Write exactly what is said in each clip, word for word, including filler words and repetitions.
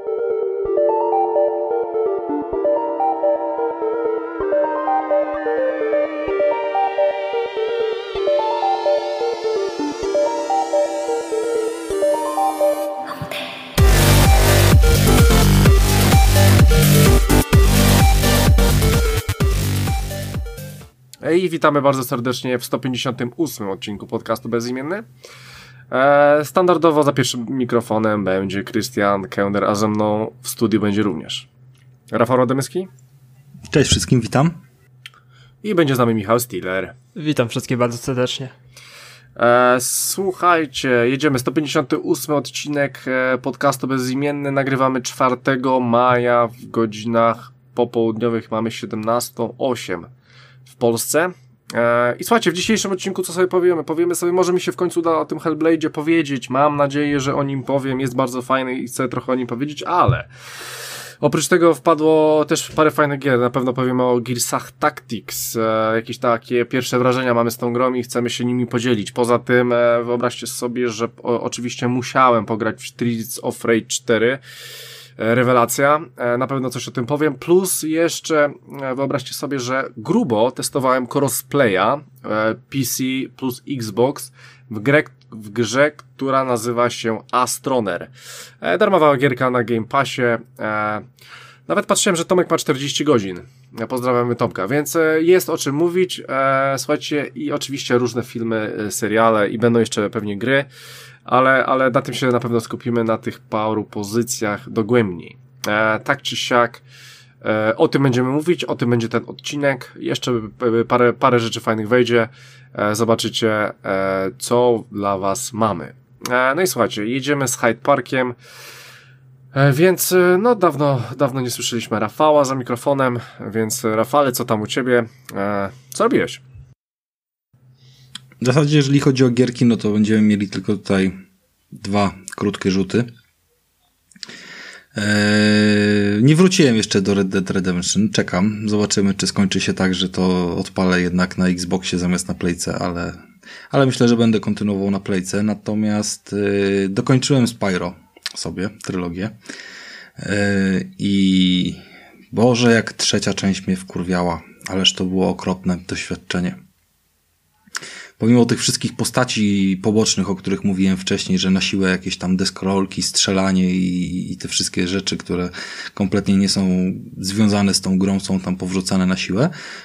I witamy bardzo serdecznie w sto pięćdziesiątym ósmym odcinku podcastu Bezimienny. E, standardowo za pierwszym mikrofonem będzie Krystian Kender, a ze mną w studiu będzie również Rafał Radomyski. Cześć wszystkim, witam. I będzie z nami Michał Stiller. Witam wszystkich bardzo serdecznie. E, słuchajcie, jedziemy. sto pięćdziesiąty ósmy odcinek podcastu Bezimienny. Nagrywamy czwartego maja w godzinach popołudniowych. Mamy siedemnasta osiem w Polsce. E, I słuchajcie, w dzisiejszym odcinku co sobie powiemy? Powiemy sobie, może mi się w końcu uda o tym Hellblade'zie powiedzieć. Mam nadzieję, że o nim powiem. Jest bardzo fajny i chcę trochę o nim powiedzieć, ale oprócz tego wpadło też parę fajnych gier. Na pewno powiemy o Gearsach Tactics. E, jakieś takie pierwsze wrażenia mamy z tą grą i chcemy się nimi podzielić. Poza tym e, wyobraźcie sobie, że o, oczywiście musiałem pograć w Streets of Rage cztery. Rewelacja, na pewno coś o tym powiem, plus jeszcze wyobraźcie sobie, że grubo testowałem crossplaya P C plus Xbox w grze, w grze, która nazywa się Astroner. Darmowa gierka na Game Passie, nawet patrzyłem, że Tomek ma czterdzieści godzin. Pozdrawiamy Tomka, więc jest o czym mówić, słuchajcie, i oczywiście różne filmy, seriale i będą jeszcze pewnie gry. Ale, ale na tym się na pewno skupimy, na tych paru pozycjach dogłębniej. E, tak czy siak, e, o tym będziemy mówić, o tym będzie ten odcinek. Jeszcze parę, parę rzeczy fajnych wejdzie. E, zobaczycie, e, co dla was mamy. E, no i słuchajcie, jedziemy z Hyde Parkiem. E, więc, no dawno, dawno nie słyszeliśmy Rafała za mikrofonem, więc Rafale, co tam u ciebie? E, co robiłeś? W zasadzie, jeżeli chodzi o gierki, no to będziemy mieli tylko tutaj dwa krótkie rzuty. Eee, nie wróciłem jeszcze do Red Dead Redemption. Czekam. Zobaczymy, czy skończy się tak, że to odpalę jednak na Xboxie zamiast na Playce, ale, ale myślę, że będę kontynuował na Playce. Natomiast e, dokończyłem Spyro sobie, trylogię. E, I Boże, jak trzecia część mnie wkurwiała. Ależ to było okropne doświadczenie. Pomimo tych wszystkich postaci pobocznych, o których mówiłem wcześniej, że na siłę jakieś tam deskorolki, strzelanie i, i te wszystkie rzeczy, które kompletnie nie są związane z tą grą, są tam powrzucane na siłę,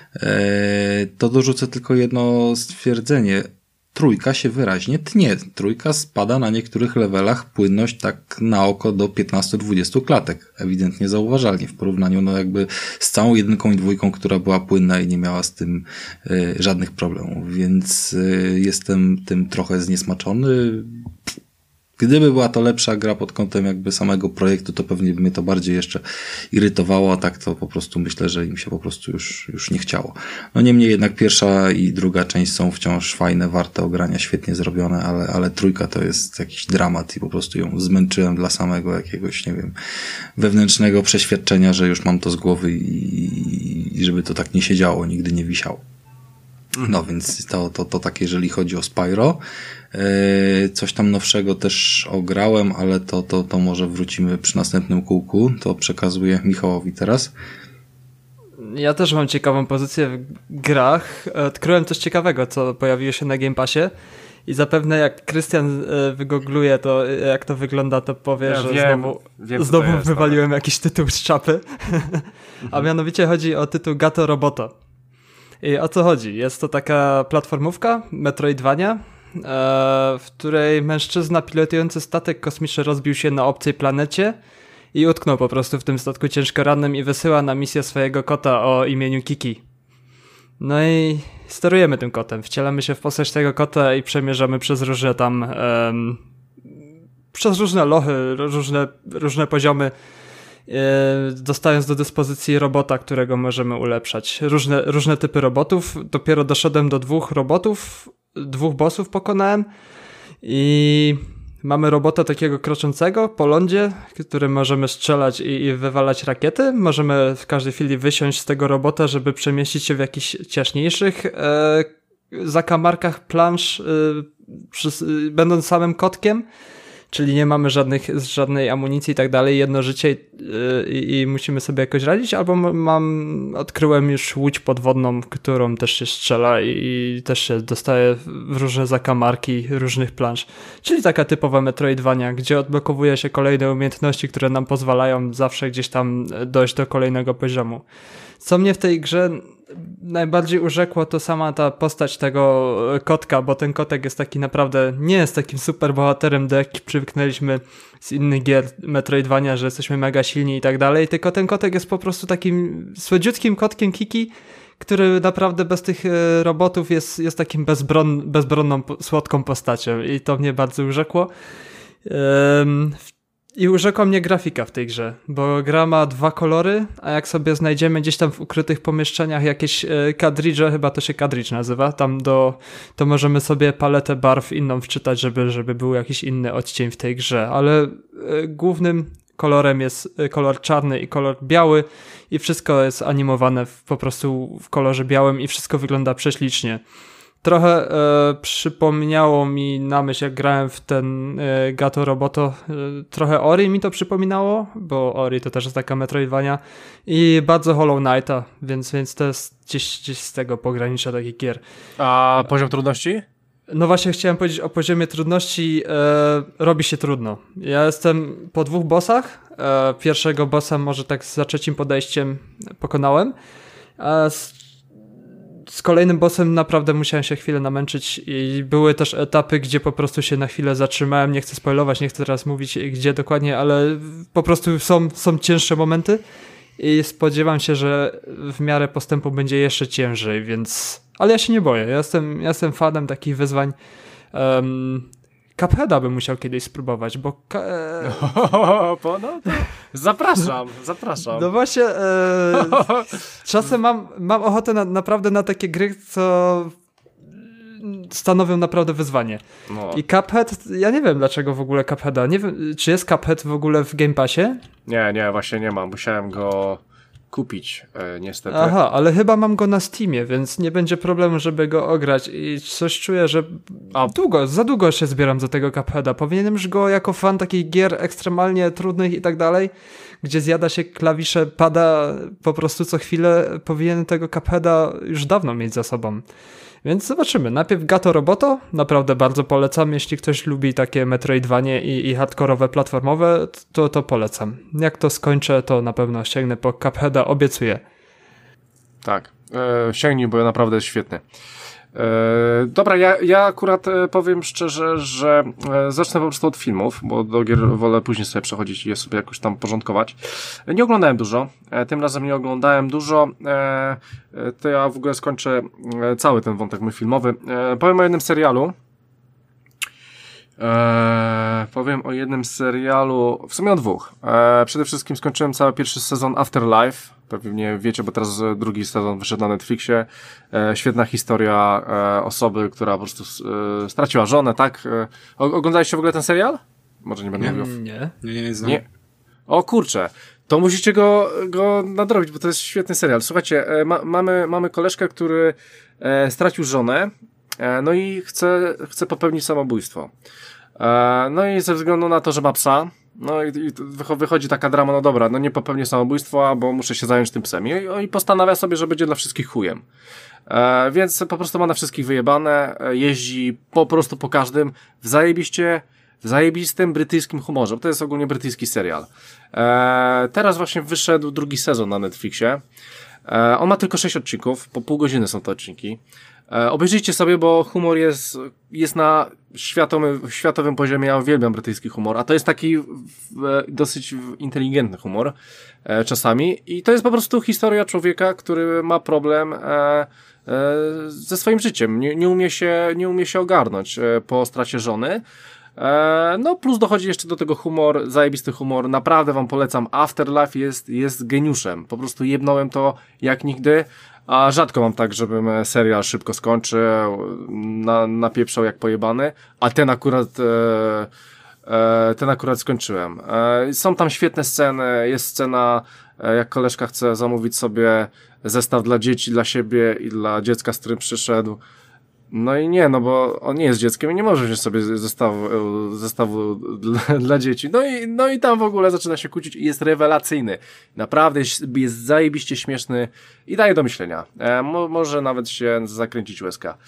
e, to dorzucę tylko jedno stwierdzenie. Trójka się wyraźnie tnie. Trójka spada na niektórych levelach płynność tak na oko do piętnaście dwadzieścia klatek. Ewidentnie zauważalnie w porównaniu no jakby z całą jedynką i dwójką, która była płynna i nie miała z tym y, żadnych problemów. Więc y, jestem tym trochę zniesmaczony. Gdyby była to lepsza gra pod kątem jakby samego projektu, to pewnie by mnie to bardziej jeszcze irytowało, a tak to po prostu myślę, że im się po prostu już, już nie chciało. No niemniej jednak pierwsza i druga część są wciąż fajne, warte ogrania, świetnie zrobione, ale, ale trójka to jest jakiś dramat i po prostu ją zmęczyłem dla samego jakiegoś, nie wiem, wewnętrznego przeświadczenia, że już mam to z głowy i, i żeby to tak nie siedziało, nigdy nie wisiało. No więc to, to, to tak jeżeli chodzi o Spyro. Yy, coś tam nowszego też ograłem, ale to, to, to może wrócimy przy następnym kółku. To przekazuję Michałowi teraz. Ja też mam ciekawą pozycję w grach. Odkryłem coś ciekawego, co pojawiło się na Game Passie i zapewne jak Krystian wygoogluje to, jak to wygląda, to powie, ja że wiem, znowu, wiem, znowu jest, wywaliłem ale... jakiś tytuł z czapy. A mianowicie chodzi o tytuł Gato Roboto. I o co chodzi? Jest to taka platformówka, Metroidvania, w której mężczyzna pilotujący statek kosmiczny rozbił się na obcej planecie i utknął po prostu w tym statku ciężko rannym i wysyła na misję swojego kota o imieniu Kiki. No i sterujemy tym kotem, wcielamy się w postać tego kota i przemierzamy przez różne tam um, przez różne lochy, różne, różne poziomy, dostając do dyspozycji robota, którego możemy ulepszać. Różne, różne typy robotów. Dopiero doszedłem do dwóch robotów, dwóch bossów pokonałem i mamy robota takiego kroczącego po lądzie, którym możemy strzelać i, i wywalać rakiety. Możemy w każdej chwili wysiąść z tego robota, żeby przemieścić się w jakichś ciaśniejszych e, zakamarkach plansz, e, przy, będąc samym kotkiem. czyli nie mamy żadnych, żadnej amunicji i tak dalej, jedno życie i, i, i musimy sobie jakoś radzić, albo mam, odkryłem już łódź podwodną, którą też się strzela i, i też się dostaje w różne zakamarki różnych plansz, czyli taka typowa Metroidvania, gdzie odblokowuje się kolejne umiejętności, które nam pozwalają zawsze gdzieś tam dojść do kolejnego poziomu. Co mnie w tej grze najbardziej urzekło, to sama ta postać tego kotka, bo ten kotek jest taki naprawdę, nie jest takim super bohaterem, do jakich przywyknęliśmy z innych gier Metroidvania, że jesteśmy mega silni i tak dalej, tylko ten kotek jest po prostu takim słodziutkim kotkiem Kiki, który naprawdę bez tych robotów jest, jest takim bezbron, bezbronną, słodką postacią i to mnie bardzo urzekło. Um, I urzekła mnie grafika w tej grze, bo gra ma dwa kolory, a jak sobie znajdziemy gdzieś tam w ukrytych pomieszczeniach jakieś e, kadridże, chyba to się kadridż nazywa, tam do, to możemy sobie paletę barw inną wczytać, żeby, żeby był jakiś inny odcień w tej grze, ale e, głównym kolorem jest e, kolor czarny i kolor biały i wszystko jest animowane w, po prostu w kolorze białym i wszystko wygląda prześlicznie. Trochę e, przypomniało mi na myśl, jak grałem w ten e, Gato Roboto, e, trochę Ori mi to przypominało, bo Ori to też jest taka Metroidvania i bardzo Hollow Knighta, więc, więc to jest gdzieś, gdzieś z tego pogranicza takich gier. A poziom trudności? No właśnie chciałem powiedzieć o poziomie trudności, e, robi się trudno. Ja jestem po dwóch bossach, e, pierwszego bossa może tak za trzecim podejściem pokonałem, a z Z kolejnym bossem naprawdę musiałem się chwilę namęczyć i były też etapy, gdzie po prostu się na chwilę zatrzymałem. Nie chcę spoilować, nie chcę teraz mówić gdzie dokładnie, ale po prostu są, są cięższe momenty i spodziewam się, że w miarę postępu będzie jeszcze ciężej, więc... Ale ja się nie boję, ja jestem, ja jestem fanem takich wyzwań. Um, Cupheada bym musiał kiedyś spróbować, bo... Ka- o, no to zapraszam, zapraszam. No właśnie, e, czasem mam, mam ochotę na, naprawdę na takie gry, co stanowią naprawdę wyzwanie. No. I Cuphead, ja nie wiem dlaczego w ogóle Cupheada, nie wiem, czy jest Cuphead w ogóle w Game Passie? Nie, nie, właśnie nie mam, musiałem go kupić, e, niestety. Aha, ale chyba mam go na Steamie, więc nie będzie problemu, żeby go ograć i coś czuję, że A. długo, za długo się zbieram do tego Cupheada. Powinienem już go jako fan takich gier ekstremalnie trudnych i tak dalej, gdzie zjada się klawisze, pada po prostu co chwilę, powinienem tego Cupheada już dawno mieć za sobą. Więc zobaczymy. Najpierw Gato Roboto, naprawdę bardzo polecam. Jeśli ktoś lubi takie Metroidvanie i, i hardkorowe platformowe, to, to polecam. Jak to skończę, to na pewno sięgnę po Cupheada, obiecuję. Tak, e, sięgnij, bo naprawdę jest świetny. E, dobra, ja, ja akurat e, powiem szczerze, że e, zacznę po prostu od filmów, bo do gier wolę później sobie przechodzić i je sobie jakoś tam porządkować. E, nie oglądałem dużo, e, tym razem nie oglądałem dużo, e, e, to ja w ogóle skończę e, cały ten wątek mój filmowy. E, powiem o jednym serialu. E, powiem o jednym serialu, w sumie o dwóch. E, przede wszystkim skończyłem cały pierwszy sezon Afterlife. Pewnie wiecie, bo teraz drugi sezon wyszedł na Netflixie. E, świetna historia e, osoby, która po prostu e, straciła żonę, tak? E, oglądaliście w ogóle ten serial? Może nie będę nie, mówił. Nie, nie, nie, nie. nie. O kurczę, to musicie go, go nadrobić, bo to jest świetny serial. Słuchajcie, e, ma, mamy, mamy koleżkę, który e, stracił żonę, e, no i chce, chce popełnić samobójstwo. E, no i ze względu na to, że ma psa, no i, i wychodzi taka drama, no dobra, no nie popełnię samobójstwa, bo muszę się zająć tym psem. I, i postanawia sobie, że będzie dla wszystkich chujem. E, więc po prostu ma na wszystkich wyjebane, jeździ po prostu po każdym w zajebiście, w zajebistym brytyjskim humorze, bo to jest ogólnie brytyjski serial. E, teraz właśnie wyszedł drugi sezon na Netflixie. E, on ma tylko sześć odcinków, po pół godziny są te odcinki. E, obejrzyjcie sobie, bo humor jest, jest na światowym, światowym poziomie. Ja uwielbiam brytyjski humor, a to jest taki w, w, dosyć inteligentny humor e, czasami i to jest po prostu historia człowieka, który ma problem e, e, ze swoim życiem. Nie, nie umie się, nie umie się ogarnąć e, po stracie żony. E, no plus dochodzi jeszcze do tego humor, zajebisty humor, naprawdę wam polecam. Afterlife jest, jest geniuszem, po prostu jebnąłem to jak nigdy. A rzadko mam tak, żebym serial szybko skończył, na, napieprzał jak pojebany, a ten akurat e, e, ten akurat skończyłem. E, są tam świetne sceny, jest scena, e, jak koleżka chce zamówić sobie zestaw dla dzieci, dla siebie i dla dziecka, z którym przyszedł. No i nie, no bo on nie jest dzieckiem i nie może wziąć sobie zestawu, zestawu dla, dla dzieci. No i, no i tam w ogóle zaczyna się kłócić i jest rewelacyjny. Naprawdę jest, jest zajebiście śmieszny i daje do myślenia. E, mo, może nawet się zakręcić łezka.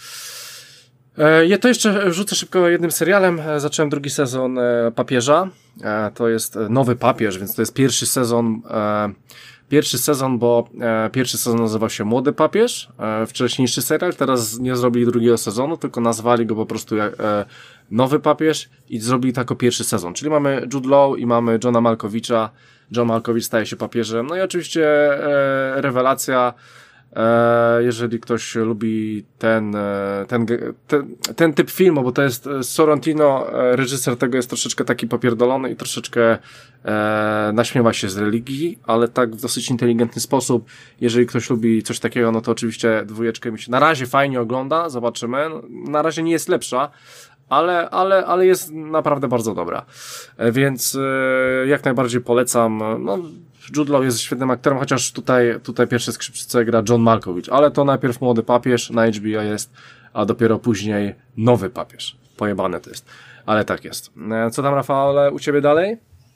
E, ja to jeszcze rzucę szybko jednym serialem. E, zacząłem drugi sezon e, Papieża. E, to jest nowy papież, więc to jest pierwszy sezon e, Pierwszy sezon, bo e, pierwszy sezon nazywał się Młody Papież, e, wcześniejszy serial, teraz nie zrobili drugiego sezonu, tylko nazwali go po prostu jak, e, Nowy Papież i zrobili to jako pierwszy sezon. Czyli mamy Jude Law i mamy Johna Malkovicha. John Malkovich staje się papieżem. No i oczywiście e, rewelacja, e, jeżeli ktoś lubi ten, e, ten, ten, ten typ filmu, bo to jest Sorrentino, e, reżyser tego jest troszeczkę taki popierdolony i troszeczkę e, naśmiewa się z religii, ale tak w dosyć inteligentny sposób. Jeżeli ktoś lubi coś takiego, no to oczywiście dwójeczkę mi się na razie fajnie ogląda, zobaczymy. Na razie nie jest lepsza, ale, ale, ale jest naprawdę bardzo dobra. E, więc e, jak najbardziej polecam. No, Jude Law jest świetnym aktorem, chociaż tutaj, tutaj pierwsze skrzypce gra John Malkovich, ale to najpierw Młody Papież na H B O jest, a dopiero później Nowy Papież. Pojebane to jest, ale tak jest. E, co tam, Rafale, u ciebie dalej?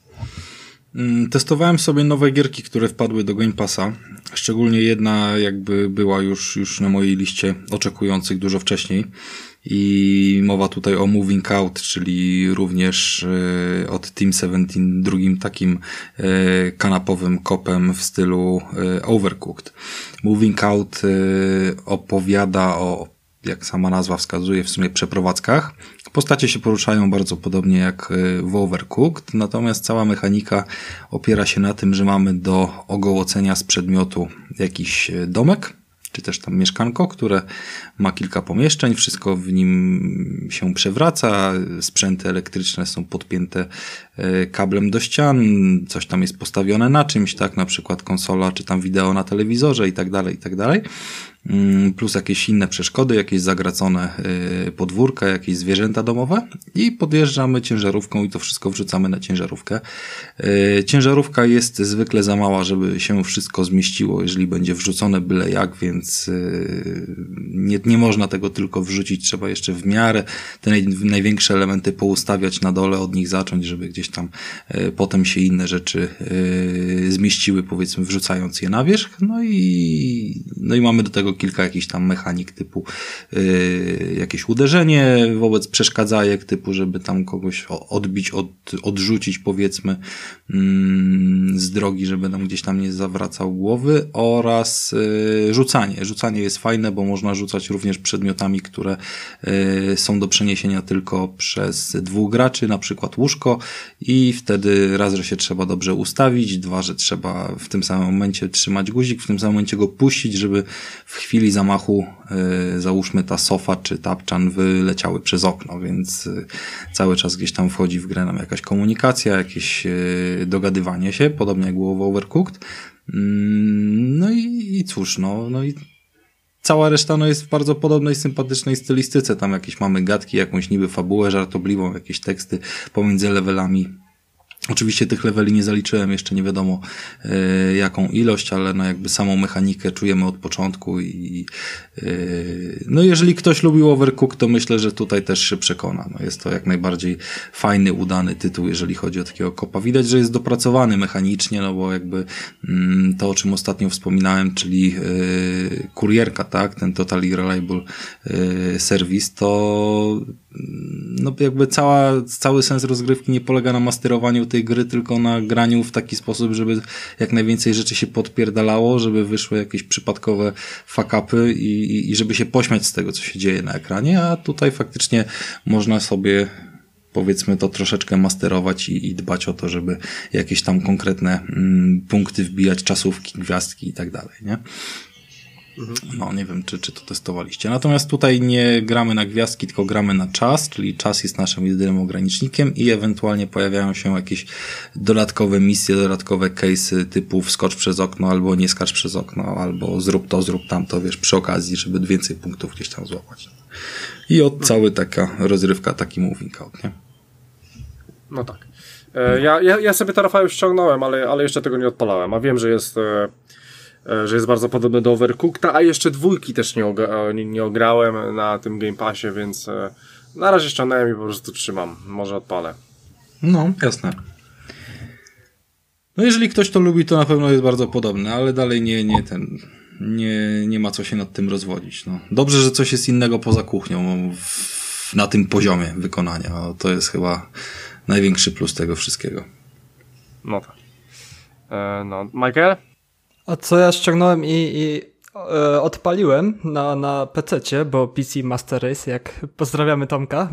Testowałem sobie nowe gierki, które wpadły do Game Passa. Szczególnie jedna jakby była już, już na mojej liście oczekujących dużo wcześniej. I mowa tutaj o Moving Out, czyli również y, od Team siedemnaście, drugim takim y, kanapowym kopem w stylu y, Overcooked. Moving Out y, opowiada o, jak sama nazwa wskazuje, w sumie przeprowadzkach. Postacie się poruszają bardzo podobnie jak w Overcooked, natomiast cała mechanika opiera się na tym, że mamy do ogołocenia z przedmiotu jakiś domek, czy też tam mieszkanko, które ma kilka pomieszczeń, wszystko w nim się przewraca, sprzęty elektryczne są podpięte kablem do ścian, coś tam jest postawione na czymś, tak, na przykład konsola, czy tam wideo na telewizorze i tak dalej, i tak dalej. Plus jakieś inne przeszkody, jakieś zagracone podwórka, jakieś zwierzęta domowe i podjeżdżamy ciężarówką i to wszystko wrzucamy na ciężarówkę. Ciężarówka jest zwykle za mała, żeby się wszystko zmieściło, jeżeli będzie wrzucone byle jak, więc nie, nie można tego tylko wrzucić, trzeba jeszcze w miarę te naj, największe elementy poustawiać na dole, od nich zacząć, żeby gdzieś tam potem się inne rzeczy zmieściły, powiedzmy wrzucając je na wierzch, no i no i mamy do tego kilka jakichś tam mechanik typu yy, jakieś uderzenie wobec przeszkadzajek typu, żeby tam kogoś odbić, od, odrzucić powiedzmy yy, z drogi, żeby tam gdzieś tam nie zawracał głowy oraz yy, rzucanie. Rzucanie jest fajne, bo można rzucać również przedmiotami, które yy, są do przeniesienia tylko przez dwóch graczy, na przykład łóżko i wtedy raz, że się trzeba dobrze ustawić, dwa, że trzeba w tym samym momencie trzymać guzik, w tym samym momencie go puścić, żeby w chwili zamachu yy, załóżmy ta sofa czy tapczan wyleciały przez okno, więc yy, cały czas gdzieś tam wchodzi w grę nam jakaś komunikacja, jakieś yy, dogadywanie się, podobnie jak było w Overcooked. Yy, no i, i cóż, no, no i cała reszta no, jest w bardzo podobnej, sympatycznej stylistyce. Tam jakieś mamy gadki, jakąś niby fabułę żartobliwą, jakieś teksty pomiędzy levelami. Oczywiście tych leveli nie zaliczyłem, jeszcze nie wiadomo y, jaką ilość, ale no jakby samą mechanikę czujemy od początku i y, no jeżeli ktoś lubił Overcooked, to myślę, że tutaj też się przekona. No jest to jak najbardziej fajny, udany tytuł, jeżeli chodzi o takiego kopa. Widać, że jest dopracowany mechanicznie, no bo jakby mm, to, o czym ostatnio wspominałem, czyli y, kurierka, tak, ten Totally Reliable y, serwis, to no jakby cała, cały sens rozgrywki nie polega na masterowaniu tej gry, tylko na graniu w taki sposób, żeby jak najwięcej rzeczy się podpierdalało, żeby wyszły jakieś przypadkowe fuck-upy i, i, i żeby się pośmiać z tego, co się dzieje na ekranie, a tutaj faktycznie można sobie powiedzmy to troszeczkę masterować i, i dbać o to, żeby jakieś tam konkretne mm, punkty wbijać, czasówki, gwiazdki i tak dalej, nie? No, nie wiem, czy, czy to testowaliście. Natomiast tutaj nie gramy na gwiazdki, tylko gramy na czas, czyli czas jest naszym jedynym ogranicznikiem i ewentualnie pojawiają się jakieś dodatkowe misje, dodatkowe case'y typu wskocz przez okno, albo nie skacz przez okno, albo zrób to, zrób tamto, wiesz, przy okazji, żeby więcej punktów gdzieś tam złapać. I od cały taka rozrywka, taki moving out, nie? No tak. E, ja, ja, ja sobie to Rafał już ściągnąłem, ale, ale jeszcze tego nie odpalałem, a wiem, że jest... E... że jest bardzo podobny do Overcooked'a, a jeszcze dwójki też nie, oga- nie, nie ograłem na tym Game Passie, więc na razie ściągnąłem i po prostu trzymam. Może odpalę. No, jasne. No jeżeli ktoś to lubi, to na pewno jest bardzo podobny, ale dalej nie, nie ten... Nie, nie ma co się nad tym rozwodzić. No. Dobrze, że coś jest innego poza kuchnią w, na tym poziomie wykonania. To jest chyba największy plus tego wszystkiego. No tak. E, no, Michael? A co ja ściągnąłem i, i e, odpaliłem na, na pececie, bo P C Master Race, jak pozdrawiamy Tomka.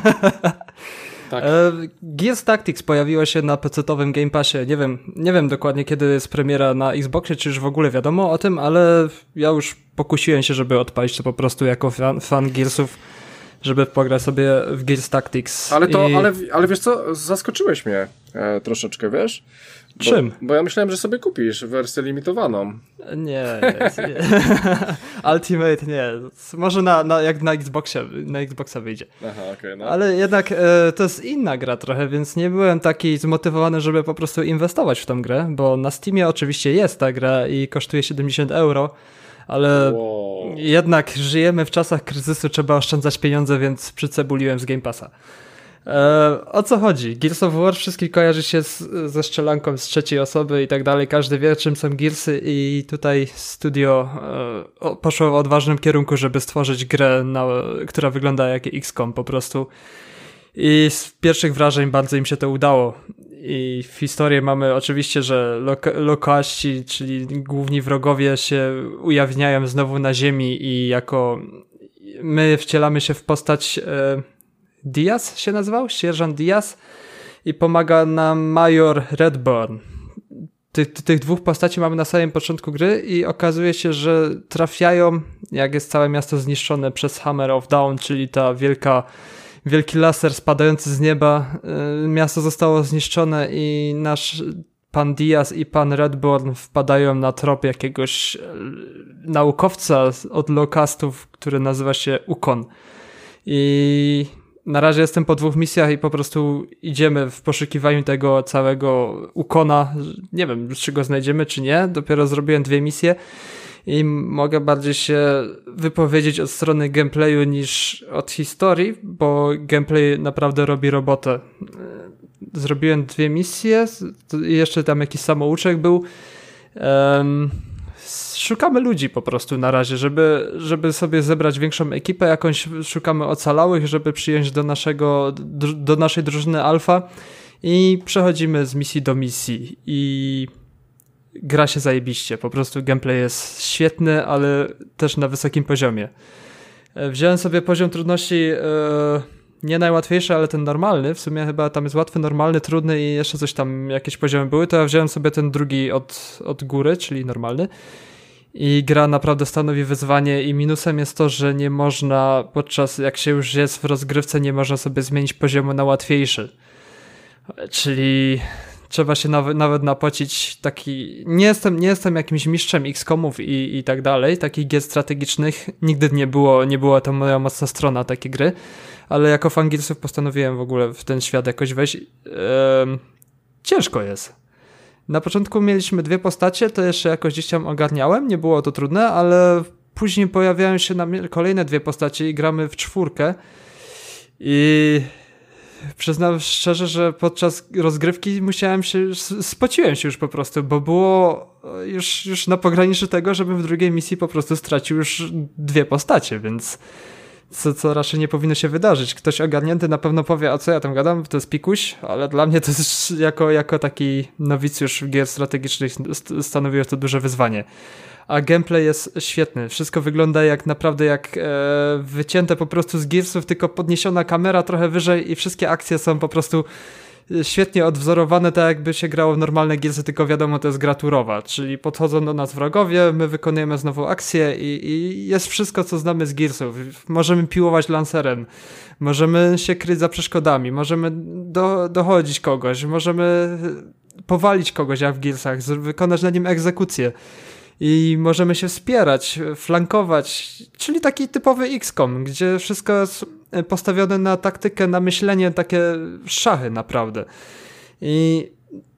Tak. E, Gears Tactics pojawiło się na pecetowym Game Passie. Nie wiem, nie wiem dokładnie kiedy jest premiera na Xboxie, czy już w ogóle wiadomo o tym, ale ja już pokusiłem się, żeby odpalić to po prostu jako fan, fan Gearsów, żeby pograć sobie w Gears Tactics. Ale to, I... ale, ale wiesz co, zaskoczyłeś mnie e, troszeczkę, wiesz? Bo, Czym? Bo ja myślałem, że sobie kupisz wersję limitowaną. Nie, nie, nie. Ultimate nie. Może na, na, jak na Xboxie, na Xboxa wyjdzie. Aha, okej, okay, no. Ale jednak e, to jest inna gra trochę, więc nie byłem taki zmotywowany, żeby po prostu inwestować w tą grę, bo na Steamie oczywiście jest ta gra i kosztuje siedemdziesiąt euro, ale wow. jednak żyjemy w czasach kryzysu, trzeba oszczędzać pieniądze, więc przycebuliłem z Game Passa. E, o co chodzi? Gears of War wszystkich kojarzy się z, ze strzelanką z trzeciej osoby i tak dalej. Każdy wie, czym są Gearsy i tutaj studio e, poszło w odważnym kierunku, żeby stworzyć grę, na, która wygląda jak X COM po prostu. I z pierwszych wrażeń bardzo im się to udało. I w historii mamy oczywiście, że loka- lokaści, czyli główni wrogowie się ujawniają znowu na ziemi i jako my wcielamy się w postać... E, Diaz się nazywał? Sierżant Diaz i pomaga nam major Redburn. Ty, ty, tych dwóch postaci mamy na samym początku gry i okazuje się, że trafiają, jak jest całe miasto zniszczone przez Hammer of Dawn, czyli ta wielka, wielki laser spadający z nieba. Yy, miasto zostało zniszczone i nasz pan Diaz i pan Redburn wpadają na trop jakiegoś naukowca od Locustów, który nazywa się Ukon. I na razie jestem po dwóch misjach i po prostu idziemy w poszukiwaniu tego całego Ukona. Nie wiem, czy go znajdziemy, czy nie. Dopiero zrobiłem dwie misje i mogę bardziej się wypowiedzieć od strony gameplayu niż od historii, bo gameplay naprawdę robi robotę. Zrobiłem dwie misje i jeszcze tam jakiś samouczek był. Um, Szukamy ludzi po prostu na razie, żeby, żeby sobie zebrać większą ekipę jakąś, szukamy ocalałych, żeby przyjąć do naszego, do naszej drużyny alfa i przechodzimy z misji do misji i gra się zajebiście, po prostu gameplay jest świetny, ale też na wysokim poziomie. Wziąłem sobie poziom trudności yy, nie najłatwiejszy, ale ten normalny, w sumie chyba tam jest łatwy, normalny, trudny i jeszcze coś tam, jakieś poziomy były, to ja wziąłem sobie ten drugi od, od góry, czyli normalny. I gra naprawdę stanowi wyzwanie i minusem jest to, że nie można podczas, jak się już jest w rozgrywce, nie można sobie zmienić poziomu na łatwiejszy. Czyli trzeba się nawet, nawet napocić taki... Nie jestem, nie jestem jakimś mistrzem X COMów i, i tak dalej, takich gier strategicznych. Nigdy nie było, nie była to moja mocna strona, takie gry. Ale jako fan Gearsów postanowiłem w ogóle w ten świat jakoś wejść. Ehm, ciężko jest. Na początku mieliśmy dwie postacie, to jeszcze jakoś gdzieś tam ogarniałem, nie było to trudne, ale później pojawiają się nam kolejne dwie postacie i gramy w czwórkę i przyznam szczerze, że podczas rozgrywki musiałem się, spociłem się już po prostu, bo było już, już na pograniczu tego, żebym w drugiej misji po prostu stracił już dwie postacie, więc co, co raczej nie powinno się wydarzyć. Ktoś ogarnięty na pewno powie, a co ja tam gadam, to jest pikuś, ale dla mnie to jest jako, jako taki nowicjusz gier strategicznych stanowiło to duże wyzwanie. A gameplay jest świetny. Wszystko wygląda jak naprawdę jak e, wycięte po prostu z Gearsów, tylko podniesiona kamera trochę wyżej i wszystkie akcje są po prostu świetnie odwzorowane, tak jakby się grało w normalne Gearsy, tylko wiadomo, to jest gra turowa, czyli podchodzą do nas wrogowie, my wykonujemy znowu akcję i, i jest wszystko, co znamy z Gearsów. Możemy piłować lancerem, możemy się kryć za przeszkodami, możemy do, dochodzić kogoś, możemy powalić kogoś jak w Gearsach, wykonać na nim egzekucję. I możemy się wspierać, flankować, czyli taki typowy X COM, gdzie wszystko jest postawione na taktykę, na myślenie, takie szachy naprawdę. I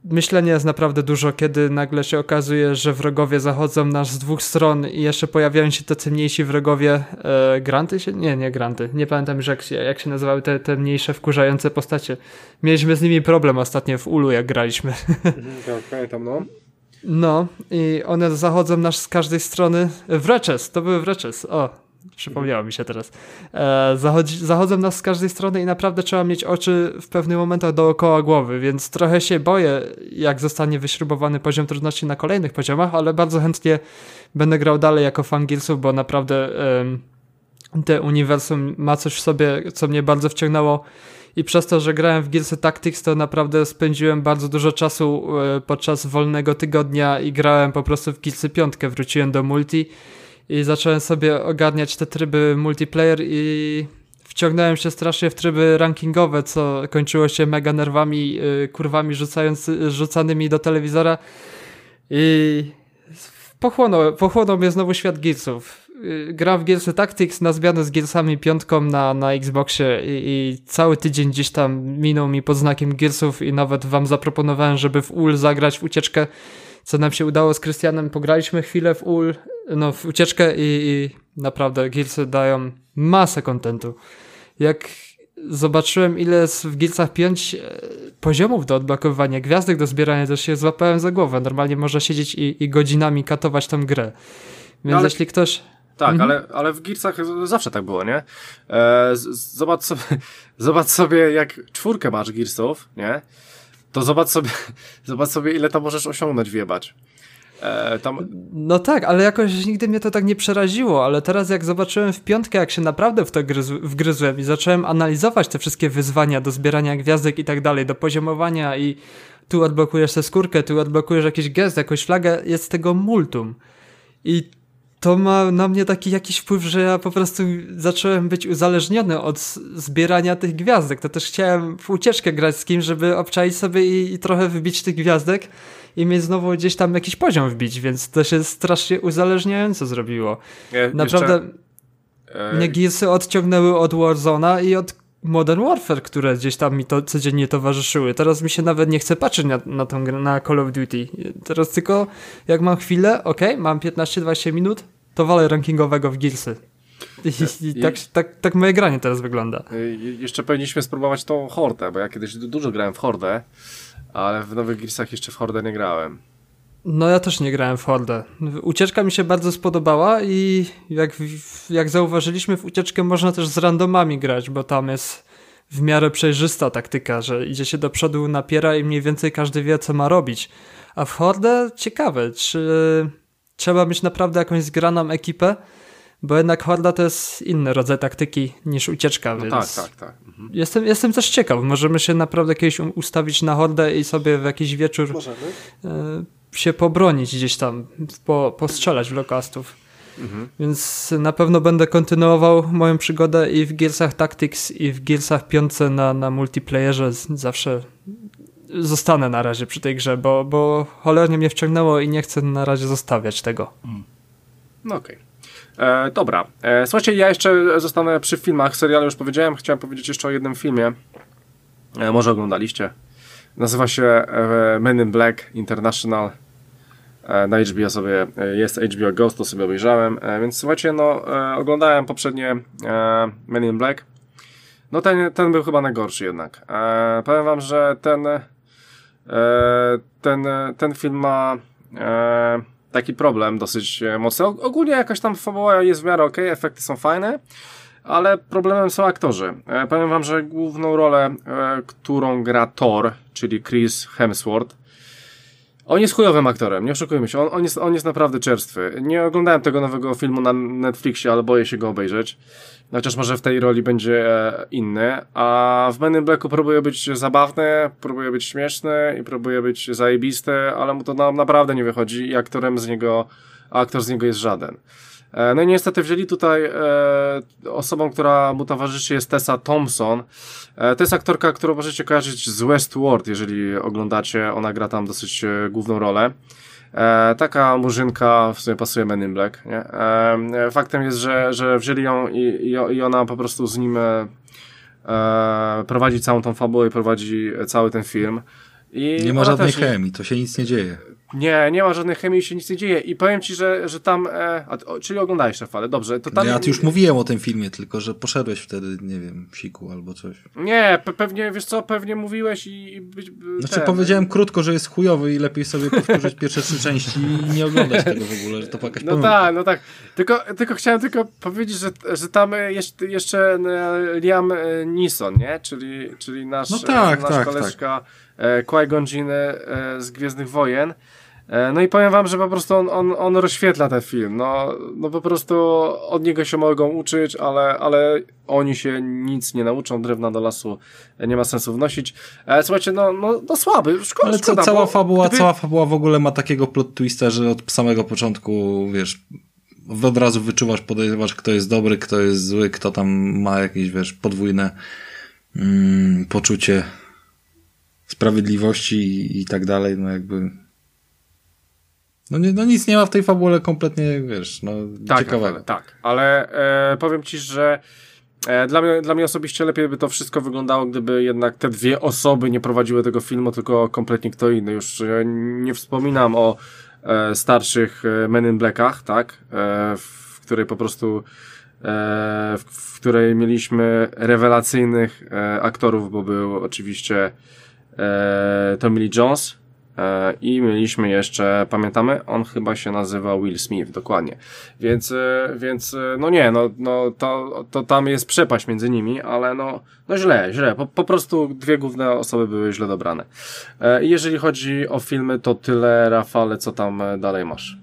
myślenia jest naprawdę dużo, kiedy nagle się okazuje, że wrogowie zachodzą nas z dwóch stron i jeszcze pojawiają się tacy mniejsi wrogowie. E, granty się? Nie, nie granty. Nie pamiętam już jak się, jak się nazywały te, te mniejsze wkurzające postacie. Mieliśmy z nimi problem ostatnio w Ulu, jak graliśmy. Tak, pamiętam, no. No i one zachodzą nas z każdej strony. Wreczes, to były Wreczes. O, przypomniało mi się teraz. E, zachodzi, zachodzą nas z każdej strony i naprawdę trzeba mieć oczy w pewnych momentach dookoła głowy, więc trochę się boję, jak zostanie wyśrubowany poziom trudności na kolejnych poziomach, ale bardzo chętnie będę grał dalej jako fan Gearsów, bo naprawdę e, te uniwersum ma coś w sobie, co mnie bardzo wciągnęło. I przez to, że grałem w Gearsy Tactics, to naprawdę spędziłem bardzo dużo czasu e, podczas wolnego tygodnia i grałem po prostu w Gearsy piątkę. Wróciłem do multi i zacząłem sobie ogarniać te tryby multiplayer i wciągnąłem się strasznie w tryby rankingowe, co kończyło się mega nerwami, e, kurwami rzucając, rzucanymi do telewizora i pochłonął, pochłonął mnie znowu świat Gearsów. Gram w Gearsy Tactics na zmianę z Gearsami piątką na, na Xboxie i, i cały tydzień gdzieś tam minął mi pod znakiem Gearsów i nawet wam zaproponowałem, żeby w U L zagrać w ucieczkę, co nam się udało z Krystianem. Pograliśmy chwilę w U L, no w ucieczkę i, i naprawdę Gearsy dają masę kontentu. Jak zobaczyłem, ile jest w Gearsach pięć poziomów do odblokowywania, gwiazdek do zbierania, to się złapałem za głowę. Normalnie można siedzieć i, i godzinami katować tą grę. Więc no ale... jeśli ktoś... Tak, mhm. ale, ale w Gearsach zawsze tak było, nie? E, z, zobacz, sobie, zobacz sobie, jak czwórkę masz Gearsów, nie? To zobacz sobie, zobacz sobie, ile tam możesz osiągnąć, wjebać. E, tam... No tak, ale jakoś nigdy mnie to tak nie przeraziło, ale teraz jak zobaczyłem w piątkę, jak się naprawdę w to gryz- wgryzłem i zacząłem analizować te wszystkie wyzwania do zbierania gwiazdek i tak dalej, do poziomowania i tu odblokujesz tę skórkę, tu odblokujesz jakiś gest, jakąś flagę, jest tego multum. I to ma na mnie taki jakiś wpływ, że ja po prostu zacząłem być uzależniony od zbierania tych gwiazdek. To też chciałem w ucieczkę grać z kimś, żeby obczaić sobie i, i trochę wybić tych gwiazdek i mieć znowu gdzieś tam jakiś poziom wbić, więc to się strasznie uzależniająco zrobiło. Ja, Naprawdę jeszcze, mnie Gearsy odciągnęły od Warzone'a i od Modern Warfare, które gdzieś tam mi to codziennie towarzyszyły. Teraz mi się nawet nie chce patrzeć na, na tą grę, na Call of Duty. Teraz tylko jak mam chwilę, okej, okay, mam piętnaście dwadzieścia minut, to walę rankingowego w Gearsy. I, i tak, tak, tak moje granie teraz wygląda. Jeszcze powinniśmy spróbować tą Hordę, bo ja kiedyś dużo grałem w Hordę, ale w nowych Gearsach jeszcze w Hordę nie grałem. No ja też nie grałem w Hordę. Ucieczka mi się bardzo spodobała i jak, jak zauważyliśmy, w ucieczkę można też z randomami grać, bo tam jest w miarę przejrzysta taktyka, że idzie się do przodu, napiera i mniej więcej każdy wie, co ma robić. A w Hordę ciekawe, czy trzeba mieć naprawdę jakąś zgraną ekipę, bo jednak Horda to jest inny rodzaj taktyki niż ucieczka, no więc tak, tak, tak. Mhm. Jestem, jestem też ciekaw. Możemy się naprawdę kiedyś ustawić na Hordę i sobie w jakiś wieczór Możemy. Y, się pobronić gdzieś tam, po, postrzelać w lokastów. Mhm. Więc na pewno będę kontynuował moją przygodę i w Gearsach Tactics, i w Gearsach piątce na, na multiplayerze. Zawsze zostanę na razie przy tej grze, bo, bo cholernie mnie wciągnęło i nie chcę na razie zostawiać tego. Mm. No okej. Okay. E, dobra. E, słuchajcie, ja jeszcze zostanę przy filmach. Serialu już powiedziałem. Chciałem powiedzieć jeszcze o jednym filmie. E, może oglądaliście. Nazywa się e, Men in Black International. E, na H B O sobie e, jest H B O Ghost, to sobie obejrzałem. E, więc słuchajcie, no e, oglądałem poprzednie e, Men in Black. No ten, ten był chyba najgorszy jednak. E, powiem wam, że ten e, ten, ten film ma e, taki problem dosyć mocny. Ogólnie jakaś tam fabuła jest w miarę okej, efekty są fajne, ale problemem są aktorzy. E, powiem wam, że główną rolę, e, którą gra Thor, czyli Chris Hemsworth, on jest chujowym aktorem, nie oszukujmy się, on, on, jest, on jest naprawdę czerstwy. Nie oglądałem tego nowego filmu na Netflixie, ale boję się go obejrzeć. Chociaż może w tej roli będzie e, inny. A w Men in Blacku próbuje być zabawny, próbuje być śmieszny i próbuje być zajebisty, ale mu to na, naprawdę nie wychodzi i aktorem z niego, aktor z niego jest żaden. E, no i niestety wzięli tutaj e, osobą, która mu towarzyszy, jest Tessa Thompson. E, to jest aktorka, którą możecie kojarzyć z Westworld, jeżeli oglądacie, ona gra tam dosyć e, główną rolę. E, taka murzynka, w sumie pasuje Men in Black, nie? E, faktem jest, że, że wzięli ją i, i, i ona po prostu z nim e, prowadzi całą tą fabułę i prowadzi cały ten film. I nie ma żadnej chemii, to się nic nie dzieje. Nie, nie ma żadnej chemii, się nic nie dzieje. I powiem ci, że, że tam... E, a, o, czyli oglądałeś Rafale, dobrze. To tam... Ja już mówiłem o tym filmie, tylko że poszedłeś wtedy, nie wiem, siku albo coś. Nie, pe- pewnie, wiesz co, pewnie mówiłeś i... i być, znaczy ten, powiedziałem krótko, że jest chujowy i lepiej sobie powtórzyć pierwsze trzy części i nie oglądać tego w ogóle, że to jakaś No pomyłka. tak, no tak. Tylko, tylko chciałem tylko powiedzieć, że, że tam jest jeszcze Liam Neeson, nie? Czyli, czyli nasz, no tak, nasz tak, koleżka tak. Qui-Gon Jinn z Gwiezdnych Wojen. No i powiem wam, że po prostu on, on, on rozświetla ten film. No, no po prostu od niego się mogą uczyć, ale, ale oni się nic nie nauczą, drewna do lasu nie ma sensu wnosić. E, słuchajcie, no, no, no słaby, szkoda. Ale szkoda, cała bo fabuła, gdyby... cała fabuła w ogóle ma takiego plot twista, że od samego początku, wiesz, od razu wyczuwasz, podejrzewasz, kto jest dobry, kto jest zły, kto tam ma jakieś, wiesz, podwójne mm, poczucie sprawiedliwości i, i tak dalej, no jakby... No, nie, no nic nie ma w tej fabule kompletnie, wiesz, no tak, ciekawego. Ale, tak, ale e, powiem ci, że e, dla, mnie, dla mnie osobiście lepiej by to wszystko wyglądało, gdyby jednak te dwie osoby nie prowadziły tego filmu, tylko kompletnie kto inny. Już e, nie wspominam o e, starszych e, Men in Blackach, tak, e, w której po prostu e, w, w której mieliśmy rewelacyjnych e, aktorów, bo był oczywiście e, Tommy Lee Jones, i mieliśmy jeszcze, pamiętamy? On chyba się nazywa Will Smith, dokładnie. Więc, więc no nie, no, no to, to tam jest przepaść między nimi, ale no, no źle, źle. Po, po prostu dwie główne osoby były źle dobrane. I jeżeli chodzi o filmy, to tyle, Rafale, co tam dalej masz?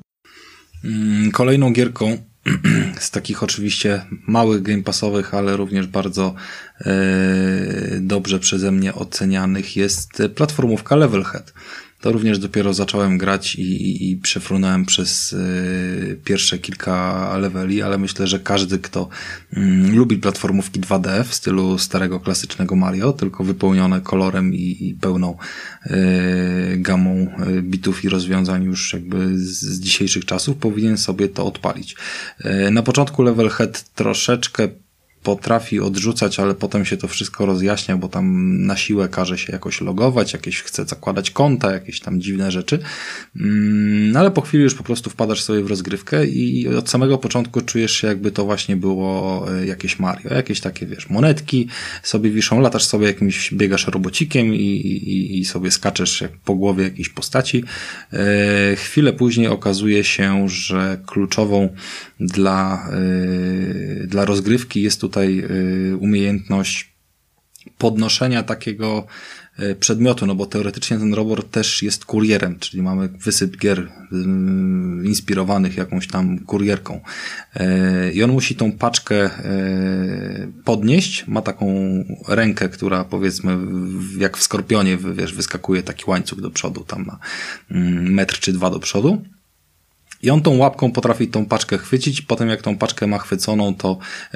Kolejną gierką z takich oczywiście małych game passowych, ale również bardzo e, dobrze przeze mnie ocenianych jest platformówka Levelhead. To również dopiero zacząłem grać i, i, i przefrunąłem przez y, pierwsze kilka leveli, ale myślę, że każdy, kto y, lubi platformówki dwa D w stylu starego, klasycznego Mario, tylko wypełnione kolorem i, i pełną y, gamą y, bitów i rozwiązań już jakby z, z dzisiejszych czasów, powinien sobie to odpalić. Y, na początku Levelhead troszeczkę potrafi odrzucać, ale potem się to wszystko rozjaśnia, bo tam na siłę każe się jakoś logować, jakieś chce zakładać konta, jakieś tam dziwne rzeczy. No ale po chwili już po prostu wpadasz sobie w rozgrywkę i od samego początku czujesz się, jakby to właśnie było jakieś Mario. Jakieś takie, wiesz, monetki sobie wiszą, latasz sobie jakimś, biegasz robocikiem i, i, i sobie skaczesz jak po głowie jakiejś postaci. E, chwilę później okazuje się, że kluczową dla, e, dla rozgrywki jest tutaj umiejętność podnoszenia takiego przedmiotu, no bo teoretycznie ten robot też jest kurierem, czyli mamy wysyp gier inspirowanych jakąś tam kurierką. I on musi tą paczkę podnieść, ma taką rękę, która powiedzmy jak w Skorpionie, wiesz, wyskakuje taki łańcuch do przodu, tam ma metr czy dwa do przodu. I on tą łapką potrafi tą paczkę chwycić, potem jak tą paczkę ma chwyconą, to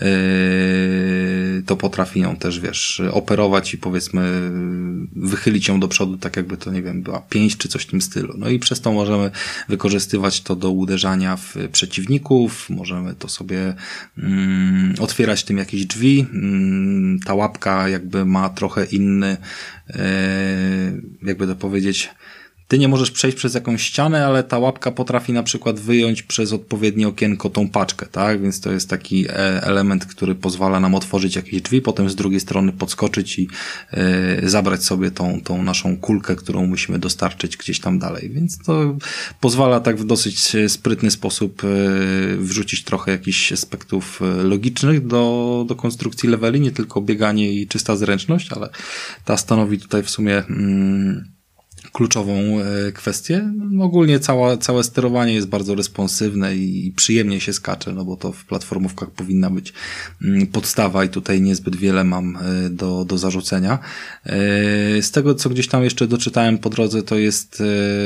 yy, to potrafi ją też, wiesz, operować i powiedzmy wychylić ją do przodu, tak jakby to, nie wiem, była pięść czy coś w tym stylu. No i przez to możemy wykorzystywać to do uderzania w przeciwników, możemy to sobie mm, otwierać tym jakieś drzwi. Mm, ta łapka jakby ma trochę inny, yy, jakby to powiedzieć, ty nie możesz przejść przez jakąś ścianę, ale ta łapka potrafi na przykład wyjąć przez odpowiednie okienko tą paczkę, tak? Więc to jest taki element, który pozwala nam otworzyć jakieś drzwi, potem z drugiej strony podskoczyć i e, zabrać sobie tą, tą naszą kulkę, którą musimy dostarczyć gdzieś tam dalej. Więc to pozwala tak w dosyć sprytny sposób e, wrzucić trochę jakichś aspektów logicznych do, do konstrukcji leveli, nie tylko bieganie i czysta zręczność, ale ta stanowi tutaj w sumie mm, kluczową kwestię. Ogólnie cała, całe sterowanie jest bardzo responsywne i przyjemnie się skacze, no bo to w platformówkach powinna być podstawa i tutaj niezbyt wiele mam do, do zarzucenia. Z tego, co gdzieś tam jeszcze doczytałem po drodze, to jest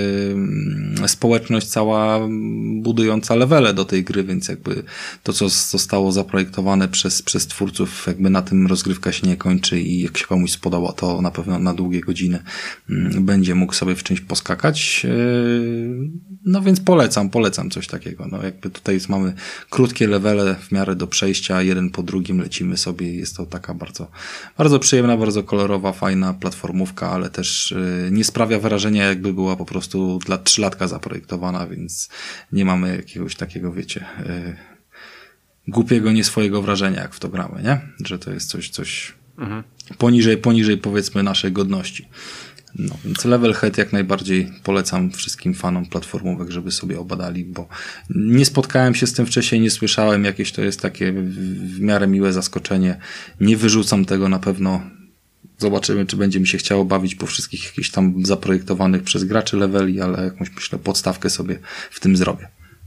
społeczność cała budująca levele do tej gry, więc jakby to, co zostało zaprojektowane przez, przez twórców, jakby na tym rozgrywka się nie kończy i jak się komuś spodoba, to na pewno na długie godziny będzie mógł sobie w czymś poskakać. No więc polecam, polecam coś takiego. No jakby tutaj jest, mamy krótkie levele w miarę do przejścia, jeden po drugim lecimy sobie i jest to taka bardzo, bardzo przyjemna, bardzo kolorowa, fajna platformówka, ale też yy, nie sprawia wrażenia, jakby była po prostu dla trzylatka zaprojektowana, więc nie mamy jakiegoś takiego, wiecie, yy, głupiego, nie swojego wrażenia, jak w to gramy, nie? Że to jest coś, coś mhm. poniżej, poniżej powiedzmy naszej godności. No, więc Levelhead jak najbardziej polecam wszystkim fanom platformówek, żeby sobie obadali, bo nie spotkałem się z tym wcześniej, nie słyszałem, jakieś to jest takie w miarę miłe zaskoczenie. Nie wyrzucam tego na pewno. Zobaczymy, czy będzie mi się chciało bawić po wszystkich jakichś tam zaprojektowanych przez graczy leveli, ale jakąś, myślę, podstawkę sobie w tym zrobię.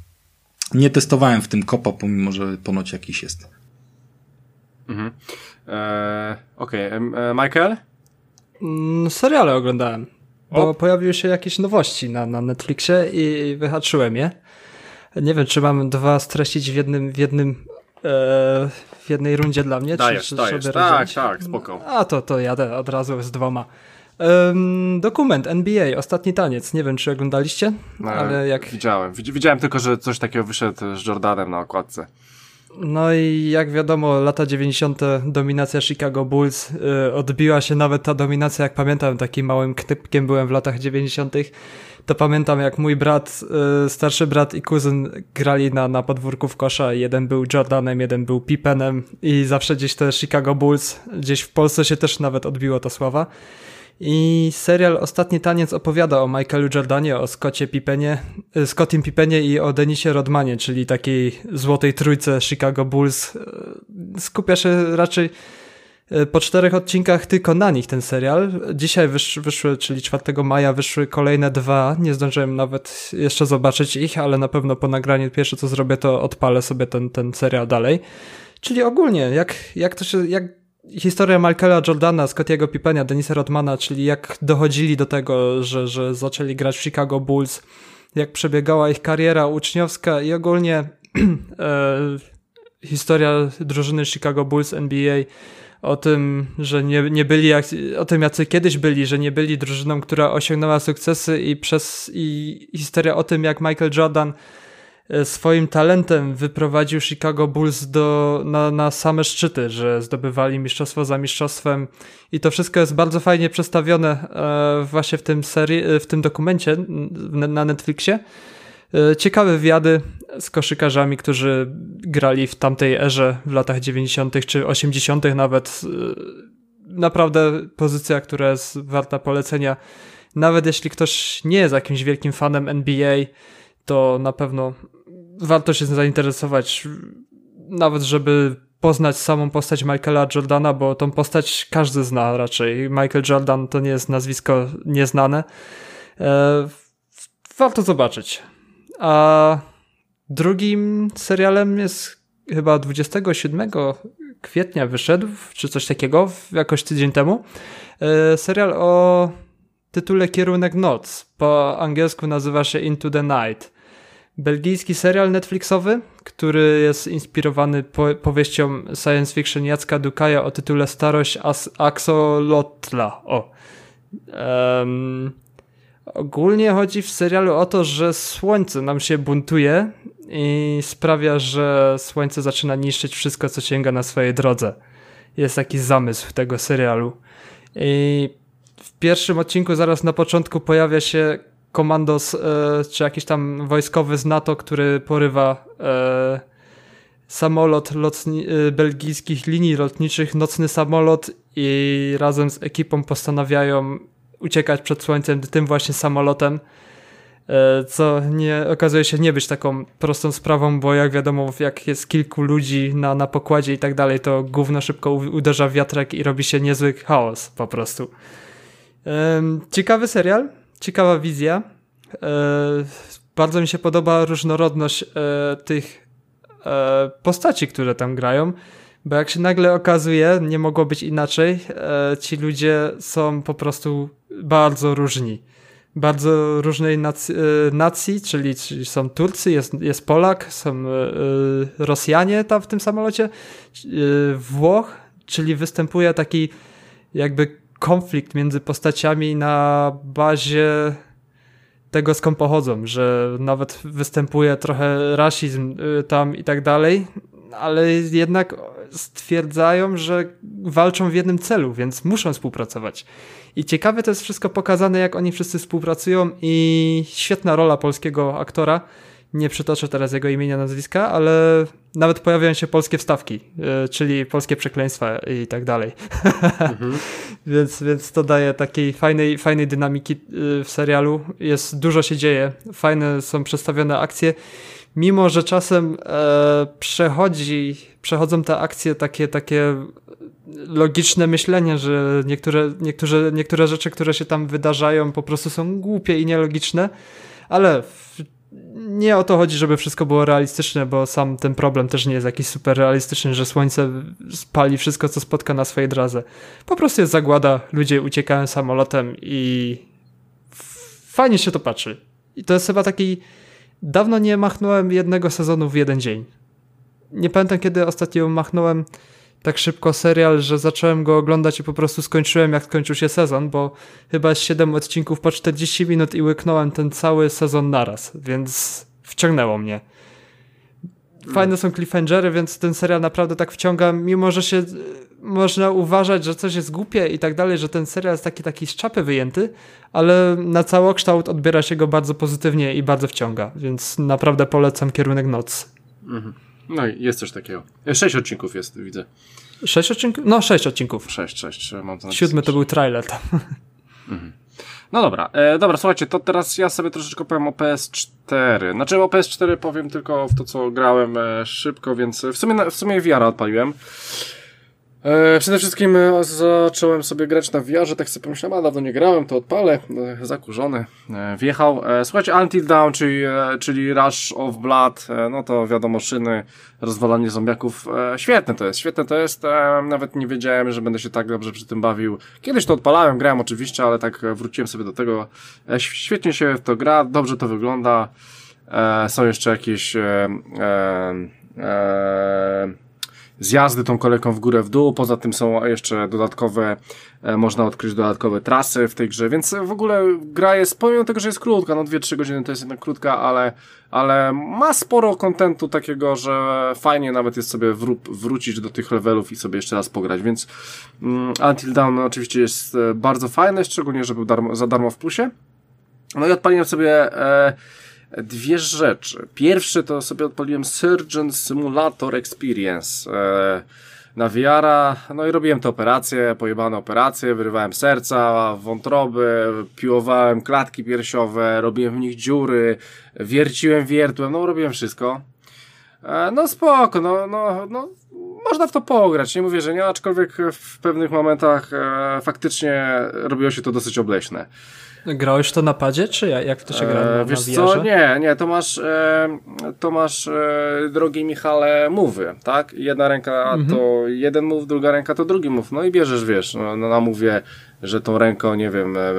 Nie testowałem w tym kopa, pomimo że ponoć jakiś jest. Mhm. Eee, Okej, okay. e, Michael? Seriale oglądałem, bo o. pojawiły się jakieś nowości na, na Netflixie i wyhaczyłem je. Nie wiem, czy mam dwa streścić w jednym, w jednym e, w jednej rundzie dla mnie, dajesz, czy, czy dajesz. sobie Tak, rozdzielić? tak, spoko. A to, to jadę od razu z dwoma. Um, dokument N B A, Ostatni taniec. Nie wiem, czy oglądaliście, no, ale jak... Widziałem. Widziałem tylko, że coś takiego wyszedł z Jordanem na okładce. No i jak wiadomo, lata dziewięćdziesiąte dominacja Chicago Bulls, yy, odbiła się nawet ta dominacja, jak pamiętam, takim małym knypkiem byłem w latach dziewięćdziesiątych. To pamiętam, jak mój brat, yy, starszy brat i kuzyn grali na, na podwórku w kosza. Jeden był Jordanem, jeden był Pippenem i zawsze gdzieś te Chicago Bulls, gdzieś w Polsce się też nawet odbiło ta sława. I serial Ostatni taniec opowiada o Michaelu Jordanie, o Scottie Pippenie, Scottim Pippenie i o Dennisie Rodmanie, czyli takiej złotej trójce Chicago Bulls. Skupia się raczej po czterech odcinkach tylko na nich ten serial. Dzisiaj wysz, wyszły, czyli czwartego maja wyszły kolejne dwa. Nie zdążyłem nawet jeszcze zobaczyć ich, ale na pewno po nagraniu pierwsze co zrobię, to odpalę sobie ten, ten serial dalej. Czyli ogólnie, jak, jak to się... Jak historia Michaela Jordana, Scottiego Pippena, Dennisa Rodmana, czyli jak dochodzili do tego, że, że zaczęli grać w Chicago Bulls, jak przebiegała ich kariera uczniowska i ogólnie e, historia drużyny Chicago Bulls N B A, o tym, że nie, nie byli, jak, o tym jacy kiedyś byli, że nie byli drużyną, która osiągnęła sukcesy i przez i historia o tym, jak Michael Jordan swoim talentem wyprowadził Chicago Bulls do, na, na same szczyty, że zdobywali mistrzostwo za mistrzostwem i to wszystko jest bardzo fajnie przedstawione e, właśnie w tym serii, w tym dokumencie na, na Netflixie. E, ciekawe wywiady z koszykarzami, którzy grali w tamtej erze w latach dziewięćdziesiątych czy osiemdziesiątych nawet. E, naprawdę pozycja, która jest warta polecenia. Nawet jeśli ktoś nie jest jakimś wielkim fanem N B A, to na pewno warto się zainteresować, nawet żeby poznać samą postać Michaela Jordana, bo tą postać każdy zna raczej. Michael Jordan to nie jest nazwisko nieznane. E, warto zobaczyć. A drugim serialem jest chyba dwudziestego siódmego kwietnia wyszedł, czy coś takiego, jakoś tydzień temu. E, serial o tytule Kierunek Noc. Po angielsku nazywa się Into the Night. Belgijski serial Netflixowy, który jest inspirowany po- powieścią science fiction Jacka Dukaja o tytule Starość As- Axolotla. O. Um, ogólnie chodzi w serialu o to, że słońce nam się buntuje i sprawia, że słońce zaczyna niszczyć wszystko, co sięga na swojej drodze. Jest taki zamysł tego serialu. I w pierwszym odcinku zaraz na początku pojawia się komandos, e, czy jakiś tam wojskowy z NATO, który porywa e, samolot lotni- e, belgijskich linii lotniczych, nocny samolot i razem z ekipą postanawiają uciekać przed słońcem tym właśnie samolotem, e, co nie okazuje się nie być taką prostą sprawą, bo jak wiadomo, jak jest kilku ludzi na, na pokładzie i tak dalej, to gówno szybko u- uderza w wiatrak i robi się niezły chaos po prostu. E, ciekawy serial. Ciekawa wizja. E, bardzo mi się podoba różnorodność e, tych e, postaci, które tam grają, bo jak się nagle okazuje, nie mogło być inaczej, e, ci ludzie są po prostu bardzo różni. Bardzo różnej nacji, e, nacji czyli, czyli są Turcy, jest, jest Polak, są e, Rosjanie tam w tym samolocie, e, Włoch, czyli występuje taki jakby konflikt między postaciami na bazie tego skąd pochodzą, że nawet występuje trochę rasizm tam i tak dalej, ale jednak stwierdzają, że walczą w jednym celu, więc muszą współpracować. I ciekawe to jest wszystko pokazane, jak oni wszyscy współpracują i świetna rola polskiego aktora. Nie przytoczę teraz jego imienia, nazwiska, ale nawet pojawiają się polskie wstawki, yy, czyli polskie przekleństwa i tak dalej. Mhm. więc, więc to daje takiej fajnej, fajnej dynamiki yy, w serialu. Jest, dużo się dzieje, fajne są przedstawione akcje, mimo że czasem e, przechodzi, przechodzą te akcje takie, takie logiczne myślenie, że niektóre, niektóre, niektóre rzeczy, które się tam wydarzają, po prostu są głupie i nielogiczne, ale w, nie o to chodzi, żeby wszystko było realistyczne, bo sam ten problem też nie jest jakiś super realistyczny, że słońce spali wszystko, co spotka na swojej drodze. Po prostu jest zagłada, ludzie uciekają samolotem i fajnie się to patrzy. I to jest chyba taki... Dawno nie machnąłem jednego sezonu w jeden dzień. Nie pamiętam, kiedy ostatnio machnąłem tak szybko serial, że zacząłem go oglądać i po prostu skończyłem, jak skończył się sezon, bo chyba jest siedem odcinków po czterdzieści minut i łyknąłem ten cały sezon naraz, więc wciągnęło mnie. Fajne są cliffhangery, więc ten serial naprawdę tak wciąga, mimo że się można uważać, że coś jest głupie i tak dalej, że ten serial jest taki, taki z czapy wyjęty, ale na całokształt odbiera się go bardzo pozytywnie i bardzo wciąga, więc naprawdę polecam Kierunek Noc. Mhm. No i jest coś takiego. Sześć odcinków jest, widzę. Sześć odcinków? No, sześć odcinków. Sześć, sześć. Mam to Siódmy to był trailer tam. Mhm. No dobra, e, dobra, słuchajcie, to teraz ja sobie troszeczkę powiem o P S cztery. Znaczy o P S cztery powiem tylko w to, co grałem e, szybko, więc w sumie, w sumie V R odpaliłem. E, przede wszystkim e, zacząłem sobie grać na V R-ze, tak sobie pomyślałem, a dawno nie grałem, to odpalę, e, zakurzony, e, wjechał. E, słuchajcie, Until Dawn, czyli, e, czyli Rush of Blood, e, no to wiadomo, szyny, rozwalanie zombiaków, e, świetne to jest, świetne to jest, e, nawet nie wiedziałem, że będę się tak dobrze przy tym bawił. Kiedyś to odpalałem, grałem oczywiście, ale tak wróciłem sobie do tego, e, świetnie się w to gra, dobrze to wygląda, e, są jeszcze jakieś e, e, e, zjazdy tą kolejką w górę, w dół, poza tym są jeszcze dodatkowe, e, można odkryć dodatkowe trasy w tej grze, więc w ogóle gra jest, pomimo tego, że jest krótka, no dwie trzy godziny to jest jednak krótka, ale, ale ma sporo kontentu takiego, że fajnie nawet jest sobie wró- wrócić do tych levelów i sobie jeszcze raz pograć, więc mm, Until Dawn oczywiście jest e, bardzo fajne, szczególnie, że był darmo, za darmo w plusie. No i odpaliłem sobie e, dwie rzeczy. Pierwszy to sobie odpaliłem Surgeon Simulator Experience e, na V R-a, no i robiłem te operacje, pojebane operacje, wyrywałem serca, wątroby, piłowałem klatki piersiowe, robiłem w nich dziury, wierciłem wiertłem, no robiłem wszystko. E, no spoko, no, no, no można w to pograć, nie mówię, że nie, aczkolwiek w pewnych momentach e, faktycznie robiło się to dosyć obleśne. Grałeś to na padzie, czy jak to się gra na, e, Wiesz na co, nie, nie, to masz e, to masz, e, drogi Michale, move'y, tak? Jedna ręka mhm. to jeden move, druga ręka to drugi move, no i bierzesz, wiesz, no, no na move'ie, że tą ręką, nie wiem, e,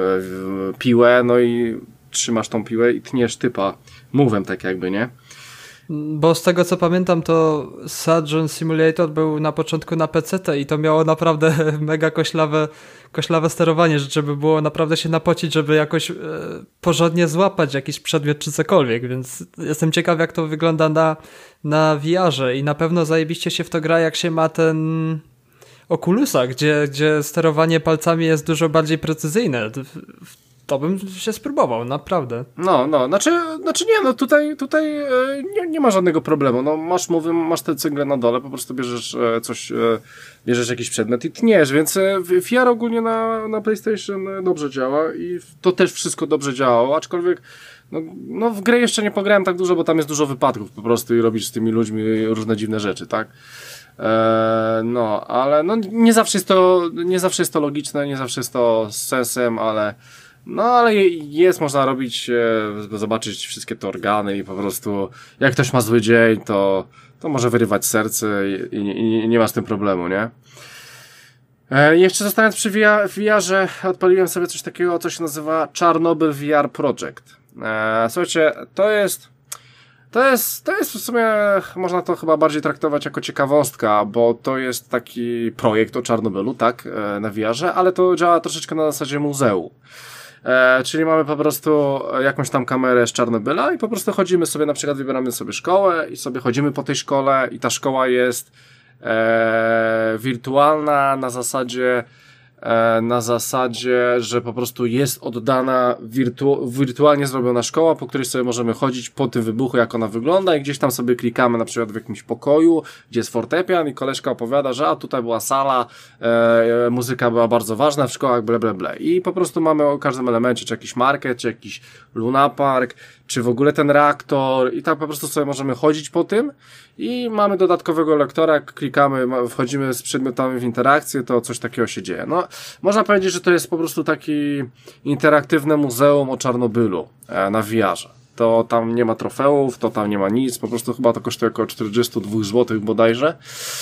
piłę, no i trzymasz tą piłę i tniesz typa move'em, tak jakby, nie? Bo z tego co pamiętam, to Surgeon Simulator był na początku na P C T i to miało naprawdę mega koślawe, koślawe sterowanie, że żeby było naprawdę się napocić, żeby jakoś e, porządnie złapać jakiś przedmiot czy cokolwiek, więc jestem ciekaw, jak to wygląda na, na V R-ze i na pewno zajebiście się w to gra, jak się ma ten Oculusa, gdzie, gdzie sterowanie palcami jest dużo bardziej precyzyjne. To bym się spróbował, naprawdę. No, no, znaczy, znaczy nie, no tutaj, tutaj e, nie, nie ma żadnego problemu, no masz mowy, masz te cyngle na dole, po prostu bierzesz e, coś, e, bierzesz jakiś przedmiot i tniesz, więc e, V R ogólnie na, na PlayStation dobrze działa i to też wszystko dobrze działało, aczkolwiek no, no w grę jeszcze nie pograłem tak dużo, bo tam jest dużo wypadków po prostu i robisz z tymi ludźmi różne dziwne rzeczy, tak? E, no, ale no nie zawsze jest to, nie zawsze jest to logiczne, nie zawsze jest to z sensem, ale no ale jest, można robić, e, zobaczyć wszystkie te organy i po prostu jak ktoś ma zły dzień, to, to może wyrywać serce i, i, i nie ma z tym problemu, nie? E, jeszcze zostając przy V R-ze, odpaliłem sobie coś takiego, co się nazywa Chernobyl V R Project. E, słuchajcie, to jest To jest, to jest w sumie, można to chyba bardziej traktować jako ciekawostka, bo to jest taki projekt o Czarnobylu, tak, na V R-ze, ale to działa troszeczkę na zasadzie muzeum. E, czyli mamy po prostu jakąś tam kamerę z Czarnobyla i po prostu chodzimy sobie, na przykład wybieramy sobie szkołę i sobie chodzimy po tej szkole i ta szkoła jest e, wirtualna na zasadzie na zasadzie, że po prostu jest oddana wirtu- wirtualnie zrobiona szkoła, po której sobie możemy chodzić po tym wybuchu, jak ona wygląda i gdzieś tam sobie klikamy na przykład w jakimś pokoju, gdzie jest fortepian i koleżka opowiada, że a tutaj była sala, e, muzyka była bardzo ważna w szkołach, ble, ble, ble. I po prostu mamy o każdym elemencie, czy jakiś market, czy jakiś lunapark, czy w ogóle ten reaktor i tak po prostu sobie możemy chodzić po tym i mamy dodatkowego lektora, jak klikamy, wchodzimy z przedmiotami w interakcję, to coś takiego się dzieje. No, można powiedzieć, że to jest po prostu taki interaktywne muzeum o Czarnobylu e, na V R-ze. To tam nie ma trofeów, to tam nie ma nic, po prostu chyba to kosztuje około czterdzieści dwa złote bodajże.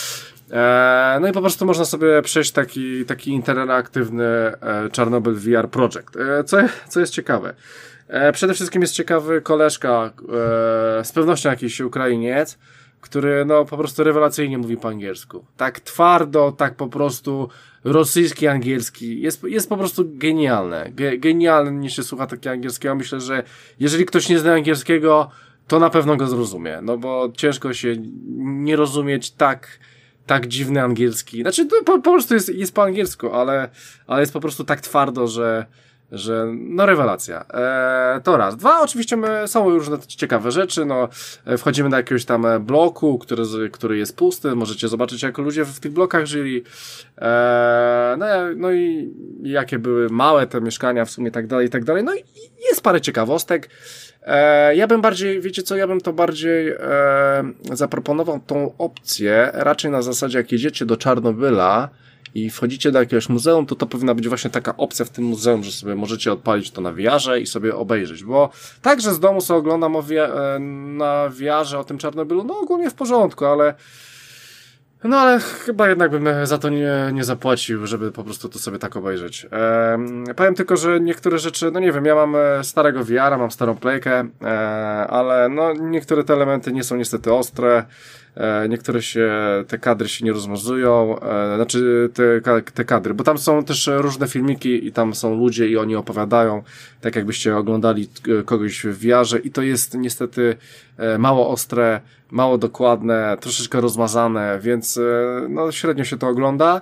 E, no i po prostu można sobie przejść taki, taki interaktywny e, Czarnobyl V R Project. E, co, co jest ciekawe. E, przede wszystkim jest ciekawy koleżka, e, z pewnością jakiś Ukrainiec, który no po prostu rewelacyjnie mówi po angielsku. Tak twardo, tak po prostu rosyjski, angielski. Jest, jest po prostu genialne. Ge, genialne, niż się słucha takiego angielskiego. Myślę, że jeżeli ktoś nie zna angielskiego, to na pewno go zrozumie. No bo ciężko się nie rozumieć tak, tak dziwny angielski. Znaczy to po, po prostu jest, jest po angielsku, ale, ale jest po prostu tak twardo, że że no rewelacja. Eee, to raz. Dwa, oczywiście my, są różne ciekawe rzeczy, no wchodzimy do jakiegoś tam bloku, który, który jest pusty, możecie zobaczyć, jak ludzie w tych blokach żyli, eee, no, no i jakie były małe te mieszkania w sumie, tak dalej, i tak dalej, no i jest parę ciekawostek. Eee, ja bym bardziej, wiecie co, ja bym to bardziej eee, zaproponował tą opcję, raczej na zasadzie, jak jedziecie do Czarnobyla i wchodzicie do jakiegoś muzeum, to to powinna być właśnie taka opcja w tym muzeum, że sobie możecie odpalić to na V R-ze i sobie obejrzeć, bo także z domu sobie oglądam o v- na V R-ze o tym Czarnobylu, no ogólnie w porządku, ale no ale chyba jednak bym za to nie, nie zapłacił, żeby po prostu to sobie tak obejrzeć. Ehm, powiem tylko, że niektóre rzeczy, no nie wiem, ja mam starego V R-a, mam starą playkę, e, ale no niektóre te elementy nie są niestety ostre, e, niektóre się, te kadry się nie rozmazują, e, znaczy te, te kadry, bo tam są też różne filmiki i tam są ludzie i oni opowiadają, tak jakbyście oglądali kogoś w V R-ze i to jest niestety e, mało ostre, mało dokładne, troszeczkę rozmazane, więc no średnio się to ogląda.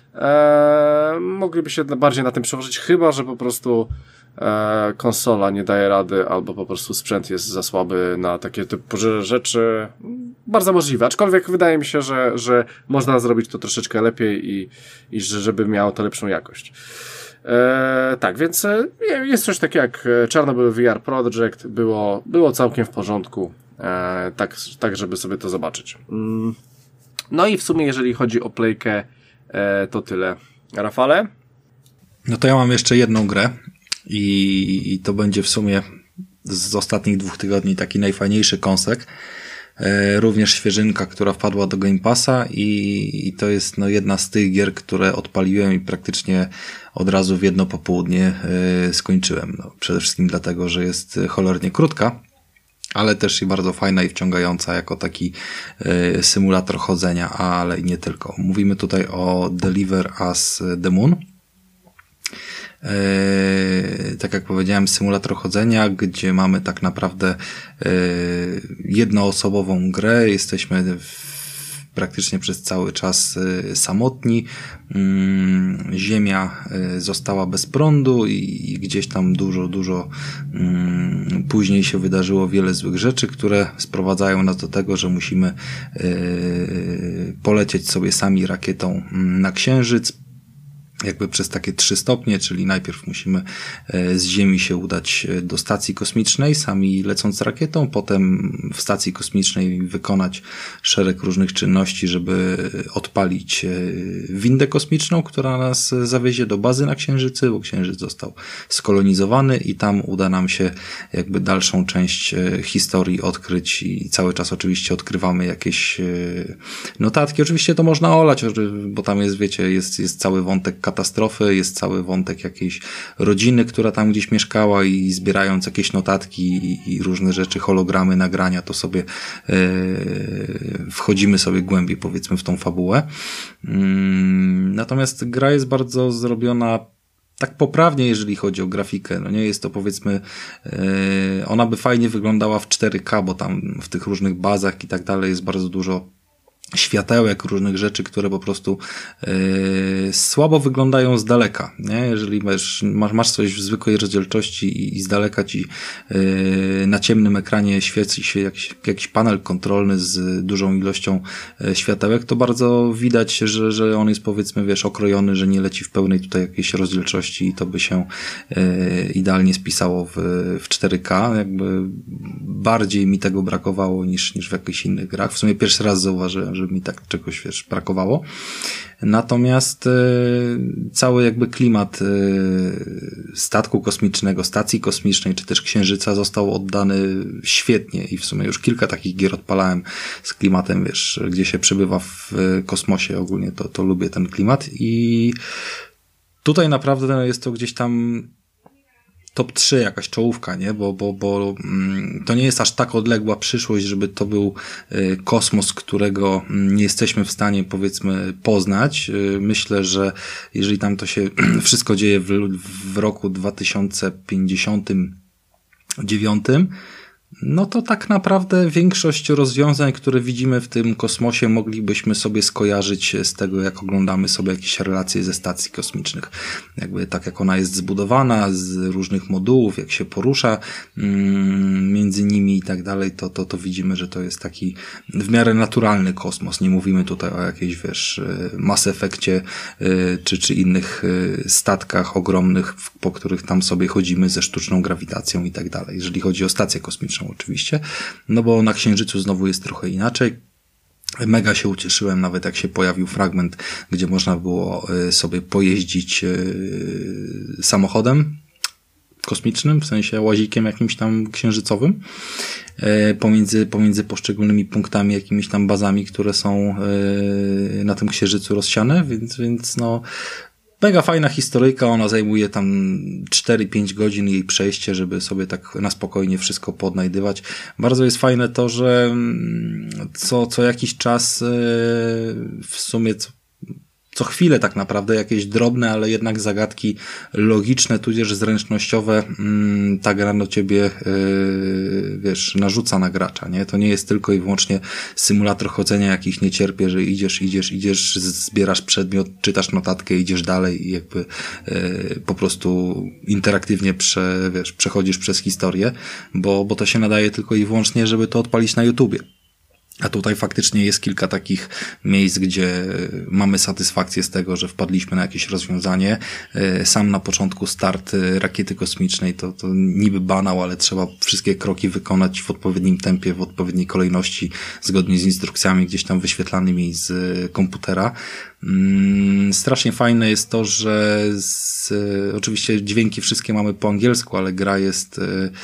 Eee, mogliby się bardziej na tym przełożyć, chyba że po prostu e, konsola nie daje rady, albo po prostu sprzęt jest za słaby na takie typu rzeczy. Bardzo możliwe, aczkolwiek wydaje mi się, że, że można zrobić to troszeczkę lepiej i, i że, żeby miało to lepszą jakość. Eee, tak, więc jest coś takiego jak Czarnobyl V R Project, było, było całkiem w porządku. E, tak, tak, żeby sobie to zobaczyć. Mm. No i w sumie, jeżeli chodzi o playkę, e, to tyle. Rafale? No to ja mam jeszcze jedną grę i, i to będzie w sumie z ostatnich dwóch tygodni taki najfajniejszy kąsek. E, również świeżynka, która wpadła do Game Passa i, i to jest no jedna z tych gier, które odpaliłem i praktycznie od razu w jedno popołudnie e, skończyłem. No, przede wszystkim dlatego, że jest cholernie krótka, ale też i bardzo fajna i wciągająca jako taki y, symulator chodzenia, ale i nie tylko. Mówimy tutaj o Deliver Us the Moon. Y, tak jak powiedziałem, symulator chodzenia, gdzie mamy tak naprawdę y, jednoosobową grę. Jesteśmy w praktycznie przez cały czas y, samotni. Mm, ziemia y, została bez prądu i, i gdzieś tam dużo, dużo mm, później się wydarzyło wiele złych rzeczy, które sprowadzają nas do tego, że musimy y, polecieć sobie sami rakietą na Księżyc. Jakby przez takie trzy stopnie, czyli najpierw musimy z Ziemi się udać do stacji kosmicznej, sami lecąc rakietą, potem w stacji kosmicznej wykonać szereg różnych czynności, żeby odpalić windę kosmiczną, która nas zawiezie do bazy na Księżycu, bo Księżyc został skolonizowany i tam uda nam się jakby dalszą część historii odkryć i cały czas oczywiście odkrywamy jakieś notatki. Oczywiście to można olać, bo tam jest, wiecie, jest, jest cały wątek katastrofy, jest cały wątek jakiejś rodziny, która tam gdzieś mieszkała i zbierając jakieś notatki i, i różne rzeczy, hologramy, nagrania, to sobie yy, wchodzimy sobie głębiej, powiedzmy, w tą fabułę. Yy, natomiast gra jest bardzo zrobiona tak poprawnie, jeżeli chodzi o grafikę. No nie jest to, powiedzmy, yy, ona by fajnie wyglądała w cztery K, bo tam w tych różnych bazach i tak dalej jest bardzo dużo światełek, różnych rzeczy, które po prostu yy, słabo wyglądają z daleka, nie? Jeżeli masz, masz, masz coś w zwykłej rozdzielczości i, i z daleka ci yy, na ciemnym ekranie świeci się jakiś, jakiś panel kontrolny z dużą ilością yy, światełek, to bardzo widać, że, że on jest, powiedzmy, wiesz, okrojony, że nie leci w pełnej tutaj jakiejś rozdzielczości i to by się yy, idealnie spisało w, w cztery K. Jakby bardziej mi tego brakowało niż, niż w jakichś innych grach. W sumie pierwszy raz zauważyłem, żeby mi tak czegoś, wiesz, brakowało. Natomiast y, cały jakby klimat y, statku kosmicznego, stacji kosmicznej, czy też Księżyca został oddany świetnie i w sumie już kilka takich gier odpalałem z klimatem, wiesz, gdzie się przebywa w kosmosie ogólnie, to, to lubię ten klimat i tutaj naprawdę jest to gdzieś tam top trzy, jakaś czołówka, nie? Bo, bo, bo mm, to nie jest aż tak odległa przyszłość, żeby to był y, kosmos, którego nie jesteśmy w stanie, powiedzmy, poznać. Y, myślę, że jeżeli tam to się wszystko dzieje w, w roku dwa tysiące pięćdziesiątym dziewiątym, no to tak naprawdę większość rozwiązań, które widzimy w tym kosmosie, moglibyśmy sobie skojarzyć z tego, jak oglądamy sobie jakieś relacje ze stacji kosmicznych. Jakby tak, jak ona jest zbudowana, z różnych modułów, jak się porusza mm, między nimi i tak dalej, to, to, to widzimy, że to jest taki w miarę naturalny kosmos. Nie mówimy tutaj o jakiejś, wiesz, Mass Effectie yy, czy, czy innych yy, statkach ogromnych, po których tam sobie chodzimy ze sztuczną grawitacją i tak dalej, jeżeli chodzi o stację kosmiczną oczywiście, no bo na Księżycu znowu jest trochę inaczej. Mega się ucieszyłem, nawet jak się pojawił fragment, gdzie można było sobie pojeździć samochodem kosmicznym, w sensie łazikiem jakimś tam księżycowym, pomiędzy, pomiędzy poszczególnymi punktami, jakimiś tam bazami, które są na tym Księżycu rozsiane, więc, więc no mega fajna historyjka, ona zajmuje tam cztery pięć godzin jej przejście, żeby sobie tak na spokojnie wszystko podnajdywać. Bardzo jest fajne to, że co, co jakiś czas w sumie co, co chwilę tak naprawdę jakieś drobne, ale jednak zagadki logiczne, tudzież zręcznościowe ta gra do ciebie, wiesz, narzuca na gracza, nie? To nie jest tylko i wyłącznie symulator chodzenia, jakich nie cierpię, że idziesz, idziesz, idziesz, zbierasz przedmiot, czytasz notatkę, idziesz dalej i jakby po prostu interaktywnie prze, wiesz, przechodzisz przez historię, bo, bo to się nadaje tylko i wyłącznie, żeby to odpalić na YouTubie. A tutaj faktycznie jest kilka takich miejsc, gdzie mamy satysfakcję z tego, że wpadliśmy na jakieś rozwiązanie. Sam na początku start rakiety kosmicznej to, to niby banał, ale trzeba wszystkie kroki wykonać w odpowiednim tempie, w odpowiedniej kolejności, zgodnie z instrukcjami gdzieś tam wyświetlanymi z komputera. Strasznie fajne jest to, że z, oczywiście dźwięki wszystkie mamy po angielsku, ale gra jest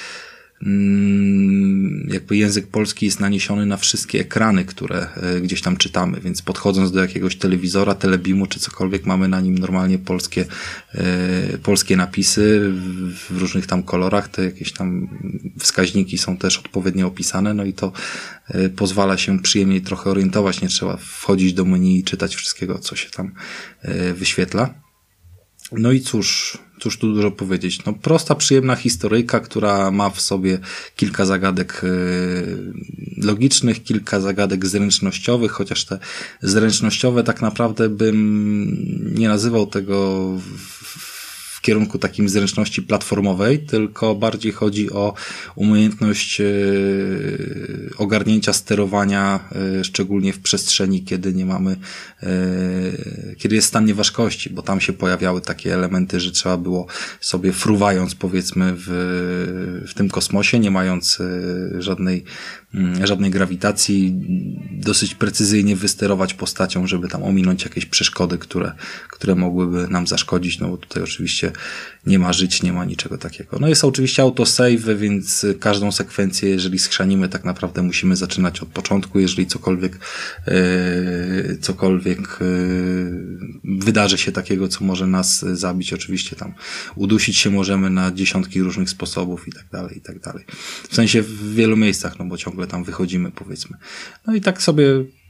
jakby język polski jest naniesiony na wszystkie ekrany, które gdzieś tam czytamy, więc podchodząc do jakiegoś telewizora, telebimu czy cokolwiek, mamy na nim normalnie polskie polskie napisy w różnych tam kolorach, te jakieś tam wskaźniki są też odpowiednio opisane, no i to pozwala się przyjemniej trochę orientować, nie trzeba wchodzić do menu i czytać wszystkiego, co się tam wyświetla. No i cóż, cóż tu dużo powiedzieć. No prosta, przyjemna historyjka, która ma w sobie kilka zagadek yy, logicznych, kilka zagadek zręcznościowych, chociaż te zręcznościowe tak naprawdę bym nie nazywał tego w, w kierunku takim zręczności platformowej, tylko bardziej chodzi o umiejętność yy, ogarnięcia sterowania, yy, szczególnie w przestrzeni, kiedy nie mamy, yy, kiedy jest stan nieważkości, bo tam się pojawiały takie elementy, że trzeba było sobie fruwając, powiedzmy, w, w tym kosmosie, nie mając yy, żadnej, yy, żadnej grawitacji, dosyć precyzyjnie wysterować postacią, żeby tam ominąć jakieś przeszkody, które, które mogłyby nam zaszkodzić, no bo tutaj oczywiście nie ma żyć, nie ma niczego takiego. No jest oczywiście autosave, więc każdą sekwencję, jeżeli schrzanimy, tak naprawdę musimy zaczynać od początku, jeżeli cokolwiek yy, cokolwiek yy, wydarzy się takiego, co może nas zabić, oczywiście tam udusić się możemy na dziesiątki różnych sposobów i tak dalej, i tak dalej. W sensie w wielu miejscach, no bo ciągle tam wychodzimy, powiedzmy. No i tak sobie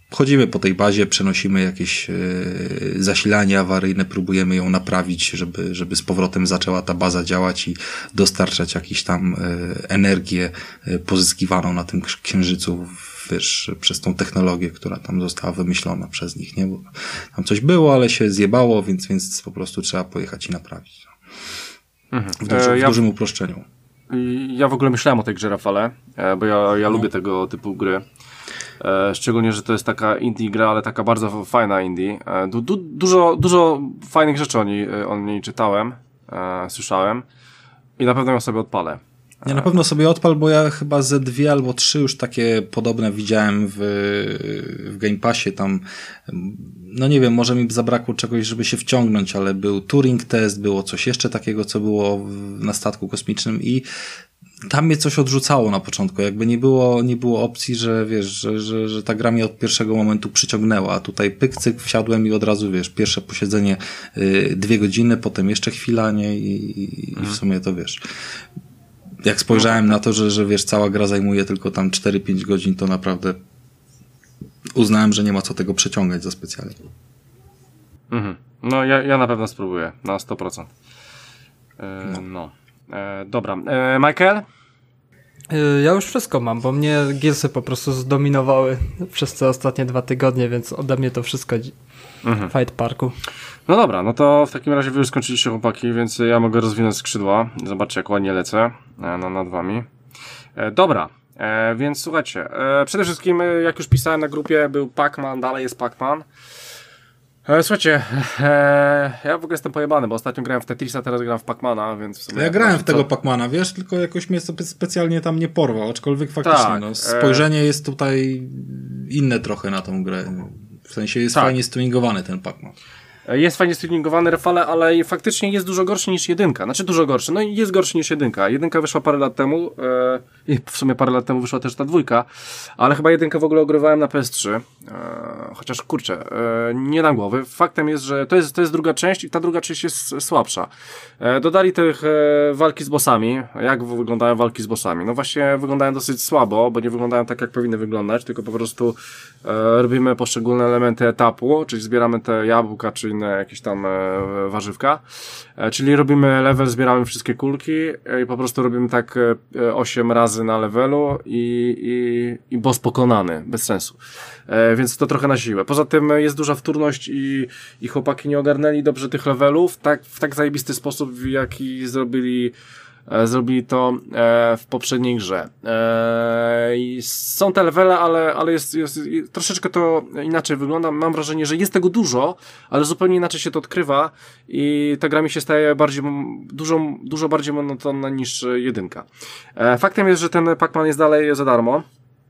chodzimy po tej bazie, przenosimy jakieś e, zasilanie awaryjne, próbujemy ją naprawić, żeby, żeby z powrotem zaczęła ta baza działać i dostarczać jakąś tam e, energię e, pozyskiwaną na tym księżycu, wiesz, przez tą technologię, która tam została wymyślona przez nich, nie? Bo tam coś było, ale się zjebało, więc, więc po prostu trzeba pojechać i naprawić. Mhm. W, duży, e, ja, w dużym uproszczeniu. Ja w ogóle myślałem o tej grze, Rafale, bo ja, ja no. lubię tego typu gry. E, szczególnie, że to jest taka indie gra, ale taka bardzo fajna indie. E, du, du, dużo, dużo fajnych rzeczy o niej, o niej czytałem, e, słyszałem i na pewno ją sobie odpalę. Ja na pewno sobie odpal, bo ja chyba ze dwie albo trzy już takie podobne widziałem w, w Game Passie. Tam, no nie wiem, może mi zabrakło czegoś, żeby się wciągnąć, ale był Turing Test, było coś jeszcze takiego, co było w, na statku kosmicznym i tam mnie coś odrzucało na początku, jakby nie było, nie było opcji, że wiesz, że, że, że ta gra mnie od pierwszego momentu przyciągnęła, a tutaj pyk, cyk, wsiadłem i od razu, wiesz, pierwsze posiedzenie y, dwie godziny, potem jeszcze chwila, nie, i, i, i w sumie to wiesz. Jak spojrzałem na to, że, że wiesz, cała gra zajmuje tylko tam cztery pięć godzin, to naprawdę uznałem, że nie ma co tego przeciągać za specjalnie. Mhm. No ja, ja na pewno spróbuję, na sto procent. E, no. no. E, dobra. E, Michael? Ja już wszystko mam, bo mnie Gearsy po prostu zdominowały przez te ostatnie dwa tygodnie, więc ode mnie to wszystko mhm. Fight Parku. No dobra, no to w takim razie wy już skończyliście, chłopaki, więc ja mogę rozwinąć skrzydła. Zobaczcie, jak ładnie lecę e, no, nad wami. E, dobra, e, więc słuchajcie, e, przede wszystkim, jak już pisałem na grupie, był Pac-Man, dalej jest Pac-Man. E, słuchajcie, e, ja w ogóle jestem pojebany, bo ostatnio grałem w Tetrisa, teraz gram w Pacmana, więc w sumie... Ja grałem w tego co... Pacmana, wiesz, tylko jakoś mnie specjalnie tam nie porwał, aczkolwiek faktycznie, tak, no, spojrzenie e... jest tutaj inne trochę na tą grę. W sensie jest tak. fajnie stylingowany ten Pacman. Jest fajnie stylingowany, Rafale, ale faktycznie jest dużo gorszy niż jedynka. Znaczy dużo gorszy, no i jest gorszy niż jedynka. Jedynka wyszła parę lat temu e, i w sumie parę lat temu wyszła też ta dwójka, ale chyba jedynkę w ogóle ogrywałem na P S trzy. E, chociaż kurczę, e, nie na głowy. Faktem jest, że to jest, to jest druga część i ta druga część jest słabsza. E, dodali tych e, walki z bossami. Jak wyglądają walki z bossami? No właśnie wyglądają dosyć słabo, bo nie wyglądają tak, jak powinny wyglądać, tylko po prostu e, robimy poszczególne elementy etapu, czyli zbieramy te jabłka, czy inne jakieś tam e, warzywka, e, czyli robimy level, zbieramy wszystkie kulki e, i po prostu robimy tak e, osiem razy na levelu i, i, i boss pokonany, bez sensu. E, więc to trochę na siłę. Poza tym jest duża wtórność i, i chłopaki nie ogarnęli dobrze tych levelów tak, w tak zajebisty sposób, w jaki zrobili E, zrobili to e, w poprzedniej grze. E, i są te levele, ale, ale jest, jest, troszeczkę to inaczej wygląda. Mam wrażenie, że jest tego dużo, ale zupełnie inaczej się to odkrywa i ta gra mi się staje bardziej, dużo, dużo bardziej monotonna niż jedynka. E, faktem jest, że ten Pac-Man jest dalej za darmo.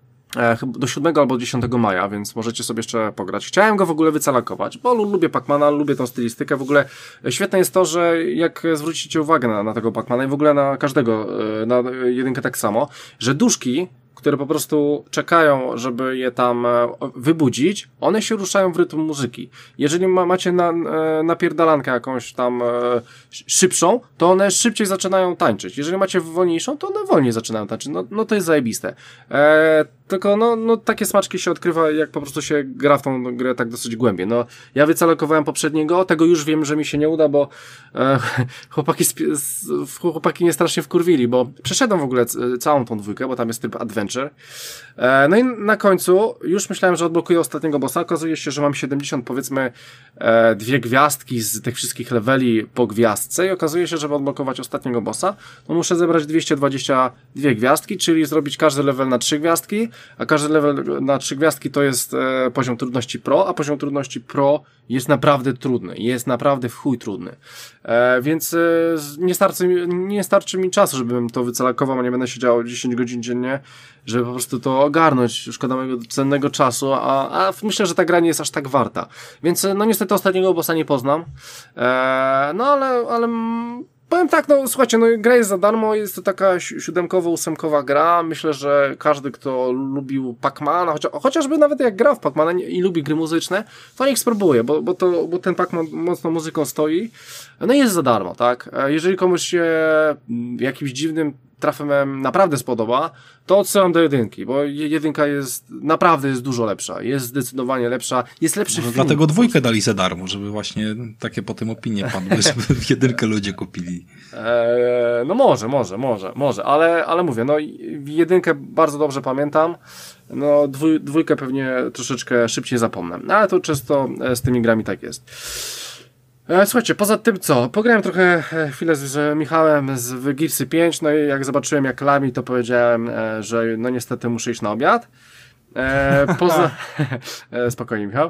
Do siódmego albo dziesiątego maja, więc możecie sobie jeszcze pograć. Chciałem go w ogóle wycalakować, bo lubię Pacmana, lubię tą stylistykę. W ogóle świetne jest to, że jak zwrócicie uwagę na, na tego Pacmana i w ogóle na każdego, na jedynkę tak samo, że duszki, które po prostu czekają, żeby je tam wybudzić, one się ruszają w rytm muzyki. Jeżeli ma, macie na, napierdalankę jakąś tam e, szybszą, to one szybciej zaczynają tańczyć. Jeżeli macie wolniejszą, to one wolniej zaczynają tańczyć. No, no to jest zajebiste. E, tylko no, no takie smaczki się odkrywa, jak po prostu się gra w tą grę tak dosyć głębiej. No ja wycalokowałem poprzedniego, tego już wiem, że mi się nie uda, bo e, chłopaki, chłopaki mnie strasznie wkurwili, bo przeszedłem w ogóle całą tą dwójkę, bo tam jest tryb adventure. E, no i na końcu już myślałem, że odblokuję ostatniego bossa. Okazuje się, że mam siedemdziesiąt, powiedzmy, e, dwie gwiazdki z tych wszystkich leveli po gwiazdce i okazuje się, że żeby odblokować ostatniego bossa, to muszę zebrać dwieście dwadzieścia dwie gwiazdki, czyli zrobić każdy level na trzy gwiazdki, a każdy level na trzy gwiazdki to jest e, poziom trudności pro, a poziom trudności pro jest naprawdę trudny, jest naprawdę w chuj trudny. E, więc e, nie, starczy, nie starczy mi czasu, żebym to wycalakował, a nie będę siedział dziesięć godzin dziennie, żeby po prostu to ogarnąć. Szkoda mojego cennego czasu, a, a myślę, że ta gra nie jest aż tak warta. Więc no niestety ostatniego bossa nie poznam. E, no ale, ale powiem tak, no słuchajcie, no gra jest za darmo, jest to taka siódemkowo-ósemkowa gra. Myślę, że każdy, kto lubił Pacmana, chociaż, chociażby nawet jak gra w Pacmana i lubi gry muzyczne, to niech spróbuje, bo, bo, to, bo ten Pacman mocno muzyką stoi. No i jest za darmo, tak? Jeżeli komuś się jakimś dziwnym trafiłem naprawdę spodoba, to odsyłam do jedynki, bo jedynka jest, naprawdę jest dużo lepsza, jest zdecydowanie lepsza, jest lepszy Może film. dlatego dwójkę dali za darmo, żeby właśnie takie potem opinie padły, żeby jedynkę ludzie kupili. Eee, no może, może, może, może, ale, ale mówię, no jedynkę bardzo dobrze pamiętam, no dwój, dwójkę pewnie troszeczkę szybciej zapomnę, no, ale to często z tymi grami tak jest. E, słuchajcie, poza tym co? Pograłem trochę e, chwilę z, z Michałem z w Gearsy pięć, no i jak zobaczyłem jak lami, to powiedziałem, e, że no niestety muszę iść na obiad. E, poza... e, spokojnie, Michał.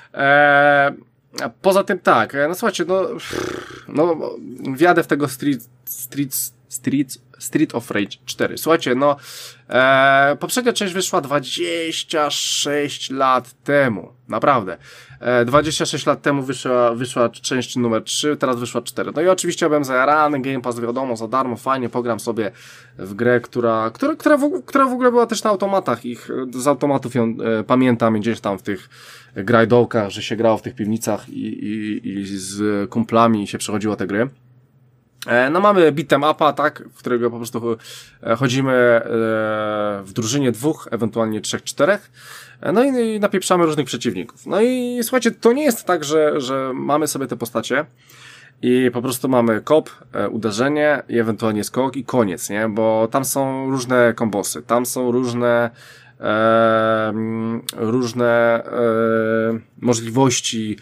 E, poza tym tak, no słuchajcie, no, no wjadę w tego Street, street, street, Street of Rage cztery. Słuchajcie, no e, poprzednia część wyszła dwadzieścia sześć lat temu. Naprawdę. E, dwadzieścia sześć lat temu wyszła, wyszła część numer trzy, teraz wyszła cztery. No i oczywiście byłem zajarany, Game Pass wiadomo, za darmo, fajnie, pogram sobie w grę, która, która, która, w, która w ogóle była też na automatach. Ich, z automatów ją e, pamiętam gdzieś tam w tych grajdołkach, że się grało w tych piwnicach i, i, i z kumplami się przechodziło te gry. No mamy beat'em upa, tak, w którego po prostu chodzimy w drużynie dwóch, ewentualnie trzech, czterech, no i napieprzamy różnych przeciwników. No i słuchajcie, to nie jest tak, że, że mamy sobie te postacie i po prostu mamy kop, uderzenie i ewentualnie skok i koniec, nie, bo tam są różne kombosy, tam są różne e, różne e, możliwości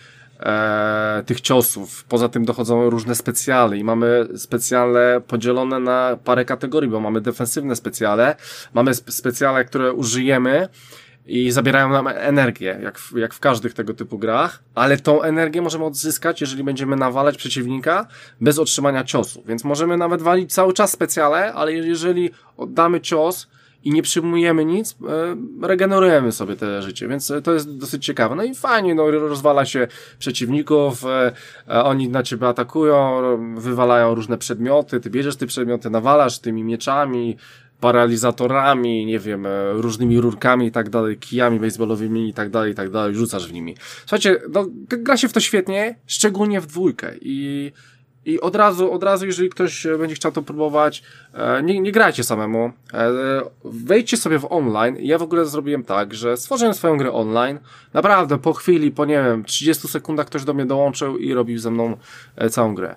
E, tych ciosów. Poza tym dochodzą różne specjale i mamy specjale podzielone na parę kategorii, bo mamy defensywne specjale, mamy spe- specjale, które użyjemy i zabierają nam energię, jak w, jak w każdych tego typu grach, ale tą energię możemy odzyskać, jeżeli będziemy nawalać przeciwnika bez otrzymania ciosu, więc możemy nawet walić cały czas specjale, ale jeżeli oddamy cios i nie przyjmujemy nic, e, regenerujemy sobie te życie, więc to jest dosyć ciekawe. No i fajnie, no rozwala się przeciwników, e, e, oni na ciebie atakują, wywalają różne przedmioty, ty bierzesz te przedmioty, nawalasz tymi mieczami, paralizatorami, nie wiem, e, różnymi rurkami i tak dalej, kijami baseballowymi i tak dalej, i tak dalej, rzucasz w nimi. Słuchajcie, no, gra się w to świetnie, szczególnie w dwójkę i I od razu, od razu, jeżeli ktoś będzie chciał to próbować, nie, nie grajcie samemu, wejdźcie sobie w online. Ja w ogóle zrobiłem tak, że stworzyłem swoją grę online, naprawdę po chwili, po nie wiem, trzydziestu sekundach ktoś do mnie dołączył i robił ze mną całą grę.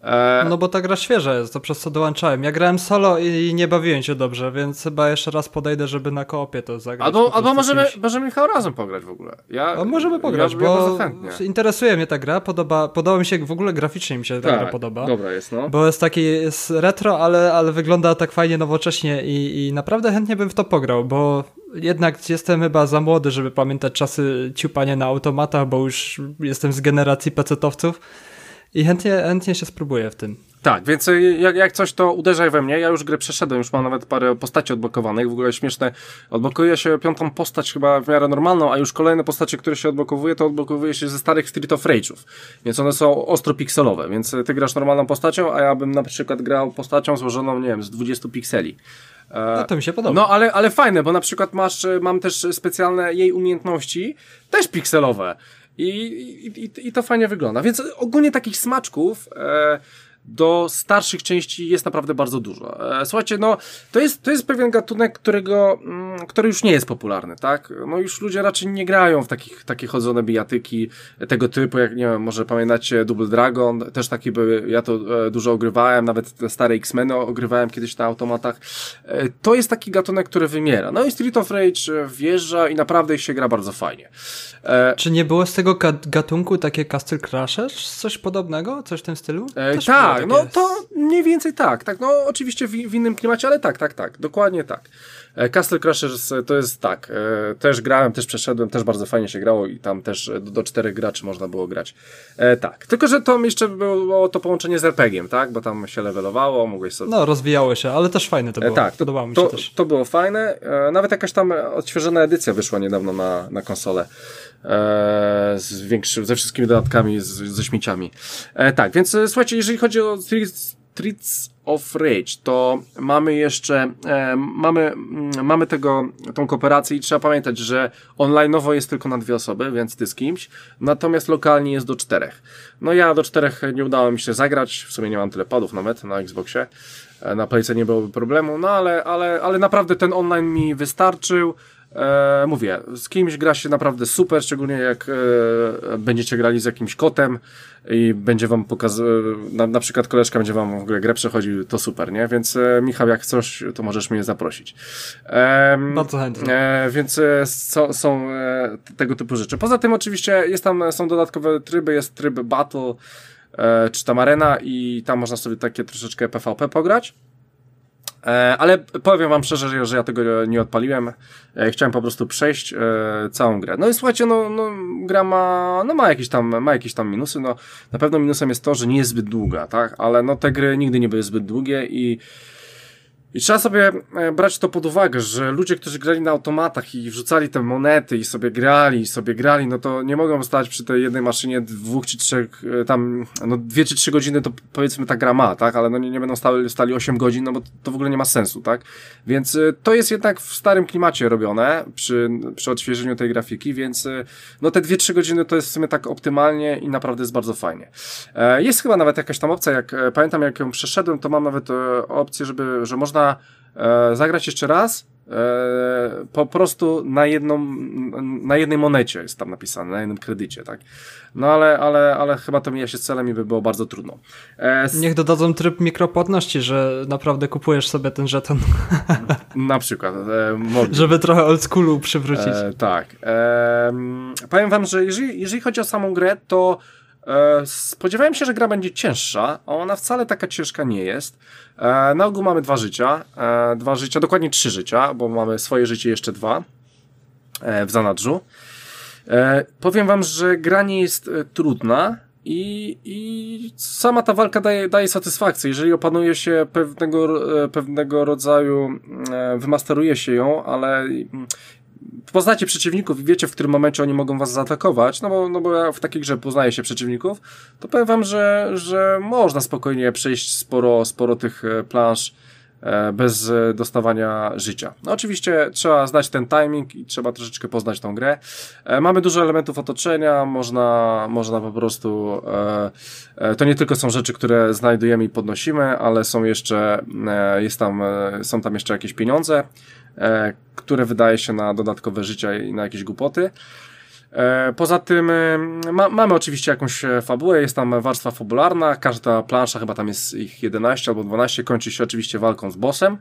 No bo ta gra świeża jest, to przez co dołączałem. Ja grałem solo i nie bawiłem się dobrze, więc chyba jeszcze raz podejdę, żeby na koopie to zagrać. Albo, albo możemy, możemy Michał razem pograć w ogóle. Ja, A możemy pograć, ja, bo ja interesuje mnie ta gra, podoba, podoba mi się, w ogóle graficznie mi się ta tak, gra podoba. Dobra jest, no. Bo jest taki, jest retro, ale, ale wygląda tak fajnie nowocześnie i, i naprawdę chętnie bym w to pograł, bo jednak jestem chyba za młody, żeby pamiętać czasy ciupania na automatach, bo już jestem z generacji pecetowców i chętnie, chętnie się spróbuję w tym. Tak, więc jak, jak coś, to uderzaj we mnie. Ja już grę przeszedłem, już mam nawet parę postaci odblokowanych. W ogóle śmieszne, odblokuje się piątą postać chyba w miarę normalną, a już kolejne postacie, które się odblokowuje, to odblokowuje się ze starych Street of Rage'ów. Więc one są ostro pikselowe, więc ty grasz normalną postacią, a ja bym na przykład grał postacią złożoną, nie wiem, z dwudziestu pikseli. No to mi się podoba. No ale, ale fajne, bo na przykład masz, mam też specjalne jej umiejętności, też pikselowe. I, i, i, i to fajnie wygląda. Więc ogólnie takich smaczków e, do starszych części jest naprawdę bardzo dużo. E, słuchajcie, no to jest, to jest pewien gatunek, którego, mm, który już nie jest popularny, tak? No już ludzie raczej nie grają w takich, takie chodzone bijatyki tego typu, jak nie wiem, może pamiętacie Double Dragon, też taki były, ja to e, dużo ogrywałem, nawet te stare X-Meny ogrywałem kiedyś na automatach. E, to jest taki gatunek, który wymiera. No i Street of Rage wjeżdża i naprawdę się gra bardzo fajnie. E, Czy nie było z tego gatunku takie Castle Crashers? Coś podobnego? Coś w tym stylu? E, tak, no to mniej więcej tak, tak, no oczywiście w, w innym klimacie, ale tak, tak, tak, dokładnie tak. E, Castle Crashers to jest tak, e, też grałem, też przeszedłem, też bardzo fajnie się grało i tam też do, do czterech graczy można było grać. E, tak, tylko że to jeszcze było to połączenie z er pe giem, tak, bo tam się levelowało, mogłeś sobie... No, rozwijało się, ale też fajne to było, e, tak, podobało mi to, się też. To było fajne, e, nawet jakaś tam odświeżona edycja wyszła niedawno na, na konsolę. E, z większy, ze wszystkimi dodatkami, z, ze śmieciami. E, tak, więc słuchajcie, jeżeli chodzi o Streets of Rage, to mamy jeszcze e, mamy, mm, mamy tego, tą kooperację i trzeba pamiętać, że online'owo jest tylko na dwie osoby, więc ty z kimś, natomiast lokalnie jest do czterech. No ja do czterech nie udało mi się zagrać, w sumie nie mam tyle padów nawet na Xboxie, na Playce nie byłoby problemu, no ale, ale, ale naprawdę ten online mi wystarczył. E, mówię, z kimś gra się naprawdę super, szczególnie jak e, będziecie grali z jakimś kotem i będzie wam pokazywał, na, na przykład koleżka będzie wam w ogóle grę przechodził, to super, nie? Więc e, Michał, jak coś, to możesz mnie zaprosić. E, Bardzo chętnie. E, więc e, so, są e, tego typu rzeczy. Poza tym oczywiście jest tam, są dodatkowe tryby, jest tryb Battle, e, czy tam Arena i tam można sobie takie troszeczkę P V P pograć. E, ale powiem wam szczerze, że ja tego nie odpaliłem. E, chciałem po prostu przejść e, całą grę. No i słuchajcie, no, no gra ma, no ma jakieś tam, ma jakieś tam minusy, no na pewno minusem jest to, że nie jest zbyt długa, tak? Ale no te gry nigdy nie były zbyt długie i I trzeba sobie brać to pod uwagę, że ludzie, którzy grali na automatach i wrzucali te monety i sobie grali, i sobie grali, no to nie mogą stać przy tej jednej maszynie dwóch czy trzech, tam, no dwie czy trzy godziny to powiedzmy ta gra ma, tak? Ale no nie, nie będą stali, stali osiem godzin, no bo to w ogóle nie ma sensu, tak? Więc to jest jednak w starym klimacie robione przy, przy odświeżeniu tej grafiki, więc no te dwie trzy godziny to jest w sumie tak optymalnie i naprawdę jest bardzo fajnie. Jest chyba nawet jakaś tam opcja, jak pamiętam jak ją przeszedłem, to mam nawet opcję, żeby, że można E, zagrać jeszcze raz e, po prostu na jedną na jednej monecie jest tam napisane, na jednym kredycie, tak? No ale, ale, ale chyba to mija się z celem i by było bardzo trudno. E, s- Niech dodadzą tryb mikropłatności, że naprawdę kupujesz sobie ten żeton. na przykład. E, mogli. Żeby trochę oldschoolu przywrócić. E, tak. E, powiem wam, że jeżeli, jeżeli chodzi o samą grę, to E, spodziewałem się, że gra będzie cięższa, a ona wcale taka ciężka nie jest. E, na ogół mamy dwa życia, e, dwa życia, dokładnie trzy życia, bo mamy swoje życie jeszcze dwa e, w zanadrzu. E, powiem wam, że gra nie jest e, trudna i, i sama ta walka daje, daje satysfakcję. Jeżeli opanuje się pewnego, e, pewnego rodzaju, e, wymasteruje się ją, ale poznacie przeciwników i wiecie, w którym momencie oni mogą was zaatakować, no bo, no bo ja w takiej grze poznaję się przeciwników, to powiem wam, że, że można spokojnie przejść sporo, sporo tych planż e, bez dostawania życia. No oczywiście trzeba znać ten timing i trzeba troszeczkę poznać tą grę. E, mamy dużo elementów otoczenia, można, można po prostu e, e, to nie tylko są rzeczy, które znajdujemy i podnosimy, ale są jeszcze e, jest tam, e, są tam jeszcze jakieś pieniądze, e, które wydaje się na dodatkowe życia i na jakieś głupoty. E, poza tym e, ma, mamy oczywiście jakąś fabułę, jest tam warstwa fabularna, każda plansza, chyba tam jest ich jedenaście albo dwanaście, kończy się oczywiście walką z bossem.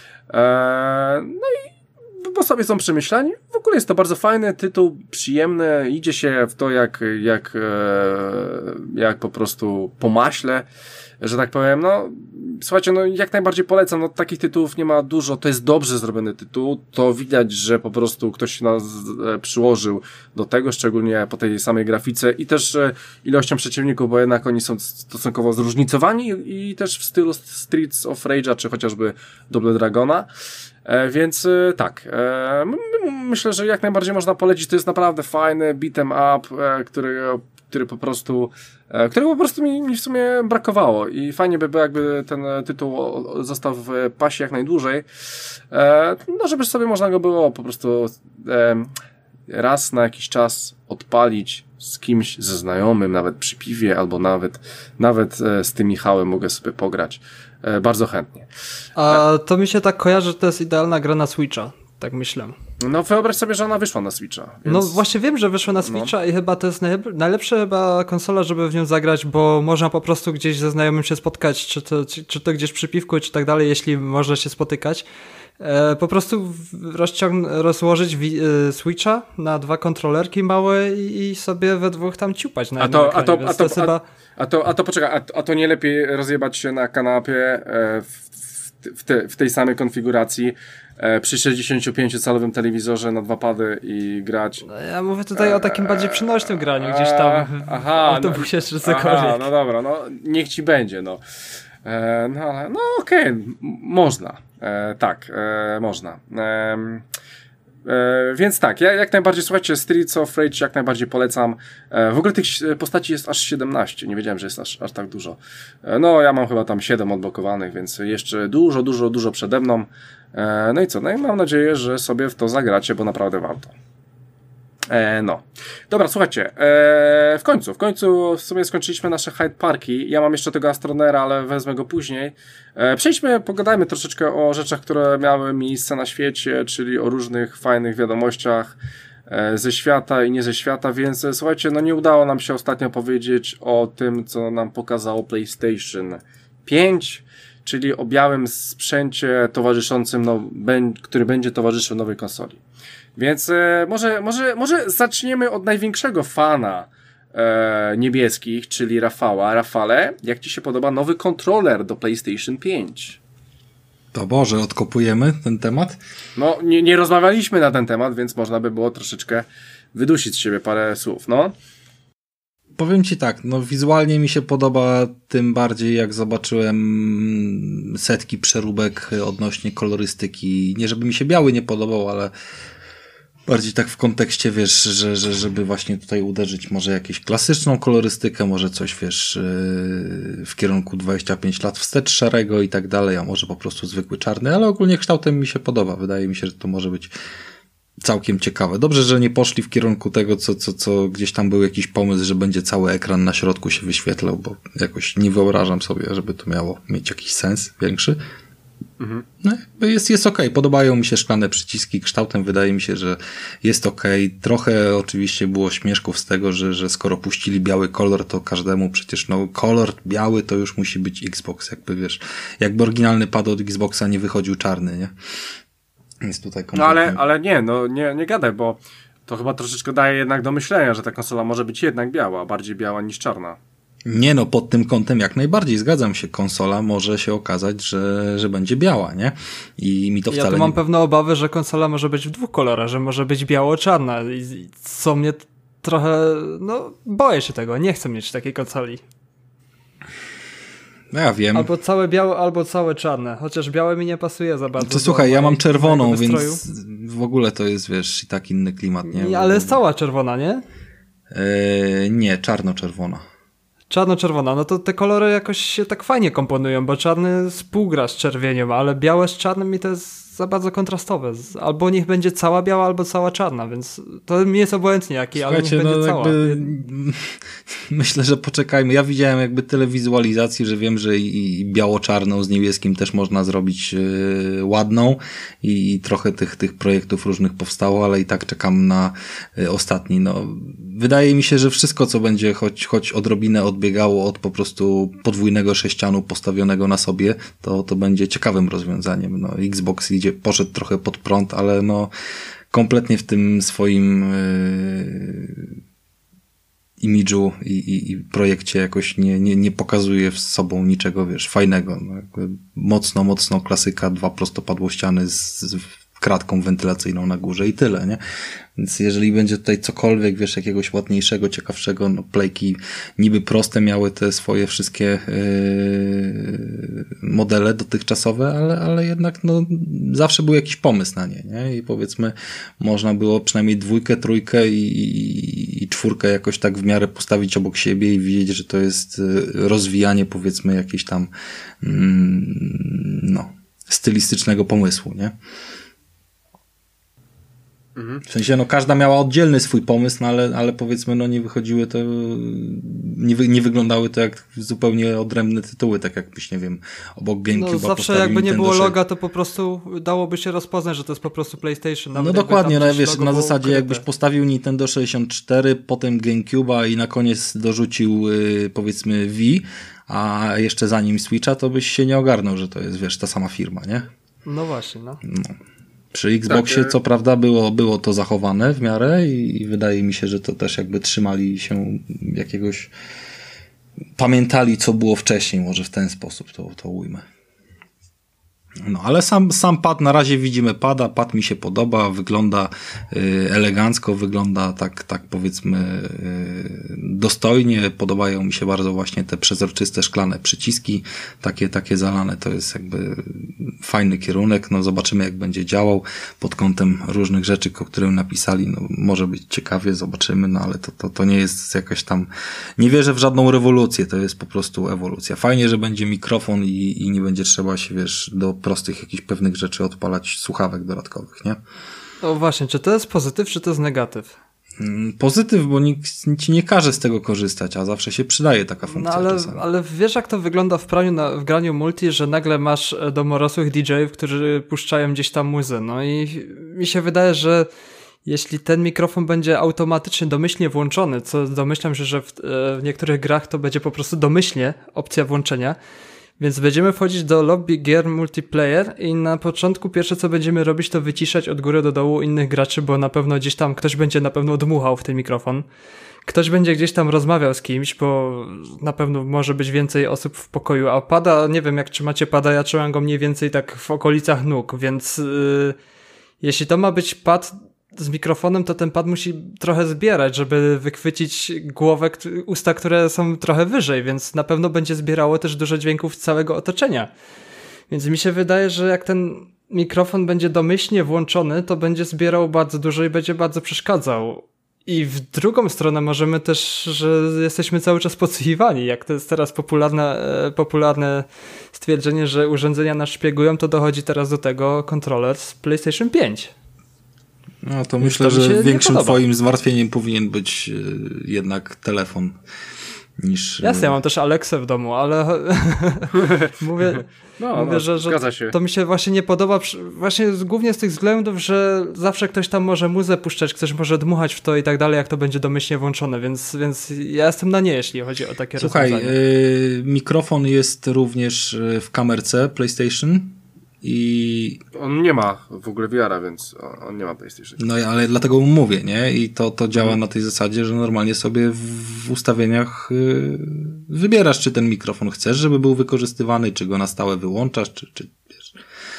E, no i bossowie są przemyślani. W ogóle jest to bardzo fajny tytuł, przyjemny, idzie się w to jak, jak, e, jak po prostu po maśle, że tak powiem. No słuchajcie, no jak najbardziej polecam, no takich tytułów nie ma dużo, to jest dobrze zrobiony tytuł, to widać, że po prostu ktoś się nas e, przyłożył do tego, szczególnie po tej samej grafice i też e, ilością przeciwników, bo jednak oni są stosunkowo zróżnicowani i też w stylu Streets of Rage'a, czy chociażby Double Dragona. E, więc e, tak, e, myślę, że jak najbardziej można polecić, to jest naprawdę fajny beat'em up, e, który, który po prostu e, którego po prostu mi, mi w sumie brakowało i fajnie by było, jakby ten tytuł został w pasie jak najdłużej, e, no żeby sobie można go było po prostu e, raz na jakiś czas odpalić z kimś, ze znajomym, nawet przy piwie, albo nawet nawet e, z tym Michałem mogę sobie pograć. E, bardzo chętnie. A to mi się tak kojarzy, że to jest idealna gra na Switcha, tak myślę. No wyobraź sobie, że ona wyszła na Switcha. Więc... No właśnie wiem, że wyszła na Switcha no. I chyba to jest najlep- najlepsza chyba konsola, żeby w nią zagrać, bo można po prostu gdzieś ze znajomym się spotkać, czy to, czy, czy to gdzieś przy piwku, czy tak dalej, jeśli można się spotykać. E, po prostu rozciąg- rozłożyć wi- e, Switcha na dwa kontrolerki małe i, i sobie we dwóch tam ciupać na jednym ekranie, a to, a to, to, to a, chyba... a, to, a to poczekaj, a, a to nie lepiej rozjebać się na kanapie e, w, w, te, w tej samej konfiguracji e, przy sześćdziesięciopięciocalowym telewizorze na dwa pady i grać. No, ja mówię tutaj e, o takim bardziej przenośnym graniu, gdzieś tam w aha, autobusie no, czy cokolwiek. Aha, no dobra, no niech ci będzie, no. E, no ale, no okej, okay, można. E, tak, e, można. E, e, więc tak, ja jak najbardziej, słuchajcie, Streets of Rage jak najbardziej polecam. E, w ogóle tych postaci jest aż siedemnaście, nie wiedziałem, że jest aż, aż tak dużo. E, no ja mam chyba tam siedem odblokowanych, więc jeszcze dużo, dużo, dużo przede mną. E, no i co, no i mam nadzieję, że sobie w to zagracie, bo naprawdę warto. E, no. Dobra, słuchajcie, e, w końcu, w końcu w sumie skończyliśmy nasze Hyde Parki. Ja mam jeszcze tego Astronera, ale wezmę go później. E, przejdźmy, pogadajmy troszeczkę o rzeczach, które miały miejsce na świecie, czyli o różnych fajnych wiadomościach e, ze świata i nie ze świata, więc e, słuchajcie, no nie udało nam się ostatnio powiedzieć o tym, co nam pokazało PlayStation pięć, czyli o białym sprzęcie towarzyszącym, no, ben, który będzie towarzyszył nowej konsoli. Więc e, może, może, może zaczniemy od największego fana e, niebieskich, czyli Rafała. Rafale, jak Ci się podoba nowy kontroler do PlayStation pięć? To Boże, odkopujemy ten temat? No, nie, nie rozmawialiśmy na ten temat, więc można by było troszeczkę wydusić z siebie parę słów, no. Powiem Ci tak, no wizualnie mi się podoba, tym bardziej jak zobaczyłem setki przeróbek odnośnie kolorystyki. Nie żeby mi się biały nie podobał, ale bardziej tak w kontekście, wiesz, że, że żeby właśnie tutaj uderzyć może jakąś klasyczną kolorystykę, może coś, wiesz, w kierunku dwadzieścia pięć lat wstecz szarego i tak dalej, a może po prostu zwykły czarny, ale ogólnie kształtem mi się podoba. Wydaje mi się, że to może być całkiem ciekawe. Dobrze, że nie poszli w kierunku tego, co, co, co gdzieś tam był jakiś pomysł, że będzie cały ekran na środku się wyświetlał, bo jakoś nie wyobrażam sobie, żeby to miało mieć jakiś sens większy. Mhm. No, jest, jest okej. Okay. Podobają mi się szklane przyciski. Kształtem wydaje mi się, że jest okej. Okay. Trochę oczywiście było śmieszków z tego, że, że skoro puścili biały kolor, to każdemu przecież no kolor biały to już musi być Xbox. Jakby wiesz, jakby oryginalny pad od Xboxa nie wychodził czarny, nie? Jest tutaj kompletnie... No ale, ale nie, no nie, nie gadaj, bo to chyba troszeczkę daje jednak do myślenia, że ta konsola może być jednak biała, bardziej biała niż czarna. Nie no, pod tym kątem jak najbardziej zgadzam się. Konsola może się okazać, że, że będzie biała, nie? I mi to wcale Ja tu mam nie... pewne obawy, że konsola może być w dwóch kolorach, że może być biało-czarna i co mnie trochę, no boję się tego, nie chcę mieć takiej konsoli. Ja wiem. Albo całe białe, albo całe czarne. Chociaż białe mi nie pasuje za bardzo. To słuchaj, ja mam czerwoną, więc w ogóle to jest, wiesz, i tak inny klimat, nie? nie ale jest cała czerwona, nie? Eee, nie, czarno-czerwona. Czarno-czerwona, no to te kolory jakoś się tak fajnie komponują, bo czarny współgra z czerwieniem, ale białe z czarnym mi to jest za bardzo kontrastowe. Albo niech będzie cała biała, albo cała czarna, więc to mi jest obojętnie jaki, ale niech będzie no, cała. Jakby... Myślę, że poczekajmy. Ja widziałem jakby tyle wizualizacji, że wiem, że i, i biało-czarną z niebieskim też można zrobić yy, ładną i, i trochę tych, tych projektów różnych powstało, ale i tak czekam na yy, ostatni. No, wydaje mi się, że wszystko, co będzie choć, choć odrobinę odbiegało od po prostu podwójnego sześcianu postawionego na sobie, to, to będzie ciekawym rozwiązaniem. No, Xbox idzie, poszedł trochę pod prąd, ale no kompletnie w tym swoim yy, imidżu i, i, i projekcie jakoś nie, nie, nie pokazuje z sobą niczego, wiesz, fajnego. No, jakby mocno, mocno klasyka, dwa prostopadłościany z, z kratką wentylacyjną na górze i tyle, nie? Więc jeżeli będzie tutaj cokolwiek, wiesz, jakiegoś ładniejszego, ciekawszego, no playki niby proste miały te swoje wszystkie yy, modele dotychczasowe, ale, ale jednak no zawsze był jakiś pomysł na nie, nie? I powiedzmy można było przynajmniej dwójkę, trójkę i, i, i czwórkę jakoś tak w miarę postawić obok siebie i widzieć, że to jest rozwijanie powiedzmy jakieś tam yy, no stylistycznego pomysłu, nie? W sensie, no każda miała oddzielny swój pomysł, no ale, ale powiedzmy, no nie wychodziły to, nie, wy, nie wyglądały to jak zupełnie odrębne tytuły, tak jakbyś, nie wiem, obok GameCube'a no zawsze jakby nie było loga, to po prostu dałoby się rozpoznać, że to jest po prostu PlayStation. No dokładnie, no wiesz, na zasadzie ukryte. Jakbyś postawił Nintendo sześćdziesiąt cztery, potem GameCube'a i na koniec dorzucił yy, powiedzmy Wii, a jeszcze zanim Switcha, to byś się nie ogarnął, że to jest, wiesz, ta sama firma, nie? No właśnie, no. no. Przy Xboxie tak, co prawda było, było to zachowane w miarę i, i wydaje mi się, że to też jakby trzymali się jakiegoś, pamiętali co było wcześniej, może w ten sposób to, to ujmę. No, ale sam, sam pad, na razie widzimy pada, pad mi się podoba, wygląda y, elegancko, wygląda tak, tak powiedzmy y, dostojnie, podobają mi się bardzo właśnie te przezroczyste szklane przyciski, takie, takie zalane, to jest jakby fajny kierunek, no zobaczymy jak będzie działał pod kątem różnych rzeczy, o których napisali, no może być ciekawie, zobaczymy, no ale to, to, to nie jest jakaś tam, nie wierzę w żadną rewolucję, to jest po prostu ewolucja. Fajnie, że będzie mikrofon i, i nie będzie trzeba się, wiesz, do prostych jakichś pewnych rzeczy odpalać słuchawek dodatkowych, nie? No właśnie, czy to jest pozytyw, czy to jest negatyw? Pozytyw, bo nikt ci nie każe z tego korzystać, a zawsze się przydaje taka funkcja. No ale, ale wiesz, jak to wygląda w, praniu na, w graniu multi, że nagle masz domorosłych D J-ów, którzy puszczają gdzieś tam muzę. No i mi się wydaje, że jeśli ten mikrofon będzie automatycznie domyślnie włączony, co domyślam się, że w, w niektórych grach to będzie po prostu domyślnie opcja włączenia, więc będziemy wchodzić do lobby gier multiplayer i na początku pierwsze co będziemy robić to wyciszać od góry do dołu innych graczy, bo na pewno gdzieś tam ktoś będzie na pewno dmuchał w ten mikrofon. Ktoś będzie gdzieś tam rozmawiał z kimś, bo na pewno może być więcej osób w pokoju, a pada, nie wiem jak trzymacie pada, ja trzymam go mniej więcej tak w okolicach nóg, więc yy, jeśli to ma być pad z mikrofonem, to ten pad musi trochę zbierać, żeby wychwycić głowę, usta, które są trochę wyżej, więc na pewno będzie zbierało też dużo dźwięków z całego otoczenia. Więc mi się wydaje, że jak ten mikrofon będzie domyślnie włączony, to będzie zbierał bardzo dużo i będzie bardzo przeszkadzał. I w drugą stronę możemy też, że jesteśmy cały czas podsłuchiwani. Jak to jest teraz popularne, popularne stwierdzenie, że urządzenia nas szpiegują, to dochodzi teraz do tego kontroler z PlayStation pięć. No to myślę, to że większym twoim zmartwieniem powinien być jednak telefon niż... Jasne, ja mam też Alexę w domu, ale mówię, no, mówię no, że, że zgadza się. To mi się właśnie nie podoba, właśnie głównie z tych względów, że zawsze ktoś tam może muzę puszczać, ktoś może dmuchać w to i tak dalej, jak to będzie domyślnie włączone, więc, więc ja jestem na nie, jeśli chodzi o takie Słuchaj, rozwiązanie. Słuchaj, yy, mikrofon jest również w kamerce PlayStation. I on nie ma w ogóle V R-a, więc on nie ma PlayStation. No ale dlatego mówię, nie? I to, to działa hmm. na tej zasadzie, że normalnie sobie w ustawieniach yy, wybierasz, czy ten mikrofon chcesz, żeby był wykorzystywany, czy go na stałe wyłączasz, czy, czy wiesz.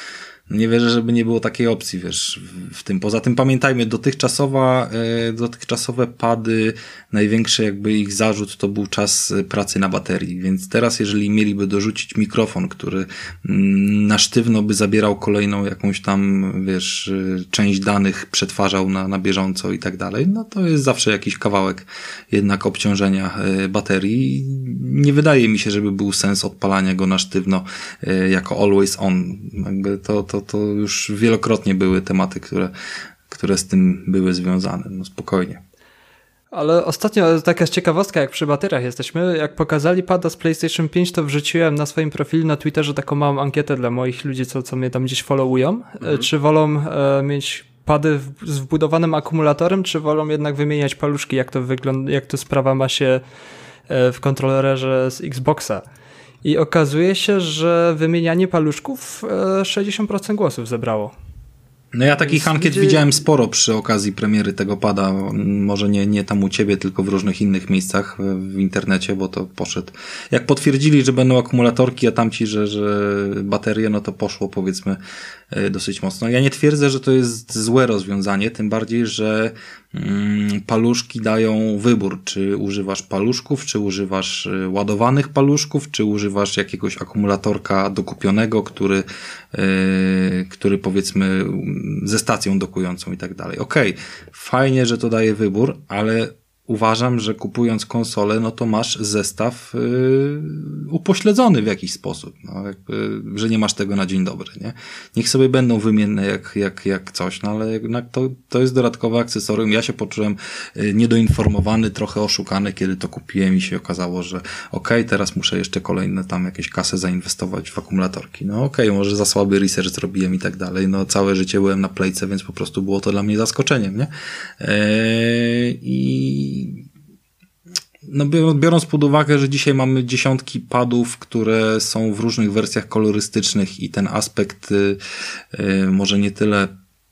Nie wierzę, żeby nie było takiej opcji, wiesz, w, w tym. Poza tym pamiętajmy, dotychczasowa, yy, dotychczasowe pady, największy jakby ich zarzut to był czas pracy na baterii, więc teraz jeżeli mieliby dorzucić mikrofon, który mm, na sztywno by zabierał kolejną jakąś tam, wiesz, yy, część danych, przetwarzał na, na bieżąco i tak dalej, no to jest zawsze jakiś kawałek jednak obciążenia yy, baterii. Nie wydaje mi się, żeby był sens odpalania go na sztywno yy, jako always on. Jakby to, to to już wielokrotnie były tematy, które, które z tym były związane. No spokojnie. Ale ostatnio taka ciekawostka, jak przy bateriach jesteśmy, jak pokazali pada z PlayStation pięć, to wrzuciłem na swoim profilu na Twitterze taką małą ankietę dla moich ludzi, co, co mnie tam gdzieś followują. Mhm. Czy wolą e, mieć pady w, z wbudowanym akumulatorem, czy wolą jednak wymieniać paluszki, jak to wygląda, jak to sprawa ma się e, w kontrolerze z Xboxa. I okazuje się, że wymienianie paluszków e, sześćdziesiąt procent głosów zebrało. No ja takich ankiet gdzie... widziałem sporo przy okazji premiery tego pada. Może nie, nie tam u ciebie, tylko w różnych innych miejscach w internecie, bo to poszedł. Jak potwierdzili, że będą akumulatorki, a tamci, że, że baterie, no to poszło powiedzmy dosyć mocno. Ja nie twierdzę, że to jest złe rozwiązanie, tym bardziej, że mm, paluszki dają wybór, czy używasz paluszków, czy używasz ładowanych paluszków, czy używasz jakiegoś akumulatorka dokupionego, który, yy, który powiedzmy ze stacją dokującą i tak dalej. Okej, fajnie, że to daje wybór, ale uważam, że kupując konsolę, no to masz zestaw yy, upośledzony w jakiś sposób. No, jakby, że nie masz tego na dzień dobry, nie? Niech sobie będą wymienne jak, jak, jak coś, no ale jednak to, to jest dodatkowe akcesorium. Ja się poczułem yy, niedoinformowany, trochę oszukany, kiedy to kupiłem i się okazało, że okej, okay, teraz muszę jeszcze kolejne tam jakieś kasę zainwestować w akumulatorki. No okej, okay, może za słaby research zrobiłem i tak dalej. No całe życie byłem na Playce, więc po prostu było to dla mnie zaskoczeniem, nie? Yy, I no biorąc pod uwagę, że dzisiaj mamy dziesiątki padów, które są w różnych wersjach kolorystycznych i ten aspekt y, y, może nie tyle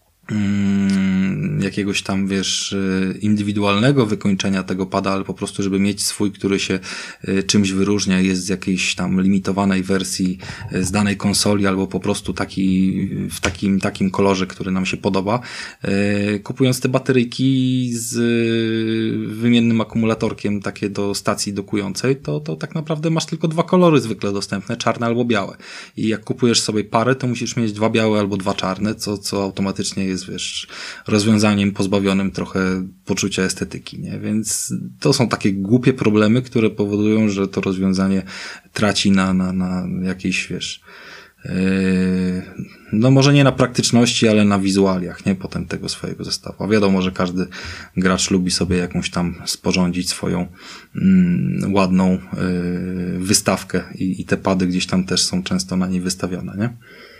jakiegoś tam, wiesz, indywidualnego wykończenia tego pada, ale po prostu, żeby mieć swój, który się czymś wyróżnia, jest z jakiejś tam limitowanej wersji z danej konsoli, albo po prostu taki, w takim, takim kolorze, który nam się podoba. Kupując te bateryjki z wymiennym akumulatorkiem takie do stacji dokującej, to, to tak naprawdę masz tylko dwa kolory zwykle dostępne, czarne albo białe. I jak kupujesz sobie parę, to musisz mieć dwa białe albo dwa czarne, co, co automatycznie jest jest, wiesz, rozwiązaniem pozbawionym trochę poczucia estetyki, nie? Więc to są takie głupie problemy, które powodują, że to rozwiązanie traci na, na, na jakiejś, wiesz, no może nie na praktyczności, ale na wizualiach, nie? Potem tego swojego zestawu. A wiadomo, że każdy gracz lubi sobie jakąś tam sporządzić swoją mm, ładną yy, wystawkę i, i te pady gdzieś tam też są często na niej wystawione, nie?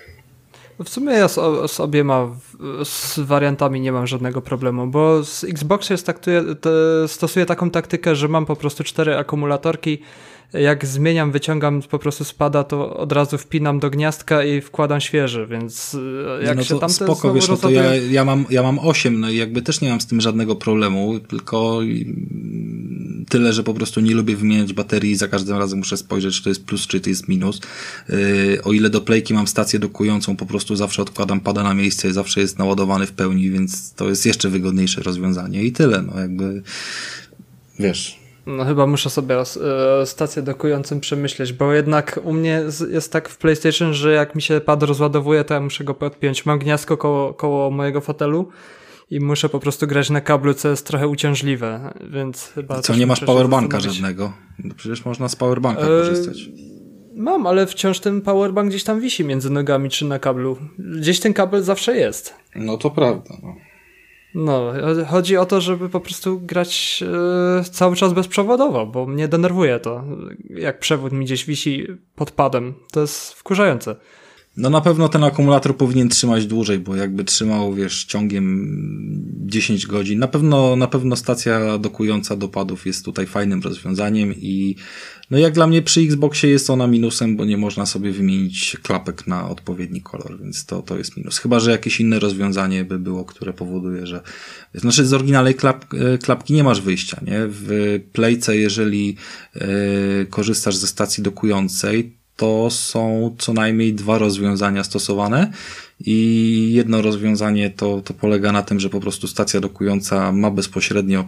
W sumie ja z, z obiema z wariantami nie mam żadnego problemu, bo z Xboxa jest taktuję, te, stosuję taką taktykę, że mam po prostu cztery akumulatorki. Jak zmieniam, wyciągam po prostu spada, to od razu wpinam do gniazdka i wkładam świeży, więc jak no się tam spoko, wiesz, no to ja, ja mam ja mam osiem, no i jakby też nie mam z tym żadnego problemu, tylko tyle, że po prostu nie lubię wymieniać baterii i za każdym razem muszę spojrzeć, czy to jest plus, czy to jest minus. Yy, o ile do playki mam stację dokującą, po prostu zawsze odkładam pada na miejsce i zawsze jest naładowany w pełni, więc to jest jeszcze wygodniejsze rozwiązanie i tyle, no jakby wiesz... No chyba muszę sobie e, stację dokującą przemyśleć, bo jednak u mnie jest tak w PlayStation, że jak mi się pad rozładowuje, to ja muszę go podpiąć. Mam gniazdko koło, koło mojego fotelu i muszę po prostu grać na kablu, co jest trochę uciążliwe, więc chyba... Co, nie masz powerbanka żadnego? No przecież można z powerbanka e... korzystać. Mam, ale wciąż ten powerbank gdzieś tam wisi między nogami czy na kablu. Gdzieś ten kabel zawsze jest. No to prawda, no. No, chodzi o to, żeby po prostu grać e, cały czas bezprzewodowo, bo mnie denerwuje to, jak przewód mi gdzieś wisi pod padem. To jest wkurzające. No na pewno ten akumulator powinien trzymać dłużej, bo jakby trzymał, wiesz, ciągiem dziesięć godzin. Na pewno, na pewno stacja dokująca do padów jest tutaj fajnym rozwiązaniem i no jak dla mnie przy Xboxie jest ona minusem, bo nie można sobie wymienić klapek na odpowiedni kolor, więc to, to jest minus. Chyba że jakieś inne rozwiązanie by było, które powoduje, że znaczy z oryginalnej klap, klapki nie masz wyjścia, nie? W Playce, jeżeli yy, korzystasz ze stacji dokującej, to są co najmniej dwa rozwiązania stosowane i jedno rozwiązanie to, to polega na tym, że po prostu stacja dokująca ma bezpośrednio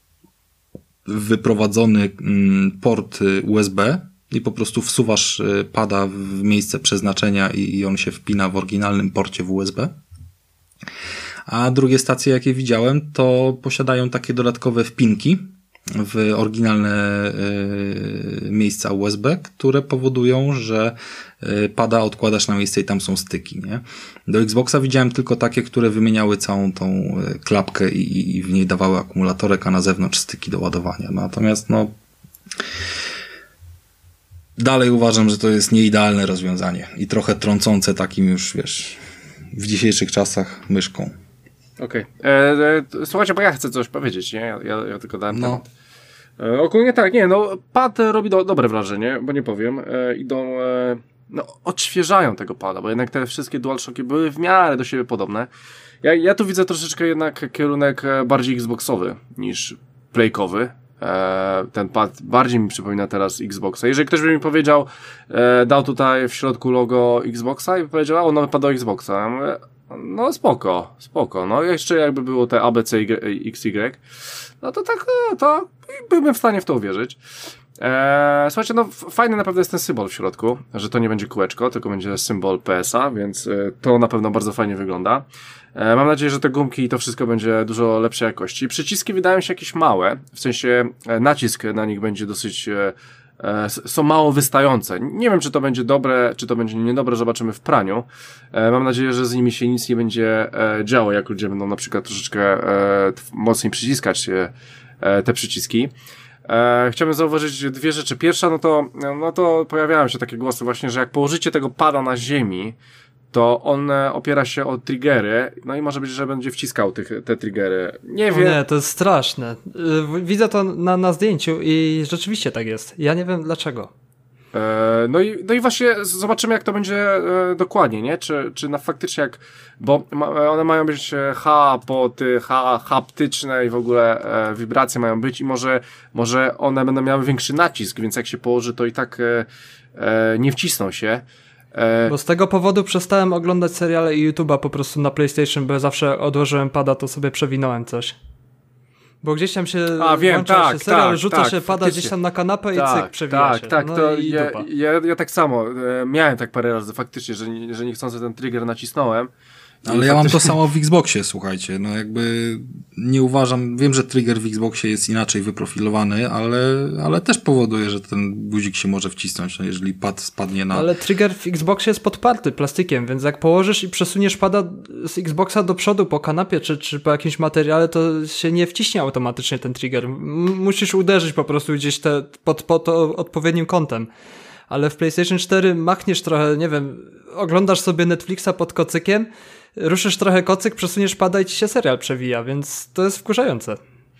wyprowadzony port U S B i po prostu wsuwasz pada w miejsce przeznaczenia i on się wpina w oryginalnym porcie w U S B. A drugie stacje, jakie widziałem, to posiadają takie dodatkowe wpinki w oryginalne y, miejsca U S B, które powodują, że y, pada odkładasz na miejsce i tam są styki, nie? Do Xboxa widziałem tylko takie, które wymieniały całą tą y, klapkę i, i w niej dawały akumulatorek, a na zewnątrz styki do ładowania. Natomiast no dalej uważam, że to jest nieidealne rozwiązanie i trochę trącące takim już, wiesz, w dzisiejszych czasach myszką. Okej. Okay. E, e, słuchajcie, bo ja chcę coś powiedzieć, nie? Ja, ja, ja tylko dałem no. temat. E, ogólnie tak, nie, no pad robi do, dobre wrażenie, bo nie powiem. E, idą, e, no odświeżają tego pada, bo jednak te wszystkie DualShocki były w miarę do siebie podobne. Ja, ja tu widzę troszeczkę jednak kierunek bardziej Xboxowy niż Playkowy. E, ten pad bardziej mi przypomina teraz Xboxa. Jeżeli ktoś by mi powiedział, e, dał tutaj w środku logo Xboxa i powiedział, o, nowy pad do Xboxa. Ja mówię, no spoko, spoko. No jeszcze jakby było te A B C X Y, no to tak, no, to byłbym w stanie w to uwierzyć. Eee, słuchajcie, no fajny na pewno jest ten symbol w środku, że to nie będzie kółeczko, tylko będzie symbol P S A, więc e, to na pewno bardzo fajnie wygląda. E, mam nadzieję, że te gumki i to wszystko będzie dużo lepszej jakości. Przyciski wydają się jakieś małe, w sensie e, nacisk na nich będzie dosyć e, e, są mało wystające. Nie wiem, czy to będzie dobre, czy to będzie niedobre, zobaczymy w praniu. E, mam nadzieję, że z nimi się nic nie będzie e, działo, jak ludzie będą na przykład troszeczkę e, mocniej przyciskać e, e, te przyciski. E, chciałbym zauważyć dwie rzeczy. Pierwsza, no to, no to pojawiają się takie głosy właśnie, że jak położycie tego pada na ziemi, to on opiera się o triggery, no i może być, że będzie wciskał tych, te triggery. Nie wiem. Nie, to jest straszne. Widzę to na, na zdjęciu i rzeczywiście tak jest. Ja nie wiem dlaczego. E, no i, no i właśnie zobaczymy, jak to będzie e, dokładnie, nie? Czy, czy na faktycznie jak, bo ma, one mają być hapoty, ha, haptyczne i w ogóle e, wibracje mają być i może, może one będą miały większy nacisk, więc jak się położy, to i tak e, e, nie wcisną się. Bo z tego powodu przestałem oglądać seriale i YouTube'a po prostu na PlayStation, bo ja zawsze odłożyłem pada, to sobie przewinąłem coś. Bo gdzieś tam się A, wiem, włącza tak, się serial, tak, rzuca tak, się pada faktycznie. gdzieś tam na kanapę tak, i cyk, przewija tak, się. Tak, no to i ja, dupa. ja, ja tak samo e, miałem tak parę razy faktycznie, że, że niechcący ten trigger nacisnąłem Ale ja mam to samo w Xboxie, słuchajcie, no jakby nie uważam, wiem, że trigger w Xboxie jest inaczej wyprofilowany, ale, ale też powoduje, że ten guzik się może wcisnąć, no jeżeli pad spadnie na... Ale trigger w Xboxie jest podparty plastikiem, więc jak położysz i przesuniesz pada z Xboxa do przodu po kanapie, czy, czy po jakimś materiale, to się nie wciśnie automatycznie ten trigger. M- musisz uderzyć po prostu gdzieś te, pod, pod odpowiednim kątem. Ale w PlayStation cztery machniesz trochę, nie wiem, oglądasz sobie Netflixa pod kocykiem, ruszysz trochę kocyk, przesuniesz pada i ci się serial przewija, więc to jest wkurzające.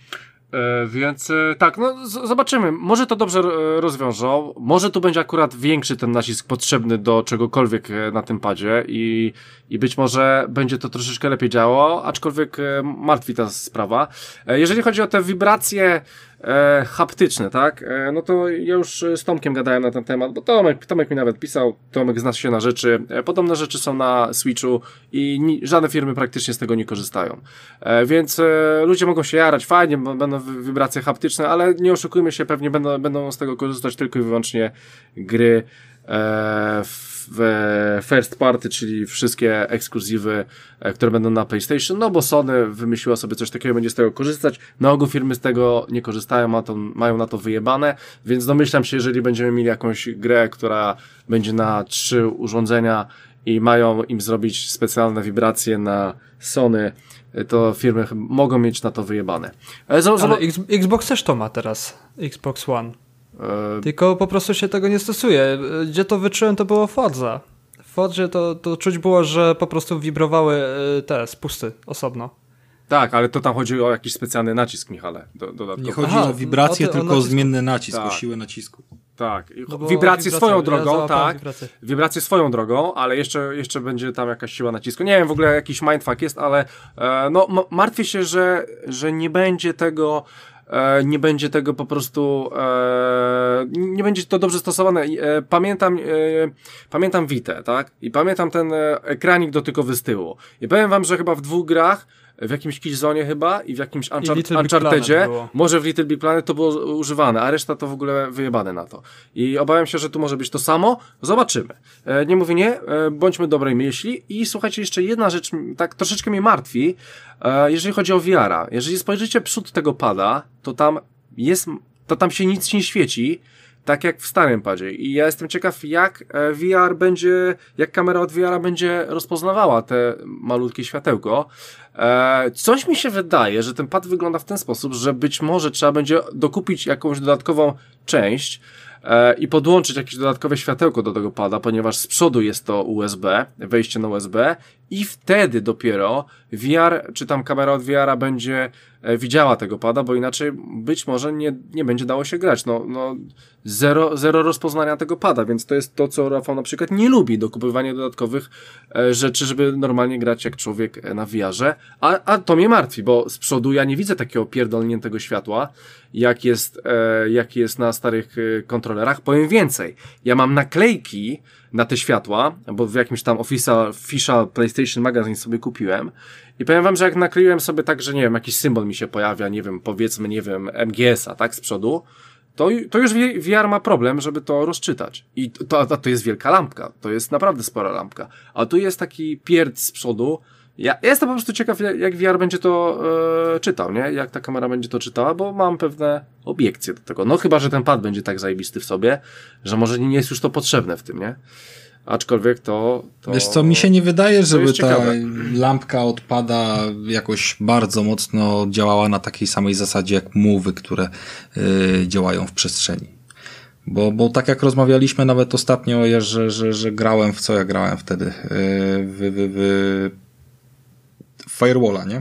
E, więc e, tak, no z- zobaczymy. Może to dobrze e, rozwiążą, może tu będzie akurat większy ten nacisk potrzebny do czegokolwiek e, na tym padzie i, i być może będzie to troszeczkę lepiej działało, aczkolwiek e, martwi ta sprawa. E, jeżeli chodzi o te wibracje e, haptyczne, tak, e, no to ja już z Tomkiem gadałem na ten temat, bo Tomek, Tomek mi nawet pisał, Tomek zna się na rzeczy, e, podobne rzeczy są na Switchu i ni- żadne firmy praktycznie z tego nie korzystają. E, więc e, ludzie mogą się jarać, fajnie, bo będą wi- wibracje haptyczne, ale nie oszukujmy się, pewnie będą, będą z tego korzystać tylko i wyłącznie gry e, w first party, czyli wszystkie ekskluzywy, e, które będą na PlayStation, no bo Sony wymyśliła sobie coś takiego, będzie z tego korzystać. Na ogół firmy z tego nie korzystają, ma to, mają na to wyjebane, więc domyślam się, jeżeli będziemy mieli jakąś grę, która będzie na trzy urządzenia i mają im zrobić specjalne wibracje na Sony, to firmy ch- mogą mieć na to wyjebane. E, zo- Ale zo- X- Xbox też to ma teraz, Xbox One. e, Tylko po prostu się tego nie stosuje. Gdzie to wyczułem, to było Forza. W Forzie to, to czuć było, że po prostu wibrowały y, te spusty osobno. tak, ale to tam chodzi o jakiś specjalny nacisk, Michale. Do, dodatkowo. Nie chodzi Aha, o wibrację, o te- o tylko o nacisku. zmienny nacisk, Tak. o siłę nacisku. Tak, I No bo wibracje wibracja- swoją ja drogą, załapałem tak. wibrację. Wibracje swoją drogą, ale jeszcze, jeszcze będzie tam jakaś siła nacisku. Nie wiem, w ogóle jakiś mindfuck jest, ale e, no m- martwię się, że, że nie będzie tego e, nie będzie tego po prostu e, nie będzie to dobrze stosowane. E, pamiętam e, pamiętam Vitę, tak? I pamiętam ten e, ekranik dotykowy z tyłu. I powiem wam, że chyba w dwóch grach, w jakimś Killzone chyba i w jakimś Unchar- Little Big Unchartedzie, Planet było. może w Little Big Planet to było używane, a reszta to w ogóle wyjebane na to. I obawiam się, że tu może być to samo. Zobaczymy. E, nie mówię nie, e, bądźmy dobrej myśli. I słuchajcie, jeszcze jedna rzecz, m, tak troszeczkę mnie martwi, e, jeżeli chodzi o V R-a. Jeżeli spojrzycie przód tego pada, to tam jest, to tam się nic nie świeci, tak jak w starym padzie. I ja jestem ciekaw, jak e, V R będzie, jak kamera od V R-a będzie rozpoznawała te malutkie światełko. E, coś mi się wydaje, że ten pad wygląda w ten sposób, że być może trzeba będzie dokupić jakąś dodatkową część e, i podłączyć jakieś dodatkowe światełko do tego pada, ponieważ z przodu jest to U S B, wejście na U S B i wtedy dopiero V R, czy tam kamera od V R-a będzie e, widziała tego pada, bo inaczej być może nie, nie będzie dało się grać. No, no zero, zero rozpoznania tego pada, więc to jest to, co Rafał na przykład nie lubi, dokupywanie dodatkowych e, rzeczy, żeby normalnie grać jak człowiek e, na V R-ze, a, a to mnie martwi, bo z przodu ja nie widzę takiego pierdolniętego światła, jak jest, e, jak jest na starych e, kontrolerach. Powiem więcej, ja mam naklejki na te światła, bo w jakimś tam official, official PlayStation Magazine sobie kupiłem i powiem wam, że jak nakleiłem sobie tak, że nie wiem, jakiś symbol mi się pojawia, nie wiem, powiedzmy, nie wiem, M G S-a, tak, z przodu, to, to już V R ma problem, żeby to rozczytać. I to, to, to jest wielka lampka, to jest naprawdę spora lampka. A tu jest taki pierd z przodu. Ja, ja jestem po prostu ciekaw, jak V R będzie to e, czytał, nie? Jak ta kamera będzie to czytała, bo mam pewne obiekcje do tego. No chyba, że ten pad będzie tak zajebisty w sobie, że może nie jest już to potrzebne w tym, nie? Aczkolwiek to... to... Wiesz co, mi się nie wydaje, żeby ta ciekawe. lampka odpada jakoś bardzo mocno działała na takiej samej zasadzie jak move'y, które y, działają w przestrzeni. Bo, bo tak jak rozmawialiśmy nawet ostatnio, że, że, że grałem w co ja grałem wtedy? Y, w, w, w Firewalla, nie?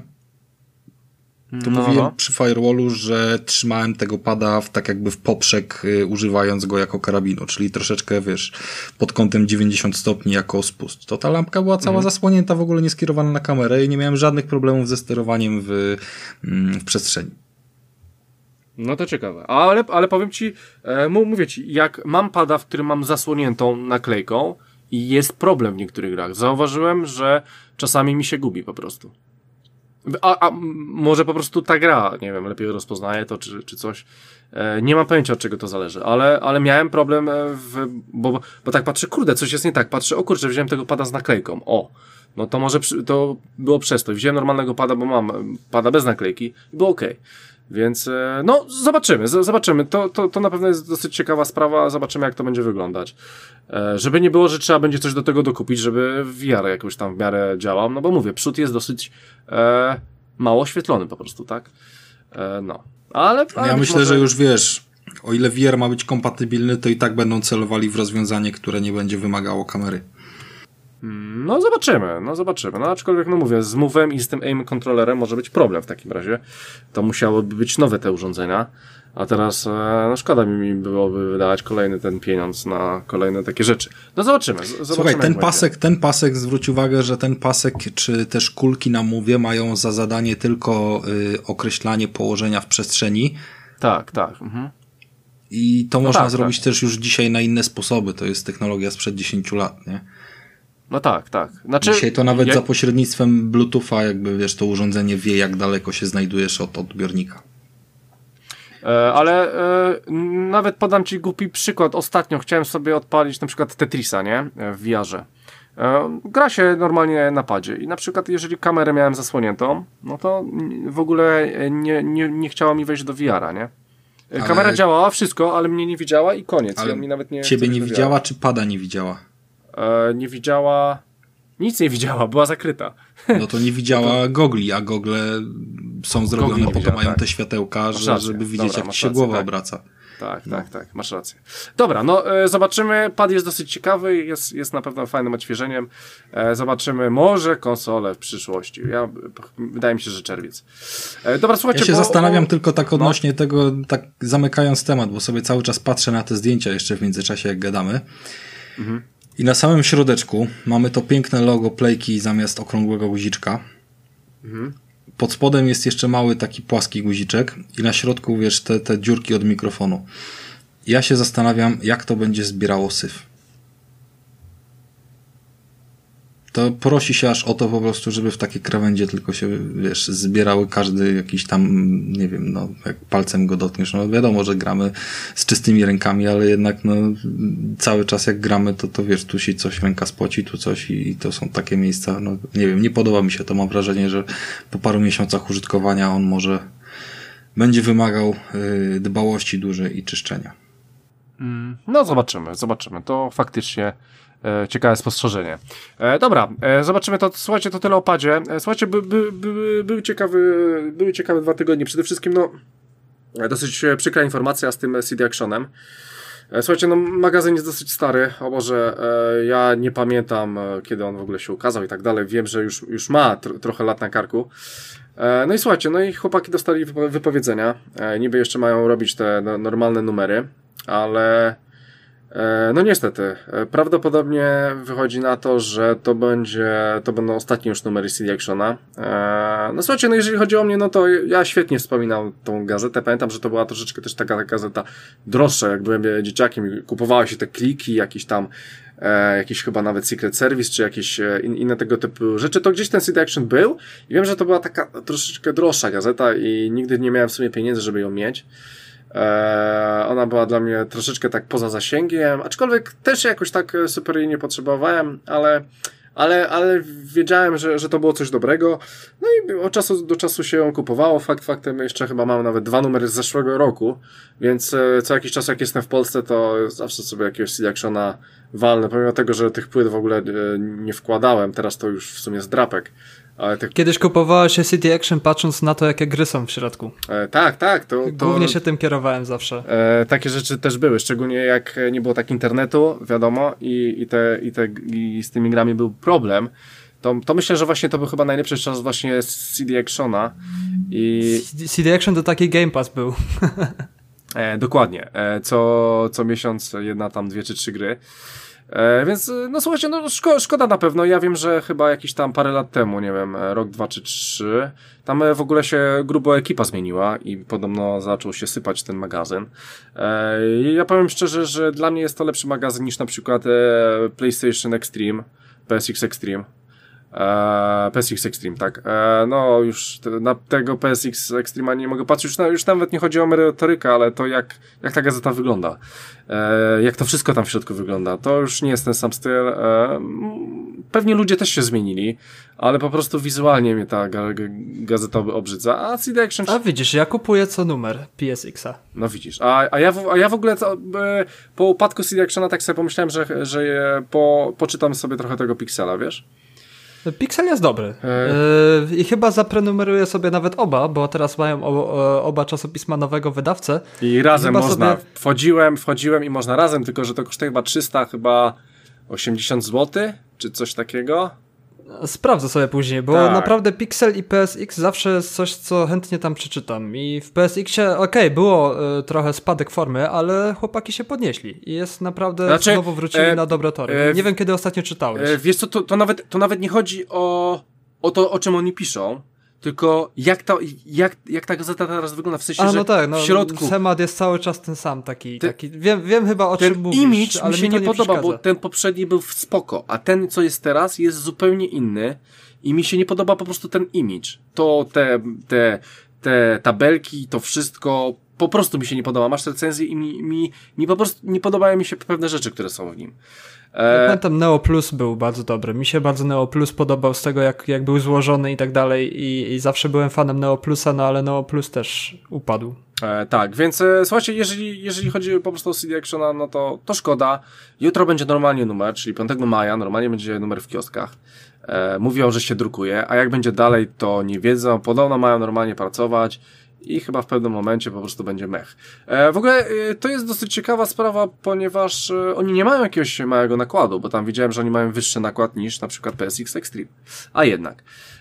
To No. mówiłem przy Firewallu, że trzymałem tego pada w, tak jakby w poprzek, y, używając go jako karabinu, czyli troszeczkę, wiesz, pod kątem dziewięćdziesiąt stopni jako spust. To ta lampka była cała Mhm. zasłonięta, w ogóle nie skierowana na kamerę i nie miałem żadnych problemów ze sterowaniem w, mm, w przestrzeni. No to ciekawe. Ale, ale powiem ci, e, mówię ci, jak mam pada, w którym mam zasłoniętą naklejką i jest problem w niektórych grach. Zauważyłem, że czasami mi się gubi po prostu. A, a m, może po prostu ta gra, nie wiem, lepiej rozpoznaje to, czy, czy coś. E, nie mam pojęcia, od czego to zależy, ale, ale miałem problem, e, w, bo, bo tak patrzę, kurde, coś jest nie tak. Patrzę, o kurczę, wziąłem tego pada z naklejką. O, no to może przy, to było przez to. Wziąłem normalnego pada, bo mam pada bez naklejki i było okej. Okay. Więc no zobaczymy, z- zobaczymy. To, to, to na pewno jest dosyć ciekawa sprawa, zobaczymy jak to będzie wyglądać. E, żeby nie było, że trzeba będzie coś do tego dokupić, żeby V R jakoś tam w miarę działał, no bo mówię, przód jest dosyć e, mało oświetlony po prostu, tak? E, no. Ale, ale ja myślę, może... że już wiesz, o ile V R ma być kompatybilny, to i tak będą celowali w rozwiązanie, które nie będzie wymagało kamery. No zobaczymy, no zobaczymy. No aczkolwiek, no mówię, z Move'em i z tym aim kontrolerem może być problem w takim razie. To musiałoby być nowe te urządzenia, a teraz e, no szkoda mi byłoby wydawać kolejny ten pieniądz na kolejne takie rzeczy. No zobaczymy. Z- zobaczymy Słuchaj, ten jak pasek, będzie. ten pasek, zwróć uwagę, że ten pasek, czy też kulki na Move'ie mają za zadanie tylko y, określanie położenia w przestrzeni. Tak, tak. Mhm. I to No można tak, zrobić tak. też już dzisiaj na inne sposoby. To jest technologia sprzed dziesięciu lat, nie? No tak, tak. Znaczy, Dzisiaj to nawet ja... za pośrednictwem Bluetootha, jakby wiesz, to urządzenie wie, jak daleko się znajdujesz od odbiornika. E, ale e, nawet podam ci głupi przykład. Ostatnio chciałem sobie odpalić na przykład Tetrisa, nie? W V R-ze. E, gra się normalnie na padzie i na przykład jeżeli kamerę miałem zasłoniętą, no to w ogóle nie, nie, nie chciała mi wejść do V R-a, nie? Ale... Kamera działała, wszystko, ale mnie nie widziała i koniec. Ale I on mi nawet nie ciebie nie do widziała, czy pada nie widziała? E, nie widziała... Nic nie widziała, była zakryta. No to nie widziała gogli, a gogle są zrobione Gogli nie po to, widziała, mają tak. te światełka, że, rację. żeby widzieć, Dobra, jak masz ci się rację, głowa tak. obraca. Tak, No. tak, tak, masz rację. Dobra, no e, zobaczymy. Pad jest dosyć ciekawy, jest, jest na pewno fajnym odświeżeniem. E, zobaczymy może konsolę w przyszłości. Ja, wydaje mi się, że czerwiec. E, dobra, słuchajcie. Ja się bo, zastanawiam o, tylko tak odnośnie no. tego, tak zamykając temat, bo sobie cały czas patrzę na te zdjęcia jeszcze w międzyczasie, jak gadamy. Mhm. I na samym środeczku mamy to piękne logo Playki zamiast okrągłego guziczka. Mhm. Pod spodem jest jeszcze mały taki płaski guziczek i na środku, wiesz, te, te dziurki od mikrofonu. Ja się zastanawiam, jak to będzie zbierało syf. To prosi się aż o to po prostu, żeby w takie krawędzie tylko się, wiesz, zbierały każdy jakiś tam, nie wiem, no, jak palcem go dotkniesz. No wiadomo, że gramy z czystymi rękami, ale jednak no, cały czas jak gramy, to, to wiesz, tu się coś ręka spoci, tu coś i, i to są takie miejsca, no nie wiem, nie podoba mi się to. Mam wrażenie, że po paru miesiącach użytkowania on może będzie wymagał yy, dbałości dużej i czyszczenia. Mm, no zobaczymy, zobaczymy. To faktycznie E, ciekawe spostrzeżenie. E, dobra, e, zobaczymy to. Słuchajcie, to tyle o padzie. E, słuchajcie, by, by, by, były, ciekawy, były ciekawe dwa tygodnie. Przede wszystkim, no, dosyć przykra informacja z tym C D Actionem. E, słuchajcie, no, magazyn jest dosyć stary. O Boże, e, ja nie pamiętam, e, kiedy on w ogóle się ukazał i tak dalej. Wiem, że już, już ma tr- trochę lat na karku. E, no i słuchajcie, no i chłopaki dostali wypo- wypowiedzenia. E, niby jeszcze mają robić te no, normalne numery, ale no niestety, prawdopodobnie wychodzi na to, że to będzie, to będą ostatnie już numery C D Actiona. No słuchajcie, no jeżeli chodzi o mnie, no to ja świetnie wspominam tą gazetę. Pamiętam, że to była troszeczkę też taka gazeta droższa, jak byłem dzieciakiem i kupowały się te kliki, jakieś tam e, jakiś chyba nawet Secret Service, czy jakieś in, inne tego typu rzeczy, to gdzieś ten C D Action był i wiem, że to była taka troszeczkę droższa gazeta i nigdy nie miałem w sumie pieniędzy, żeby ją mieć. Eee, ona była dla mnie troszeczkę tak poza zasięgiem, aczkolwiek też jakoś tak super jej nie potrzebowałem, ale, ale, ale wiedziałem, że, że to było coś dobrego. No i od czasu do czasu się ją kupowało. Fakt faktem jeszcze chyba mam nawet dwa numery z zeszłego roku, więc e, co jakiś czas jak jestem w Polsce, to zawsze sobie jakiegoś C D Actiona walnę, pomimo tego, że tych płyt w ogóle e, nie wkładałem, teraz to już w sumie jest drapek. Ale tych... Kiedyś kupowała się C D Action patrząc na to, jakie gry są w środku. E, tak, tak. To, to... Głównie się tym kierowałem zawsze. E, takie rzeczy też były, szczególnie jak nie było tak internetu, wiadomo, i, i, te, i, te, i z tymi grami był problem. To, to myślę, że właśnie to był chyba najlepszy czas właśnie z C D Actiona. I... C D Action to taki Game Pass był. E, dokładnie. E, co, co miesiąc jedna tam dwie czy trzy gry. E, więc, no słuchajcie, no szko- szkoda na pewno. Ja wiem, że chyba jakiś tam parę lat temu, nie wiem, rok, dwa czy trzy, tam w ogóle się grubo ekipa zmieniła i podobno zaczął się sypać ten magazyn. E, ja powiem szczerze, że dla mnie jest to lepszy magazyn niż na przykład e, PlayStation Extreme, P S X Extreme. E, P S X Extreme, tak. E, no już te, na tego P S X Extreme nie mogę patrzeć, już, na, już nawet nie chodzi o merytorykę, ale to jak, jak ta gazeta wygląda. E, jak to wszystko tam w środku wygląda. To już nie jest ten sam styl. E, pewnie ludzie też się zmienili, ale po prostu wizualnie mnie ta ga, ga, gazeta obrzydza. A C D Action... A widzisz, ja kupuję co numer P S X a. No widzisz. A, a, ja, w, a ja w ogóle to, e, po upadku C D Actiona tak sobie pomyślałem, że, że je, po, poczytam sobie trochę tego Pixela, wiesz? Pixel jest dobry. Yy, I chyba zaprenumeruję sobie nawet oba, bo teraz mają o, oba czasopisma nowego wydawcę. I razem I można. sobie... Wchodziłem, wchodziłem i można razem, tylko że to kosztuje chyba trzysta, chyba osiemdziesiąt złotych, czy coś takiego. Sprawdzę sobie później, bo tak. naprawdę Pixel i P S X zawsze jest coś, co chętnie tam przeczytam. I w P S X-ie, okej, okay, było y, trochę spadek formy, ale chłopaki się podnieśli. I jest naprawdę, znaczy, znowu wrócili e, na dobre tory. E, Nie wiem, kiedy ostatnio czytałeś. E, wiesz co, to, to, nawet, to nawet nie chodzi o, o to, o czym oni piszą, tylko jak ta, jak, jak ta gazeta teraz wygląda, w sensie, A, że no tak, no, w środku... temat jest cały czas ten sam, taki, ten, taki wiem, wiem chyba o czym mówisz, image ale mi się mi to nie, nie podoba, przeszkadza. bo ten poprzedni był spoko, a ten, co jest teraz, jest zupełnie inny i mi się nie podoba po prostu ten image. To te, te, te tabelki, to wszystko, po prostu mi się nie podoba. Masz recenzję i mi, mi, mi po prostu nie podobają mi się pewne rzeczy, które są w nim. Ja pamiętam, Neo Plus był bardzo dobry. Mi się bardzo Neo Plus podobał z tego, jak, jak był złożony i tak dalej i, i zawsze byłem fanem Neo Plusa, no ale Neo Plus też upadł. E, tak, więc e, słuchajcie, jeżeli, jeżeli chodzi po prostu o C D Actiona, no to, to szkoda. Jutro będzie normalnie numer, czyli piątego maja, normalnie będzie numer w kioskach. E, mówią, że się drukuje, a jak będzie dalej, to nie wiedzą. Podobno mają normalnie pracować i chyba w pewnym momencie po prostu będzie mech. E, w ogóle e, to jest dosyć ciekawa sprawa, ponieważ e, oni nie mają jakiegoś małego nakładu, bo tam widziałem, że oni mają wyższy nakład niż na przykład P S X Extreme. A jednak.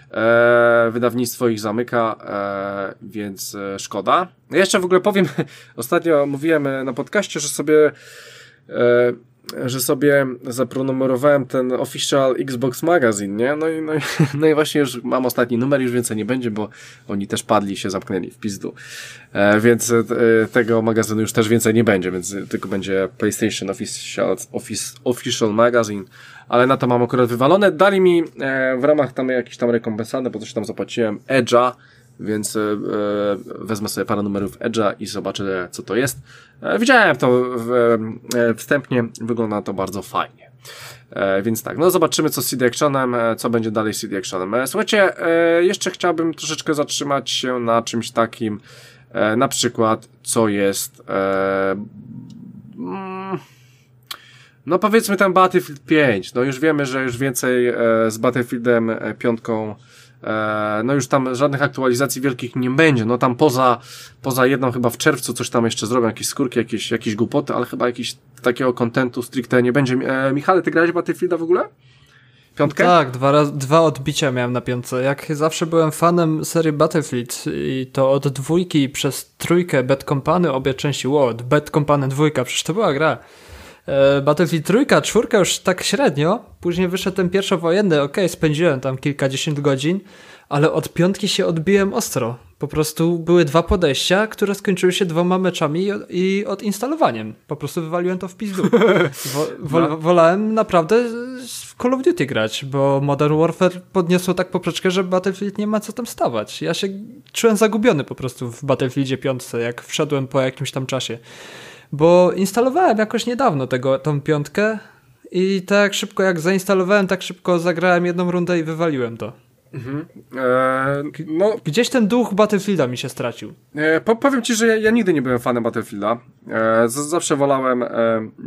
E, wydawnictwo ich zamyka, e, więc e, szkoda. Ja jeszcze w ogóle powiem, ostatnio mówiłem na podcaście, że sobie e, że sobie zaprenumerowałem ten Official Xbox Magazine, nie? No i, no, i, no i właśnie już mam ostatni numer, już więcej nie będzie, bo oni też padli, się zamknęli w pizdu. E, więc e, tego magazynu już też więcej nie będzie, więc tylko będzie PlayStation Official, Office, Official Magazine, ale na to mam akurat wywalone. Dali mi e, w ramach tam jakiejś tam rekompensaty, bo coś tam zapłaciłem, Edge'a, więc e, wezmę sobie parę numerów Edge'a i zobaczę, co to jest. E, widziałem to w, e, wstępnie, wygląda to bardzo fajnie. E, więc tak, no zobaczymy, co z C D Actionem, e, co będzie dalej z C D Actionem. E, słuchajcie, e, jeszcze chciałbym troszeczkę zatrzymać się na czymś takim, e, na przykład, co jest e, mm, no powiedzmy ten Battlefield pięć. No już wiemy, że już więcej e, z Battlefieldem piątką no już tam żadnych aktualizacji wielkich nie będzie, no tam poza, poza jedną chyba w czerwcu coś tam jeszcze zrobią, jakieś skórki, jakieś, jakieś głupoty, ale chyba jakiegoś takiego kontentu stricte nie będzie. E, Michale, ty grałeś w Battlefielda w ogóle? Piątkę? Tak, dwa, raz, dwa odbicia miałem na piątce. Jak zawsze byłem fanem serii Battlefield i to od dwójki przez trójkę Bad Company, obie części, wow, Bad Company dwójka, przecież to była gra. Battlefield trójka, czwórka już tak średnio, później wyszedł ten pierwszowojenny, okej, okay, spędziłem tam kilkadziesiąt godzin, ale od piątki się odbiłem ostro. Po prostu były dwa podejścia, które skończyły się dwoma meczami i odinstalowaniem. Po prostu wywaliłem to w pizdu. Wo, wo, no. Wolałem naprawdę w Call of Duty grać, bo Modern Warfare podniosło tak poprzeczkę, że Battlefield nie ma co tam stawać. Ja się czułem zagubiony po prostu w Battlefieldzie piątce, jak wszedłem po jakimś tam czasie. Bo instalowałem jakoś niedawno tego, tą piątkę i tak szybko jak zainstalowałem, tak szybko zagrałem jedną rundę i wywaliłem to. Mhm. Eee, no, Gdzieś ten duch Battlefielda mi się stracił. E, po, powiem ci, że ja, ja nigdy nie byłem fanem Battlefielda. E, z, zawsze wolałem e,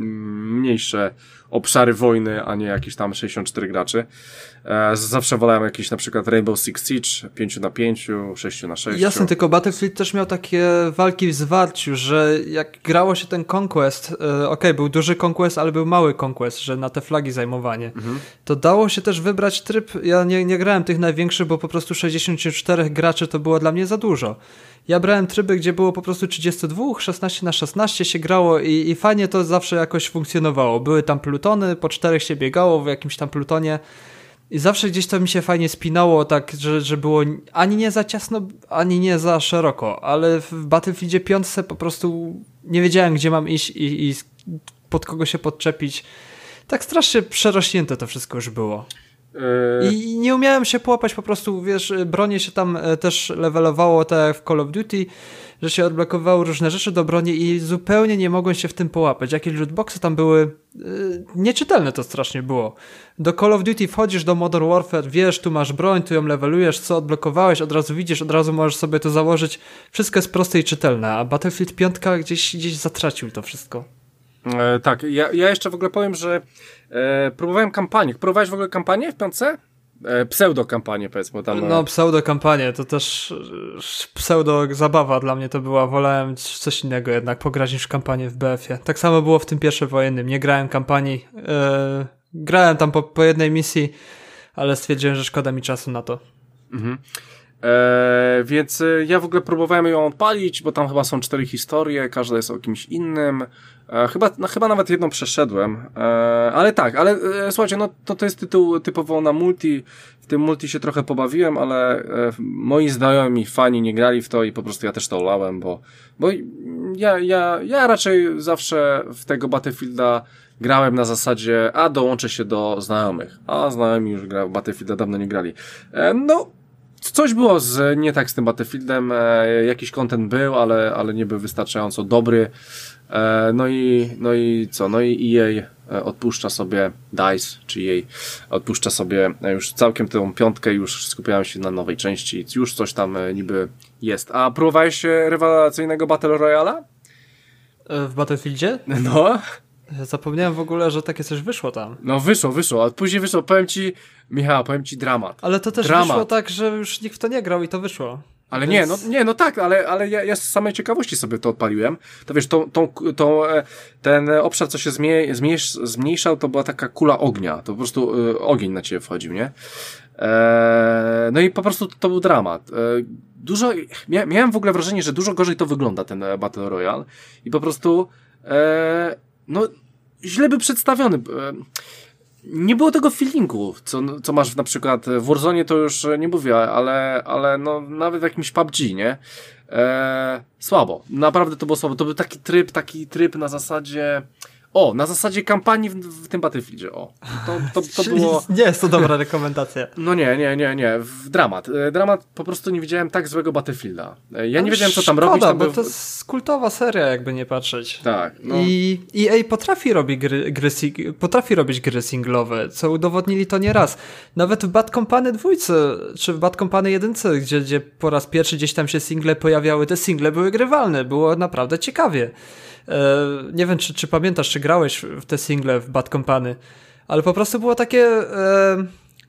mniejsze obszary wojny, a nie jakieś tam sześćdziesiąt cztery graczy. E, zawsze wolałem jakieś na przykład Rainbow Six Siege, pięć na pięć, sześć na sześć. Jasne, tylko Battlefield też miał takie walki w zwarciu, że jak grało się ten Conquest, e, okej, okay, był duży Conquest, ale był mały Conquest, że na te flagi zajmowanie, mhm. to dało się też wybrać tryb, ja nie, nie grałem tych największych, bo po prostu sześćdziesiąt cztery graczy to było dla mnie za dużo. Ja brałem tryby, gdzie było po prostu trzydzieści dwa, szesnaście na szesnaście się grało i, i fajnie to zawsze jakoś funkcjonowało. Były tam plutony, po czterech się biegało w jakimś tam plutonie i zawsze gdzieś to mi się fajnie spinało, tak, że, że było ani nie za ciasno, ani nie za szeroko, ale w Battlefieldzie piątce po prostu nie wiedziałem, gdzie mam iść i, i pod kogo się podczepić. Tak strasznie przerośnięte to wszystko już było. Yy... I nie umiałem się połapać, po prostu, wiesz, bronie się tam też levelowało, tak jak w Call of Duty, że się odblokowały różne rzeczy do broni i zupełnie nie mogłem się w tym połapać. Jakieś lootboxy tam były, yy, nieczytelne to strasznie było. Do Call of Duty wchodzisz do Modern Warfare, wiesz, tu masz broń, tu ją levelujesz, co odblokowałeś, od razu widzisz, od razu możesz sobie to założyć. Wszystko jest proste i czytelne, a Battlefield pięć gdzieś, gdzieś zatracił to wszystko. E, tak, ja, ja jeszcze w ogóle powiem, że e, próbowałem kampanię. Próbowałeś w ogóle kampanię w piątce? E, pseudo-kampanię, powiedzmy tam. No, pseudo-kampanię, to też pseudo-zabawa dla mnie to była. Wolałem coś innego jednak pograć niż kampanię w B F-ie. Tak samo było w tym pierwszym wojennym. Nie grałem kampanii. Yy, grałem tam po, po jednej misji, ale stwierdziłem, że szkoda mi czasu na to. Mhm. E, więc ja w ogóle próbowałem ją odpalić, bo tam chyba są cztery historie, każda jest o kimś innym. E, chyba, no, chyba nawet jedną przeszedłem. E, ale tak, ale e, słuchajcie, no to, to jest tytuł typowo na multi. W tym multi się trochę pobawiłem, ale e, moi znajomi, fani nie grali w to i po prostu ja też to olałem, bo, bo ja, ja, ja raczej zawsze w tego Battlefielda grałem na zasadzie, a dołączę się do znajomych. A znajomi już gra w Battlefielda, dawno nie grali. E, no, coś było z, nie tak z tym Battlefieldem, e, jakiś content był, ale, ale nie był wystarczająco dobry. E, no i, no i co? No i E A odpuszcza sobie, DICE, czy E A odpuszcza sobie już całkiem tę piątkę, już skupiałem się na nowej części, już coś tam niby jest. A próbowałeś rewelacyjnego Battle Royale'a? W Battlefieldzie? No. Ja zapomniałem w ogóle, że takie coś wyszło tam. No wyszło, wyszło, a później wyszło, powiem ci, Michał, powiem ci dramat. Ale to też dramat. Wyszło tak, że już nikt w to nie grał i to wyszło. Ale Więc... nie, no, nie, no tak, ale, ale ja, ja z samej ciekawości sobie to odpaliłem. To wiesz, tą, tą, tą, ten obszar, co się zmniej, zmniejsz, zmniejszał, to była taka kula ognia. To po prostu y, ogień na ciebie wchodził, nie? E, no i po prostu to, to był dramat. E, dużo, mia, miałem w ogóle wrażenie, że dużo gorzej to wygląda, ten Battle Royale. I po prostu e, no, źle był przedstawiony. E, nie było tego feelingu, co, co masz na przykład w Warzone, to już nie mówię, ale, ale no, nawet w jakimś P U B G, nie? E, słabo. Naprawdę to było słabo. To był taki tryb, taki tryb na zasadzie... O, na zasadzie kampanii w, w tym Battlefieldzie, o. To, to, to było... Nie jest to dobra rekomendacja. No nie, nie, nie, nie. W dramat. Dramat, po prostu nie widziałem tak złego Battlefielda. Ja nie wiedziałem, co tam szkoda, robić. Tam bo był... to jest kultowa seria, jakby nie patrzeć. Tak. No. I E A potrafi, robi gry, gry, potrafi robić gry singlowe, co udowodnili to nie raz. Nawet w Bad Company dwójce, czy w Bad Company jedynce, gdzie, gdzie po raz pierwszy gdzieś tam się single pojawiały, te single były grywalne. Było naprawdę ciekawie. Nie wiem, czy, czy pamiętasz, czy grałeś w te single w Bad Company, ale po prostu było takie e,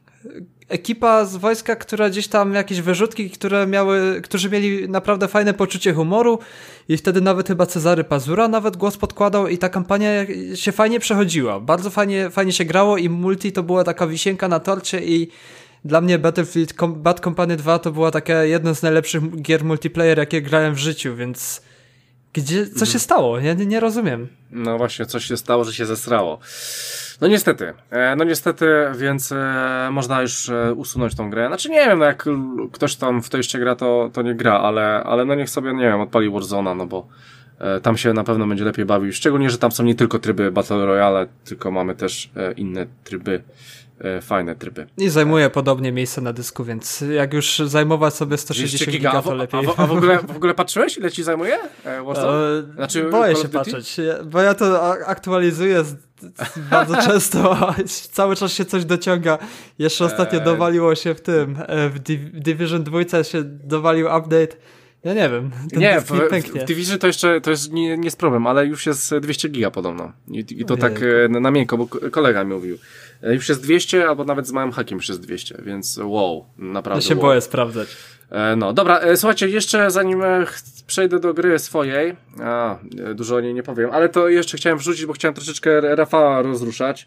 ekipa z wojska, która gdzieś tam jakieś wyrzutki, które miały, którzy mieli naprawdę fajne poczucie humoru i wtedy nawet chyba Cezary Pazura nawet głos podkładał i ta kampania się fajnie przechodziła. Bardzo fajnie, fajnie się grało i multi to była taka wisienka na torcie i dla mnie Battlefield Bad Company dwa to była taka jedna z najlepszych gier multiplayer, jakie grałem w życiu, więc Gdzie, co się stało? Ja nie, nie rozumiem. No właśnie, coś się stało, że się zesrało. No niestety, e, no niestety, więc e, można już e, usunąć tą grę. Znaczy nie wiem, no jak ktoś tam w to jeszcze gra, to, to nie gra, ale, ale no niech sobie, nie wiem, odpali Warzone'a, no bo e, tam się na pewno będzie lepiej bawił. Szczególnie, że tam są nie tylko tryby Battle Royale, tylko mamy też e, inne tryby. Fajne tryby. I zajmuje podobnie miejsce na dysku, więc jak już zajmować sobie sto sześćdziesiąt giga, to lepiej. A, w, a w, ogóle, w ogóle patrzyłeś, ile ci zajmuje Warzone? Znaczy, boję się patrzeć, bo ja to aktualizuję z, z bardzo często, a cały czas się coś dociąga. Jeszcze ostatnio dowaliło się w tym, w Division dwa się dowalił update. Ja nie wiem. Nie, w, w, w Division to jeszcze to jest nie, nie jest problem, ale już jest dwieście giga podobno. I, i to Ojej. tak na, na miękko, bo kolega mi mówił. Już jest dwieście, albo nawet z małym hakiem już jest dwieście, więc wow, naprawdę. Ja się wow. boję sprawdzać. E, no, dobra, e, słuchajcie, jeszcze zanim e, przejdę do gry swojej, a, e, dużo o niej nie powiem, ale to jeszcze chciałem wrzucić, bo chciałem troszeczkę Rafała rozruszać.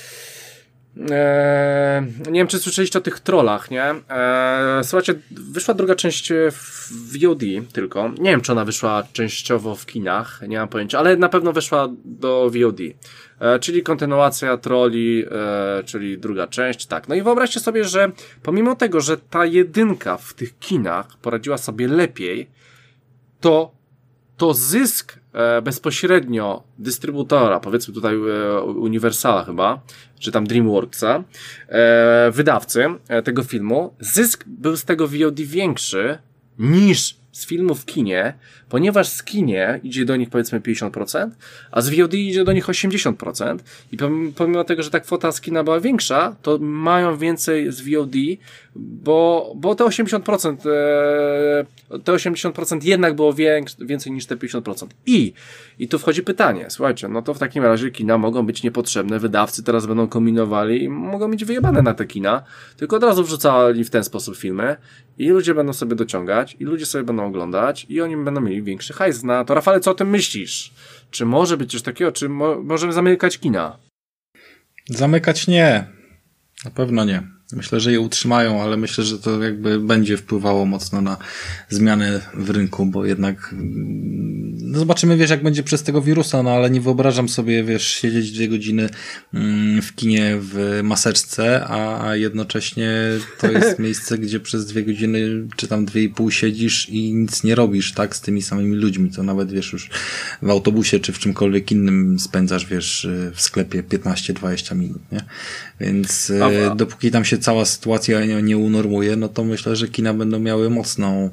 Eee, nie wiem, czy słyszeliście o tych trollach, nie? Eee, słuchajcie, wyszła druga część w V O D tylko. Nie wiem, czy ona wyszła częściowo w kinach, nie mam pojęcia, ale na pewno wyszła do V O D. Eee, czyli kontynuacja trolli, eee, czyli druga część, tak. No i wyobraźcie sobie, że pomimo tego, że ta jedynka w tych kinach poradziła sobie lepiej, to to zysk e, bezpośrednio dystrybutora, powiedzmy tutaj e, Universala chyba, czy tam DreamWorksa, e, wydawcy e, tego filmu, zysk był z tego V O D większy niż z filmu w kinie, ponieważ z kinie idzie do nich powiedzmy pięćdziesiąt procent, a z V O D idzie do nich osiemdziesiąt procent i pomimo tego, że ta kwota z kina była większa, to mają więcej z V O D, bo, bo te osiemdziesiąt procent e, te osiemdziesiąt procent jednak było większe, więcej niż te pięćdziesiąt procent. I, i tu wchodzi pytanie, słuchajcie, no to w takim razie kina mogą być niepotrzebne, wydawcy teraz będą kombinowali i mogą mieć wyjebane na te kina, tylko od razu wrzucali w ten sposób filmy i ludzie będą sobie dociągać i ludzie sobie będą oglądać i oni będą mieli większy hajs na to. Rafale, co o tym myślisz? Czy może być coś takiego? Czy mo- możemy zamykać kina? Zamykać nie. Na pewno nie. Myślę, że je utrzymają, ale myślę, że to jakby będzie wpływało mocno na zmiany w rynku, bo jednak no zobaczymy, wiesz, jak będzie przez tego wirusa, no ale nie wyobrażam sobie, wiesz, siedzieć dwie godziny w kinie w maseczce, a, a jednocześnie to jest miejsce, gdzie przez dwie godziny czy tam dwie i pół siedzisz i nic nie robisz, tak, z tymi samymi ludźmi, to nawet, wiesz, już w autobusie czy w czymkolwiek innym spędzasz, wiesz, w sklepie piętnaście dwadzieścia minut, nie? Więc Dobra. dopóki tam się cała sytuacja nie, nie unormuje, no to myślę, że kina będą miały mocną,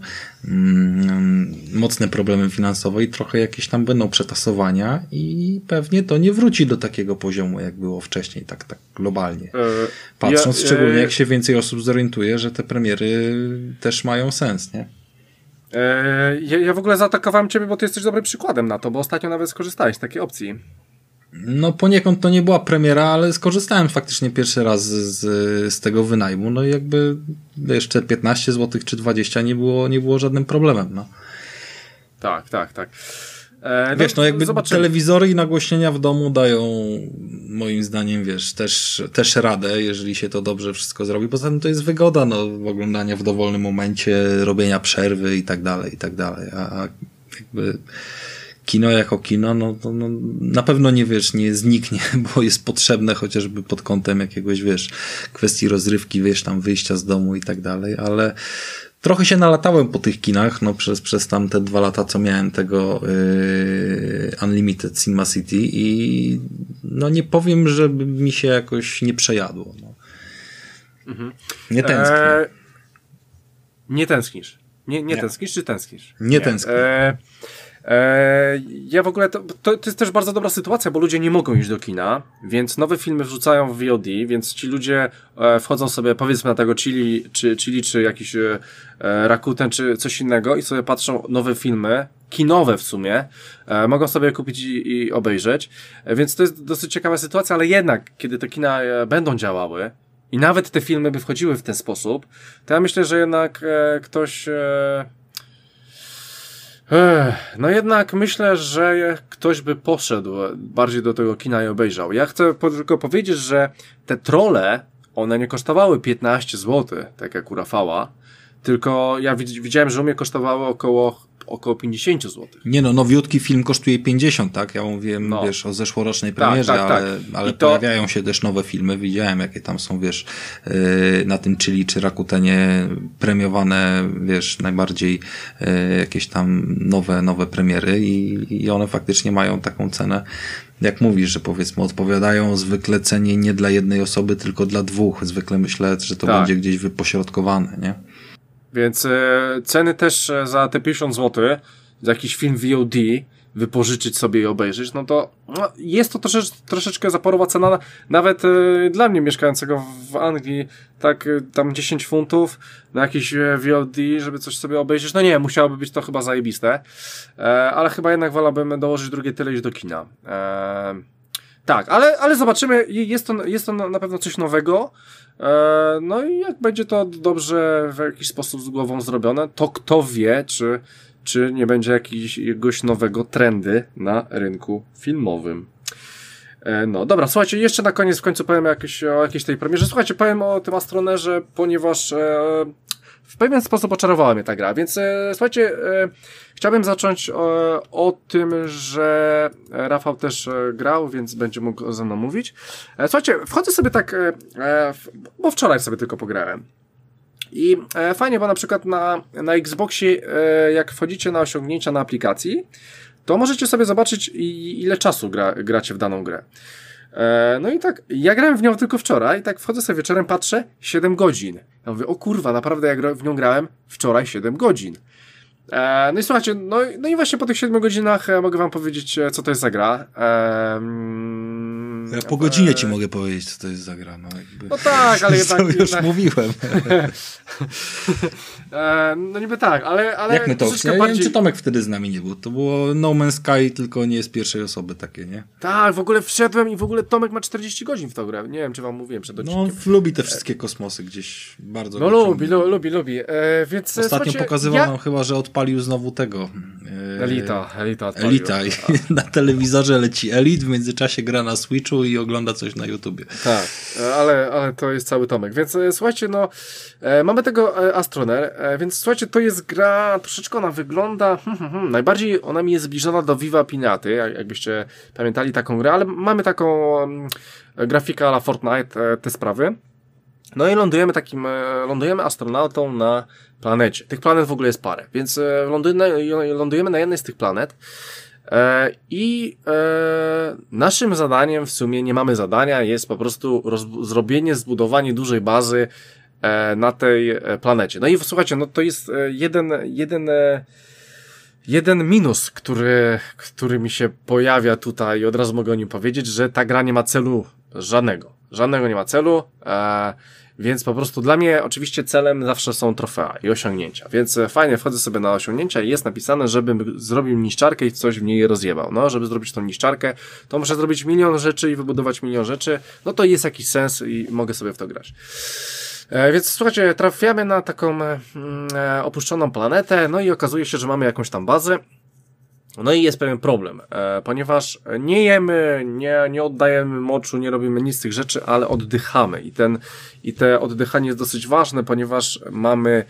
mm, mocne problemy finansowe i trochę jakieś tam będą przetasowania i pewnie to nie wróci do takiego poziomu, jak było wcześniej, tak, tak globalnie. Patrząc ja, szczególnie, ja, jak się więcej osób zorientuje, że te premiery też mają sens, nie? Ja, ja w ogóle zaatakowałem ciebie, bo ty jesteś dobrym przykładem na to, bo ostatnio nawet skorzystałeś z takiej opcji. No poniekąd to nie była premiera, ale skorzystałem faktycznie pierwszy raz z, z tego wynajmu, no i jakby jeszcze piętnaście złotych czy dwadzieścia nie było, nie było żadnym problemem, no. Tak, tak, tak. E, wiesz, no, no jakby zobaczymy. Telewizory i nagłośnienia w domu dają, moim zdaniem, wiesz, też, też radę, jeżeli się to dobrze wszystko zrobi. Poza tym to jest wygoda, no, oglądania w dowolnym momencie, robienia przerwy i tak dalej, i tak dalej, a jakby kino jako kino, no to no, na pewno nie, wiesz, nie zniknie, bo jest potrzebne chociażby pod kątem jakiegoś, wiesz, kwestii rozrywki, wiesz, tam wyjścia z domu i tak dalej, ale trochę się nalatałem po tych kinach, no przez, przez tam te dwa lata, co miałem tego yy, Unlimited Cinema City i no nie powiem, żeby mi się jakoś nie przejadło. No. Mhm. Nie tęsknię. Eee, nie tęsknisz. Nie, nie, nie tęsknisz, czy tęsknisz? Nie, nie. tęsknię. Eee, Ja w ogóle, to, to jest też bardzo dobra sytuacja, bo ludzie nie mogą iść do kina, więc nowe filmy wrzucają w V O D, więc ci ludzie wchodzą sobie, powiedzmy na tego Chili, czy, Chili, czy jakiś Rakuten, czy coś innego i sobie patrzą nowe filmy, kinowe w sumie, mogą sobie kupić i, i obejrzeć, więc to jest dosyć ciekawa sytuacja, ale jednak, kiedy te kina będą działały i nawet te filmy by wchodziły w ten sposób, to ja myślę, że jednak ktoś... No jednak myślę, że ktoś by poszedł bardziej do tego kina i obejrzał. Ja chcę tylko powiedzieć, że te trolle, one nie kosztowały piętnaście złotych, tak jak u Rafała, tylko ja widziałem, że u mnie kosztowały około około pięćdziesiąt złotych. Nie no, nowiutki film kosztuje pięćdziesiąt, tak? Ja mówiłem, no. wiesz, o zeszłorocznej premierze, tak, tak, ale, tak. ale to... pojawiają się też nowe filmy. Widziałem, jakie tam są, wiesz, yy, na tym Chili czy Rakutenie premiowane, wiesz, najbardziej yy, jakieś tam nowe, nowe premiery i, i one faktycznie mają taką cenę. Jak mówisz, że powiedzmy odpowiadają zwykle cenie nie dla jednej osoby, tylko dla dwóch. Zwykle myślę, że to tak. będzie gdzieś wypośrodkowane, nie? Więc e, ceny też za te pięćdziesiąt złotych, za jakiś film V O D, wypożyczyć sobie i obejrzeć, no to no, jest to trosze, troszeczkę zaporowa cena, nawet e, dla mnie mieszkającego w Anglii, tak e, tam dziesięć funtów na jakiś V O D, żeby coś sobie obejrzeć, no nie, musiałoby być to chyba zajebiste, e, ale chyba jednak wolałbym dołożyć drugie tyle iść do kina. E, tak, ale, ale zobaczymy, jest to, jest to na pewno coś nowego. No i jak będzie to dobrze w jakiś sposób z głową zrobione, to kto wie, czy, czy nie będzie jakiegoś nowego trendy na rynku filmowym. No dobra, słuchajcie, jeszcze na koniec w końcu powiem jakieś, o jakiejś tej premierze. Słuchajcie, powiem o tym Astronerze, ponieważ e, w pewien sposób oczarowała mnie ta gra, więc e, słuchajcie, e, chciałbym zacząć e, o tym, że Rafał też e, grał, więc będzie mógł ze mną mówić. E, słuchajcie, wchodzę sobie tak, e, w, bo wczoraj sobie tylko pograłem. I e, fajnie, bo na przykład na, na Xboxie, e, jak wchodzicie na osiągnięcia na aplikacji, to możecie sobie zobaczyć ile czasu gra, gracie w daną grę. E, no i tak, ja grałem w nią tylko wczoraj, tak wchodzę sobie wieczorem, patrzę, siedem godzin. Ja mówię, o kurwa, naprawdę ja w nią grałem wczoraj siedem godzin. E, no i słuchajcie, no, no i właśnie po tych siedmiu godzinach e, mogę wam powiedzieć, co to jest za gra. E, mm, ja po godzinie e, ci mogę powiedzieć, co to jest za gra. No, jakby. No tak, ale jednak... już jednak... mówiłem. e, no niby tak, ale... ale Jak my to? Ja bardziej... nie wiem, czy Tomek wtedy z nami nie był. To było No Man's Sky, tylko nie z pierwszej osoby takie, nie? Tak, w ogóle wszedłem i w ogóle Tomek ma czterdzieści godzin w tą grę. Nie wiem, czy wam mówiłem przed odcinkiem. No, on lubi te wszystkie kosmosy gdzieś bardzo. No lubi, lu, lubi, lubi. E, więc ostatnio pokazywał ja... nam chyba, że odpalił znowu tego. E, Elita, Elita odpalił. Elita. I na telewizorze leci Elit, w międzyczasie gra na Switchu i ogląda coś na YouTubie. Tak, ale, ale to jest cały Tomek. Więc e, słuchajcie, no e, mamy tego e, Astroneer, e, więc słuchajcie, to jest gra, troszeczkę ona wygląda, hmm, hmm, hmm, najbardziej ona mi jest zbliżona do Viva Pinaty, jak, jakbyście pamiętali taką grę, ale mamy taką um, grafikę a la Fortnite, e, te sprawy. No i lądujemy takim, e, lądujemy astronautą na planecie. Tych planet w ogóle jest parę, więc e, lądujemy, lądujemy na jednej z tych planet. E, I e, naszym zadaniem, w sumie nie mamy zadania, jest po prostu roz, zrobienie, zbudowanie dużej bazy e, na tej planecie. No i słuchajcie, no to jest jeden, jeden, jeden minus, który, który mi się pojawia tutaj i od razu mogę o nim powiedzieć, że ta gra nie ma celu żadnego. Żadnego nie ma celu, e, więc po prostu dla mnie oczywiście celem zawsze są trofea i osiągnięcia, więc fajnie wchodzę sobie na osiągnięcia i jest napisane, żebym zrobił niszczarkę i coś w niej rozjebał. No, żeby zrobić tą niszczarkę, to muszę zrobić milion rzeczy i wybudować milion rzeczy, no to jest jakiś sens i mogę sobie w to grać. E, więc słuchajcie, trafiamy na taką e, opuszczoną planetę, no i okazuje się, że mamy jakąś tam bazę. No i jest pewien problem, e, ponieważ nie jemy, nie, nie oddajemy moczu, nie robimy nic z tych rzeczy, ale oddychamy i ten, i te oddychanie jest dosyć ważne, ponieważ mamy,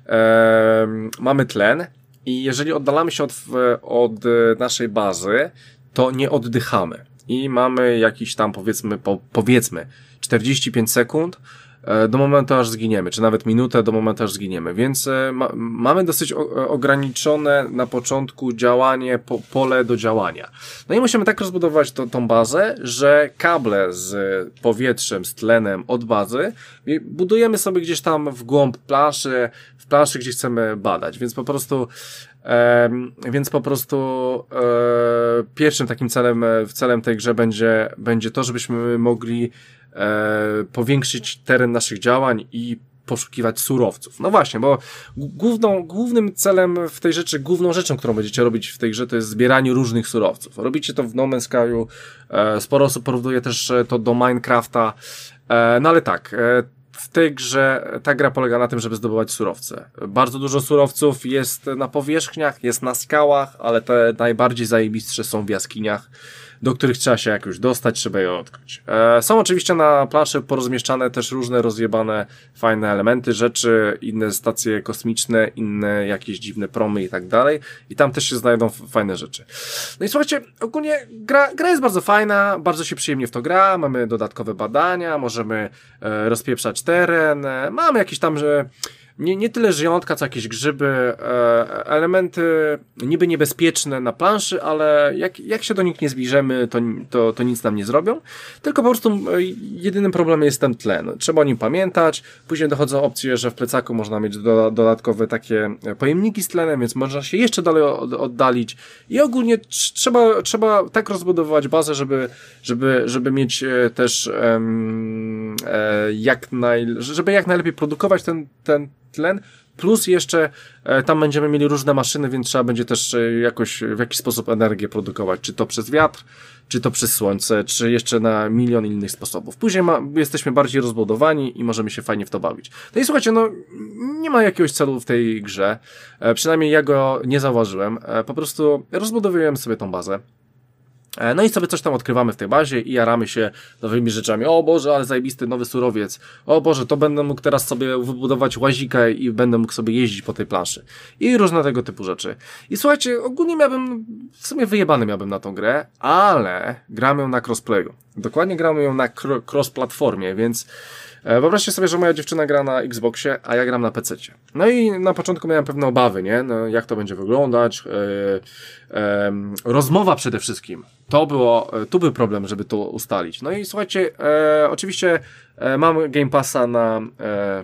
e, mamy tlen i jeżeli oddalamy się od, od naszej bazy, to nie oddychamy i mamy jakiś tam powiedzmy, po, powiedzmy czterdzieści pięć sekund do momentu aż zginiemy, czy nawet minutę do momentu aż zginiemy, więc ma, mamy dosyć o, ograniczone na początku działanie, po, pole do działania. No i musimy tak rozbudować to, tą bazę, że kable z powietrzem, z tlenem od bazy budujemy sobie gdzieś tam w głąb planszy, w planszy, gdzie chcemy badać, więc po prostu E, więc po prostu e, pierwszym takim celem, celem tej grze będzie, będzie to, żebyśmy mogli e, powiększyć teren naszych działań i poszukiwać surowców. No właśnie, bo główną, głównym celem w tej rzeczy, główną rzeczą, którą będziecie robić w tej grze, to jest zbieranie różnych surowców. Robicie to w No Man's Sky'u, e, sporo osób porównuje też to do Minecrafta, e, no ale tak, e, w tej grze, ta gra polega na tym, żeby zdobywać surowce. Bardzo dużo surowców jest na powierzchniach, jest na skałach, ale te najbardziej zajebistsze są w jaskiniach, do których trzeba się jakoś dostać, trzeba je odkryć. E, są oczywiście na planszy porozmieszczane też różne rozjebane, fajne elementy, rzeczy, inne stacje kosmiczne, inne jakieś dziwne promy i tak dalej. I tam też się znajdą fajne rzeczy. No i słuchajcie, ogólnie gra, gra jest bardzo fajna, bardzo się przyjemnie w to gra, mamy dodatkowe badania, możemy e, rozpieprzać teren, e, mamy jakieś tam, że Nie, nie tyle żyjątka, co jakieś grzyby, e, elementy niby niebezpieczne na planszy, ale jak, jak się do nich nie zbliżymy, to, to, to nic nam nie zrobią. Tylko po prostu jedynym problemem jest ten tlen. Trzeba o nim pamiętać. Później dochodzą opcje, że w plecaku można mieć do, dodatkowe takie pojemniki z tlenem, więc można się jeszcze dalej od, oddalić. I ogólnie trzeba, trzeba tak rozbudowywać bazę, żeby, żeby, żeby mieć też em, e, jak naj, żeby jak najlepiej produkować ten, ten tlen, plus jeszcze e, tam będziemy mieli różne maszyny, więc trzeba będzie też e, jakoś w jakiś sposób energię produkować, czy to przez wiatr, czy to przez słońce, czy jeszcze na milion innych sposobów. Później ma, jesteśmy bardziej rozbudowani i możemy się fajnie w to bawić. No i słuchajcie, no nie ma jakiegoś celu w tej grze, e, przynajmniej ja go nie zauważyłem, e, po prostu rozbudowujemy sobie tą bazę. No i sobie coś tam odkrywamy w tej bazie i jaramy się nowymi rzeczami. O Boże, ale zajebisty nowy surowiec. O Boże, to będę mógł teraz sobie wybudować łazikę i będę mógł sobie jeździć po tej planszy. I różne tego typu rzeczy. I słuchajcie, ogólnie miałbym, w sumie wyjebany miałbym na tą grę, ale gram ją na crossplayu. Dokładnie gram ją na cross-platformie, więc E, wyobraźcie sobie, że moja dziewczyna gra na Xboxie, a ja gram na pececie. No i na początku miałem pewne obawy, nie? No, jak to będzie wyglądać? E, e, rozmowa przede wszystkim. To było, tu był problem, żeby to ustalić. No i słuchajcie, e, oczywiście e, mam Game Passa na... E,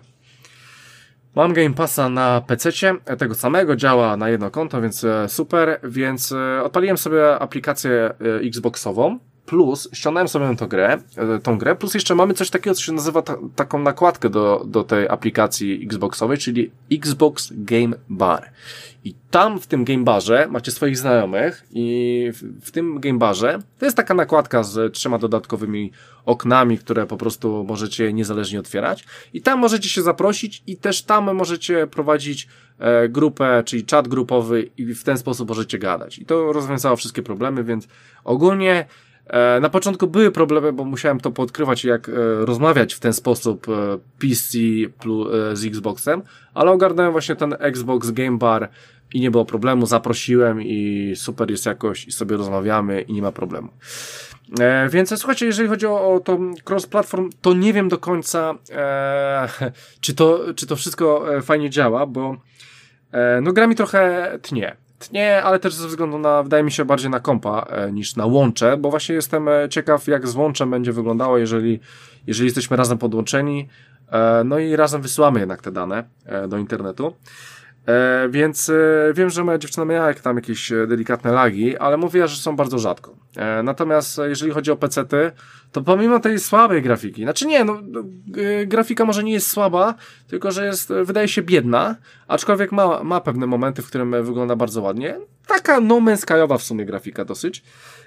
Mam Game Passa na pececie, tego samego, działa na jedno konto, więc super, więc odpaliłem sobie aplikację Xboxową, plus ściągnąłem sobie tą grę, tą grę, plus jeszcze mamy coś takiego, co się nazywa ta, taką nakładkę do, do tej aplikacji Xboxowej, czyli Xbox Game Bar. I tam w tym Game Barze macie swoich znajomych i w, w tym Game Barze to jest taka nakładka z trzema dodatkowymi oknami, które po prostu możecie niezależnie otwierać i tam możecie się zaprosić i też tam możecie prowadzić e, grupę, czyli czat grupowy i w ten sposób możecie gadać. I to rozwiązało wszystkie problemy, więc ogólnie e, na początku były problemy, bo musiałem to poodkrywać, jak e, rozmawiać w ten sposób e, P C plus, e, z Xboxem, ale ogarnąłem właśnie ten Xbox Game Bar i nie było problemu, zaprosiłem i super jest jakoś i sobie rozmawiamy i nie ma problemu. E, więc słuchajcie, jeżeli chodzi o, o to cross-platform, to nie wiem do końca, e, czy, to, czy to wszystko e, fajnie działa, bo e, no gra mi trochę tnie. Tnie, ale też ze względu na, wydaje mi się, bardziej na kompa e, niż na łącze, bo właśnie jestem e, ciekaw, jak z łączem będzie wyglądało, jeżeli, jeżeli jesteśmy razem podłączeni, e, no i razem wysyłamy jednak te dane e, do internetu. E, więc e, wiem, że moja dziewczyna miała jak tam jakieś delikatne lagi, ale mówiła, że są bardzo rzadko. E, natomiast e, jeżeli chodzi o pecety, to pomimo tej słabej grafiki, znaczy nie, no, e, grafika może nie jest słaba, tylko że jest, wydaje się biedna, aczkolwiek ma, ma pewne momenty, w którym wygląda bardzo ładnie. Taka no man's sky'owa w sumie grafika dosyć.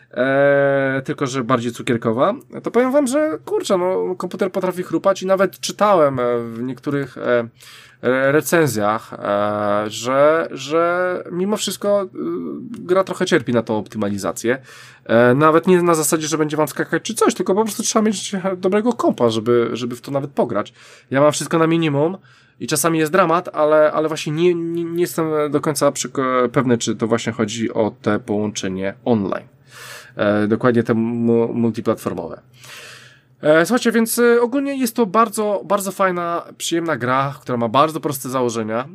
Eee, tylko że bardziej cukierkowa, to powiem wam, że kurczę, no komputer potrafi chrupać i nawet czytałem w niektórych e, recenzjach, e, że, że mimo wszystko e, gra trochę cierpi na tą optymalizację. E, nawet nie na zasadzie, że będzie wam skakać czy coś, tylko po prostu trzeba mieć dobrego kompa, żeby, żeby w to nawet pograć. Ja mam wszystko na minimum i czasami jest dramat, ale, ale właśnie nie, nie, nie jestem do końca przyko- pewny, czy to właśnie chodzi o te połączenie online. E, dokładnie te mu- multiplatformowe. E, słuchajcie, więc e, ogólnie jest to bardzo, bardzo fajna, przyjemna gra, która ma bardzo proste założenia.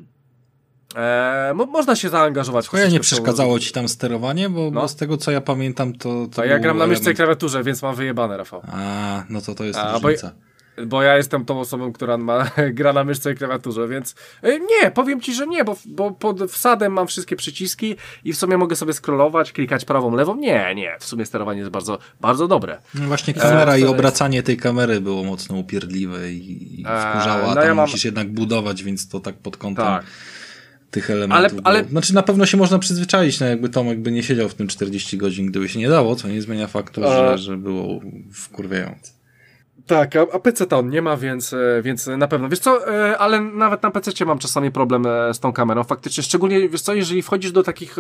E, mo- można się zaangażować. Słuchaj, nie przeszkadzało ci tam sterowanie, bo, no. bo z tego co ja pamiętam to... to to ja gram na myszce element... i klawiaturze, więc mam wyjebane, Rafał. A, no to to jest A, różnica. Bo... Bo ja jestem tą osobą, która ma, gra na myszce i klawiaturze, więc nie, powiem ci, że nie, bo, bo pod wsadem mam wszystkie przyciski i w sumie mogę sobie scrollować, klikać prawą, lewą. Nie, nie, w sumie sterowanie jest bardzo, bardzo dobre. No właśnie kamera e, i obracanie tej kamery było mocno upierdliwe i, i wkurzało, a no tam ja mam... musisz jednak budować, więc to tak pod kątem tak. tych elementów. Ale, ale... Znaczy na pewno się można przyzwyczaić, no jakby Tomek by nie siedział w tym czterdzieści godzin, gdyby się nie dało, co nie zmienia faktu, a... że, że było wkurwiające. Tak, a, a P C to on nie ma, więc, więc na pewno. Wiesz co, ale nawet na P C mam czasami problem z tą kamerą, faktycznie. Szczególnie, wiesz co, jeżeli wchodzisz do takich,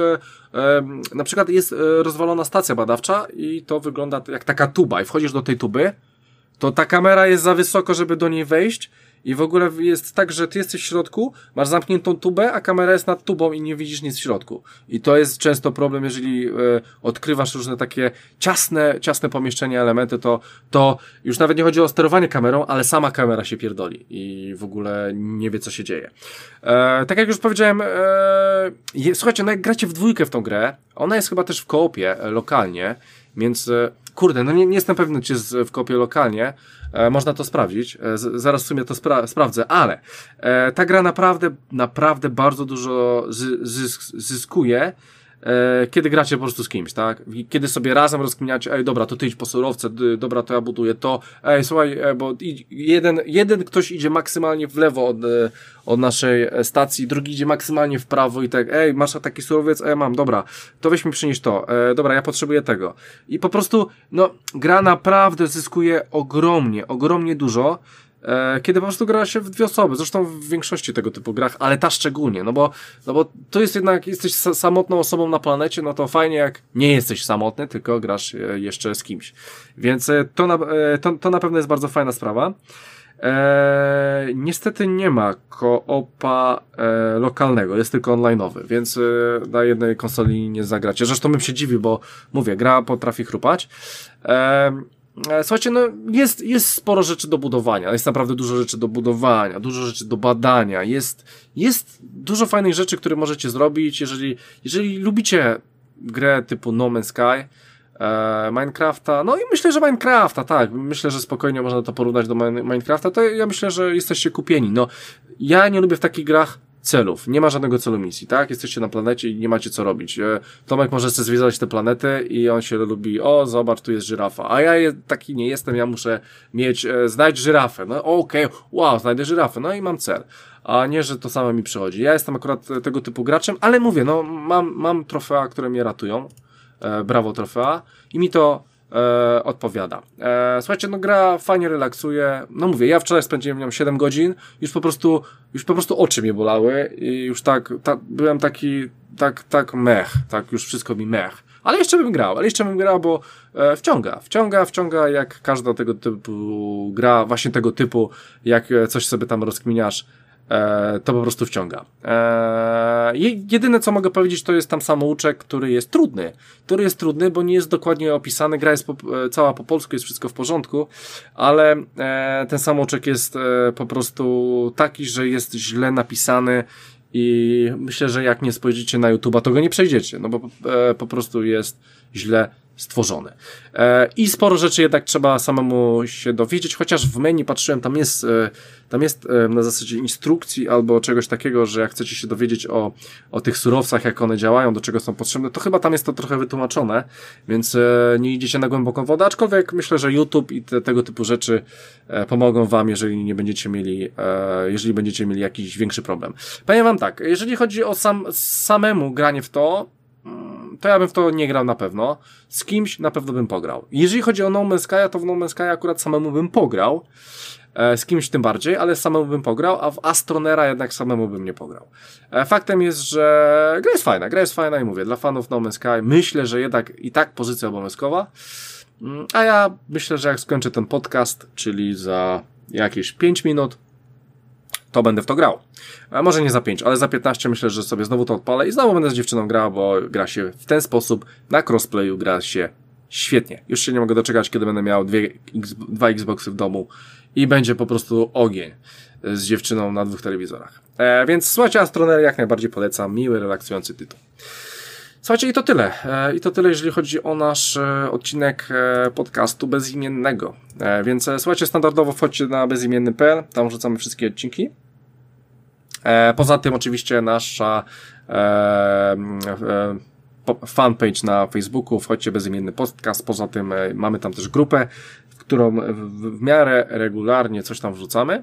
na przykład jest rozwalona stacja badawcza i to wygląda jak taka tuba i wchodzisz do tej tuby, to ta kamera jest za wysoko, żeby do niej wejść i w ogóle jest tak, że ty jesteś w środku, masz zamkniętą tubę, a kamera jest nad tubą i nie widzisz nic w środku. I to jest często problem, jeżeli e, odkrywasz różne takie ciasne, ciasne pomieszczenia, elementy, to, to już nawet nie chodzi o sterowanie kamerą, ale sama kamera się pierdoli i w ogóle nie wie, co się dzieje. E, tak jak już powiedziałem, e, je, słuchajcie, no jak gracie w dwójkę w tą grę, ona jest chyba też w koopie e, lokalnie, więc e, kurde, no nie, nie jestem pewny, czy jest w koopie lokalnie, E, można to sprawdzić. E, z, zaraz w sumie to spra- sprawdzę, ale e, ta gra naprawdę, naprawdę bardzo dużo zy- zysk, zyskuje, e, kiedy gracie po prostu z kimś, tak? Kiedy sobie razem rozkminiacie, ej, dobra, to ty idź po surowce, d- dobra, to ja buduję to, ej, słuchaj, e, bo idź, jeden, jeden ktoś idzie maksymalnie w lewo od, e, od naszej stacji, drugi idzie maksymalnie w prawo i tak, ej, masz taki surowiec, ej, mam, dobra, to weź mi przynieś to, e, dobra, ja potrzebuję tego. I po prostu, no, gra naprawdę zyskuje ogromnie, ogromnie dużo, e, kiedy po prostu gra się w dwie osoby, zresztą w większości tego typu grach, ale ta szczególnie, no bo, no bo to jest jednak, jesteś samotną osobą na planecie, no to fajnie jak nie jesteś samotny, tylko grasz e, jeszcze z kimś. Więc e, to, na, e, to, to na pewno jest bardzo fajna sprawa. Eee, niestety nie ma koopa e, lokalnego, jest tylko online'owy, więc e, na jednej konsoli nie zagracie. Zresztą bym się dziwił, bo mówię, gra potrafi chrupać. Eee, Słuchajcie, no jest, jest sporo rzeczy do budowania, jest naprawdę dużo rzeczy do budowania, dużo rzeczy do badania, jest, jest dużo fajnych rzeczy, które możecie zrobić, jeżeli, jeżeli lubicie grę typu No Man's Sky, e, Minecrafta, no i myślę, że Minecrafta, tak, myślę, że spokojnie można to porównać do Minecrafta, to ja myślę, że jesteście kupieni. No, ja nie lubię w takich grach celów, nie ma żadnego celu misji, tak? Jesteście na planecie i nie macie co robić. Tomek może chce zwiedzać tę planetę i on się lubi, o zobacz, tu jest żyrafa, a ja je, taki nie jestem, ja muszę mieć, e, znajdź żyrafę, no okej, okay, wow, znajdę żyrafę, no i mam cel, a nie, że to samo mi przychodzi. Ja jestem akurat tego typu graczem, ale mówię, no mam, mam trofea, które mnie ratują, e, brawo trofea i mi to E, odpowiada. E, słuchajcie, no gra fajnie relaksuje. No mówię, ja wczoraj spędziłem w nią siedem godzin, już po prostu, już po prostu oczy mnie bolały i już tak, ta, byłem taki, tak, tak mech, tak już wszystko mi mech. Ale jeszcze bym grał, ale jeszcze bym grał, bo e, wciąga, wciąga, wciąga jak każda tego typu gra, właśnie tego typu, jak coś sobie tam rozkminiasz, E, to po prostu wciąga. E, jedyne co mogę powiedzieć, to jest tam samouczek, który jest trudny. Który jest trudny, bo nie jest dokładnie opisany, gra jest po, cała po polsku, jest wszystko w porządku, ale e, ten samouczek jest e, po prostu taki, że jest źle napisany i myślę, że jak nie spojrzycie na YouTube'a, to go nie przejdziecie, no bo e, po prostu jest źle stworzony. E, I sporo rzeczy jednak trzeba samemu się dowiedzieć, chociaż w menu patrzyłem, tam jest, e, tam jest e, na zasadzie instrukcji albo czegoś takiego, że jak chcecie się dowiedzieć o, o tych surowcach, jak one działają, do czego są potrzebne, to chyba tam jest to trochę wytłumaczone, więc e, nie idziecie na głęboką wodę, aczkolwiek myślę, że YouTube i te, tego typu rzeczy e, pomogą wam, jeżeli nie będziecie mieli, e, jeżeli będziecie mieli jakiś większy problem. Powiem wam tak, jeżeli chodzi o sam, samemu granie w to, to ja bym w to nie grał na pewno. Z kimś na pewno bym pograł. Jeżeli chodzi o No Man's Sky, to w No Man's Sky akurat samemu bym pograł. E, z kimś tym bardziej, ale samemu bym pograł, a w Astronera jednak samemu bym nie pograł. E, faktem jest, że gra jest fajna, gra jest fajna i mówię, dla fanów No Man's Sky myślę, że jednak i tak pozycja obowiązkowa. A ja myślę, że jak skończę ten podcast, czyli za jakieś pięć minut, to będę w to grał. A może nie za pięć, ale za piętnaście myślę, że sobie znowu to odpalę i znowu będę z dziewczyną grał, bo gra się w ten sposób, na crossplayu gra się świetnie. Już się nie mogę doczekać, kiedy będę miał dwie, dwa Xboxy w domu i będzie po prostu ogień z dziewczyną na dwóch telewizorach. E, więc słuchajcie, Astroneer jak najbardziej polecam, miły, relaksujący tytuł. Słuchajcie, i to tyle. E, I to tyle, jeżeli chodzi o nasz e, odcinek e, podcastu bezimiennego. E, więc e, słuchajcie, standardowo wchodźcie na bezimienny kropka p l, tam wrzucamy wszystkie odcinki. E, poza tym oczywiście nasza e, e, fanpage na Facebooku, wchodźcie bezimienny podcast, poza tym e, mamy tam też grupę, w którą w, w miarę regularnie coś tam wrzucamy.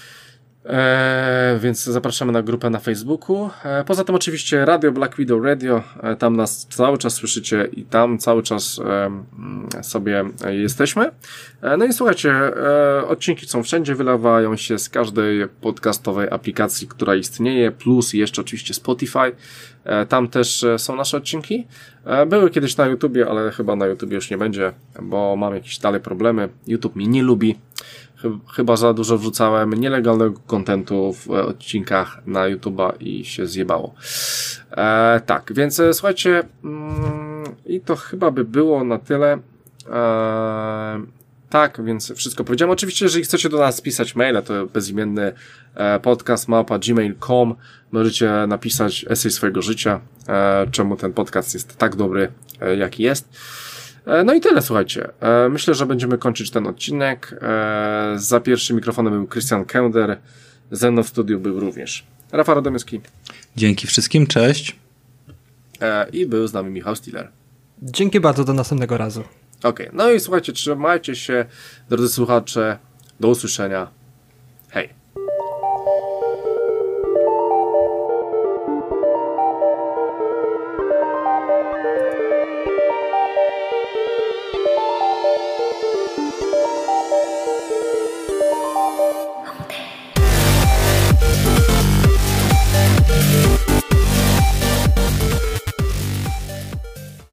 E, więc zapraszamy na grupę na Facebooku. E, poza tym oczywiście Radio Black Widow Radio, e, tam nas cały czas słyszycie i tam cały czas e, sobie jesteśmy. E, no i słuchajcie, e, odcinki są wszędzie, wylewają się z każdej podcastowej aplikacji, która istnieje, plus jeszcze oczywiście Spotify. E, tam też są nasze odcinki. E, były kiedyś na YouTubie, ale chyba na YouTubie już nie będzie, bo mam jakieś dalej problemy. YouTube mnie nie lubi. Chyba za dużo wrzucałem nielegalnego kontentu w odcinkach na YouTube'a i się zjebało. E, tak, więc e, słuchajcie, mm, i to chyba by było na tyle. E, tak, więc wszystko powiedziałem. Oczywiście, jeżeli chcecie do nas pisać maila, to bezimienny e, podcast małpa gmail kropka com. Możecie napisać esej swojego życia, e, czemu ten podcast jest tak dobry, e, jaki jest. No i tyle, słuchajcie. Myślę, że będziemy kończyć ten odcinek. Za pierwszym mikrofonem był Krystian Kender. Ze mną w studiu był również Rafał Radomyski. Dzięki wszystkim, cześć. I był z nami Michał Stiller. Dzięki bardzo, do następnego razu. Okej, okay. No i słuchajcie, trzymajcie się, drodzy słuchacze. Do usłyszenia. Hej.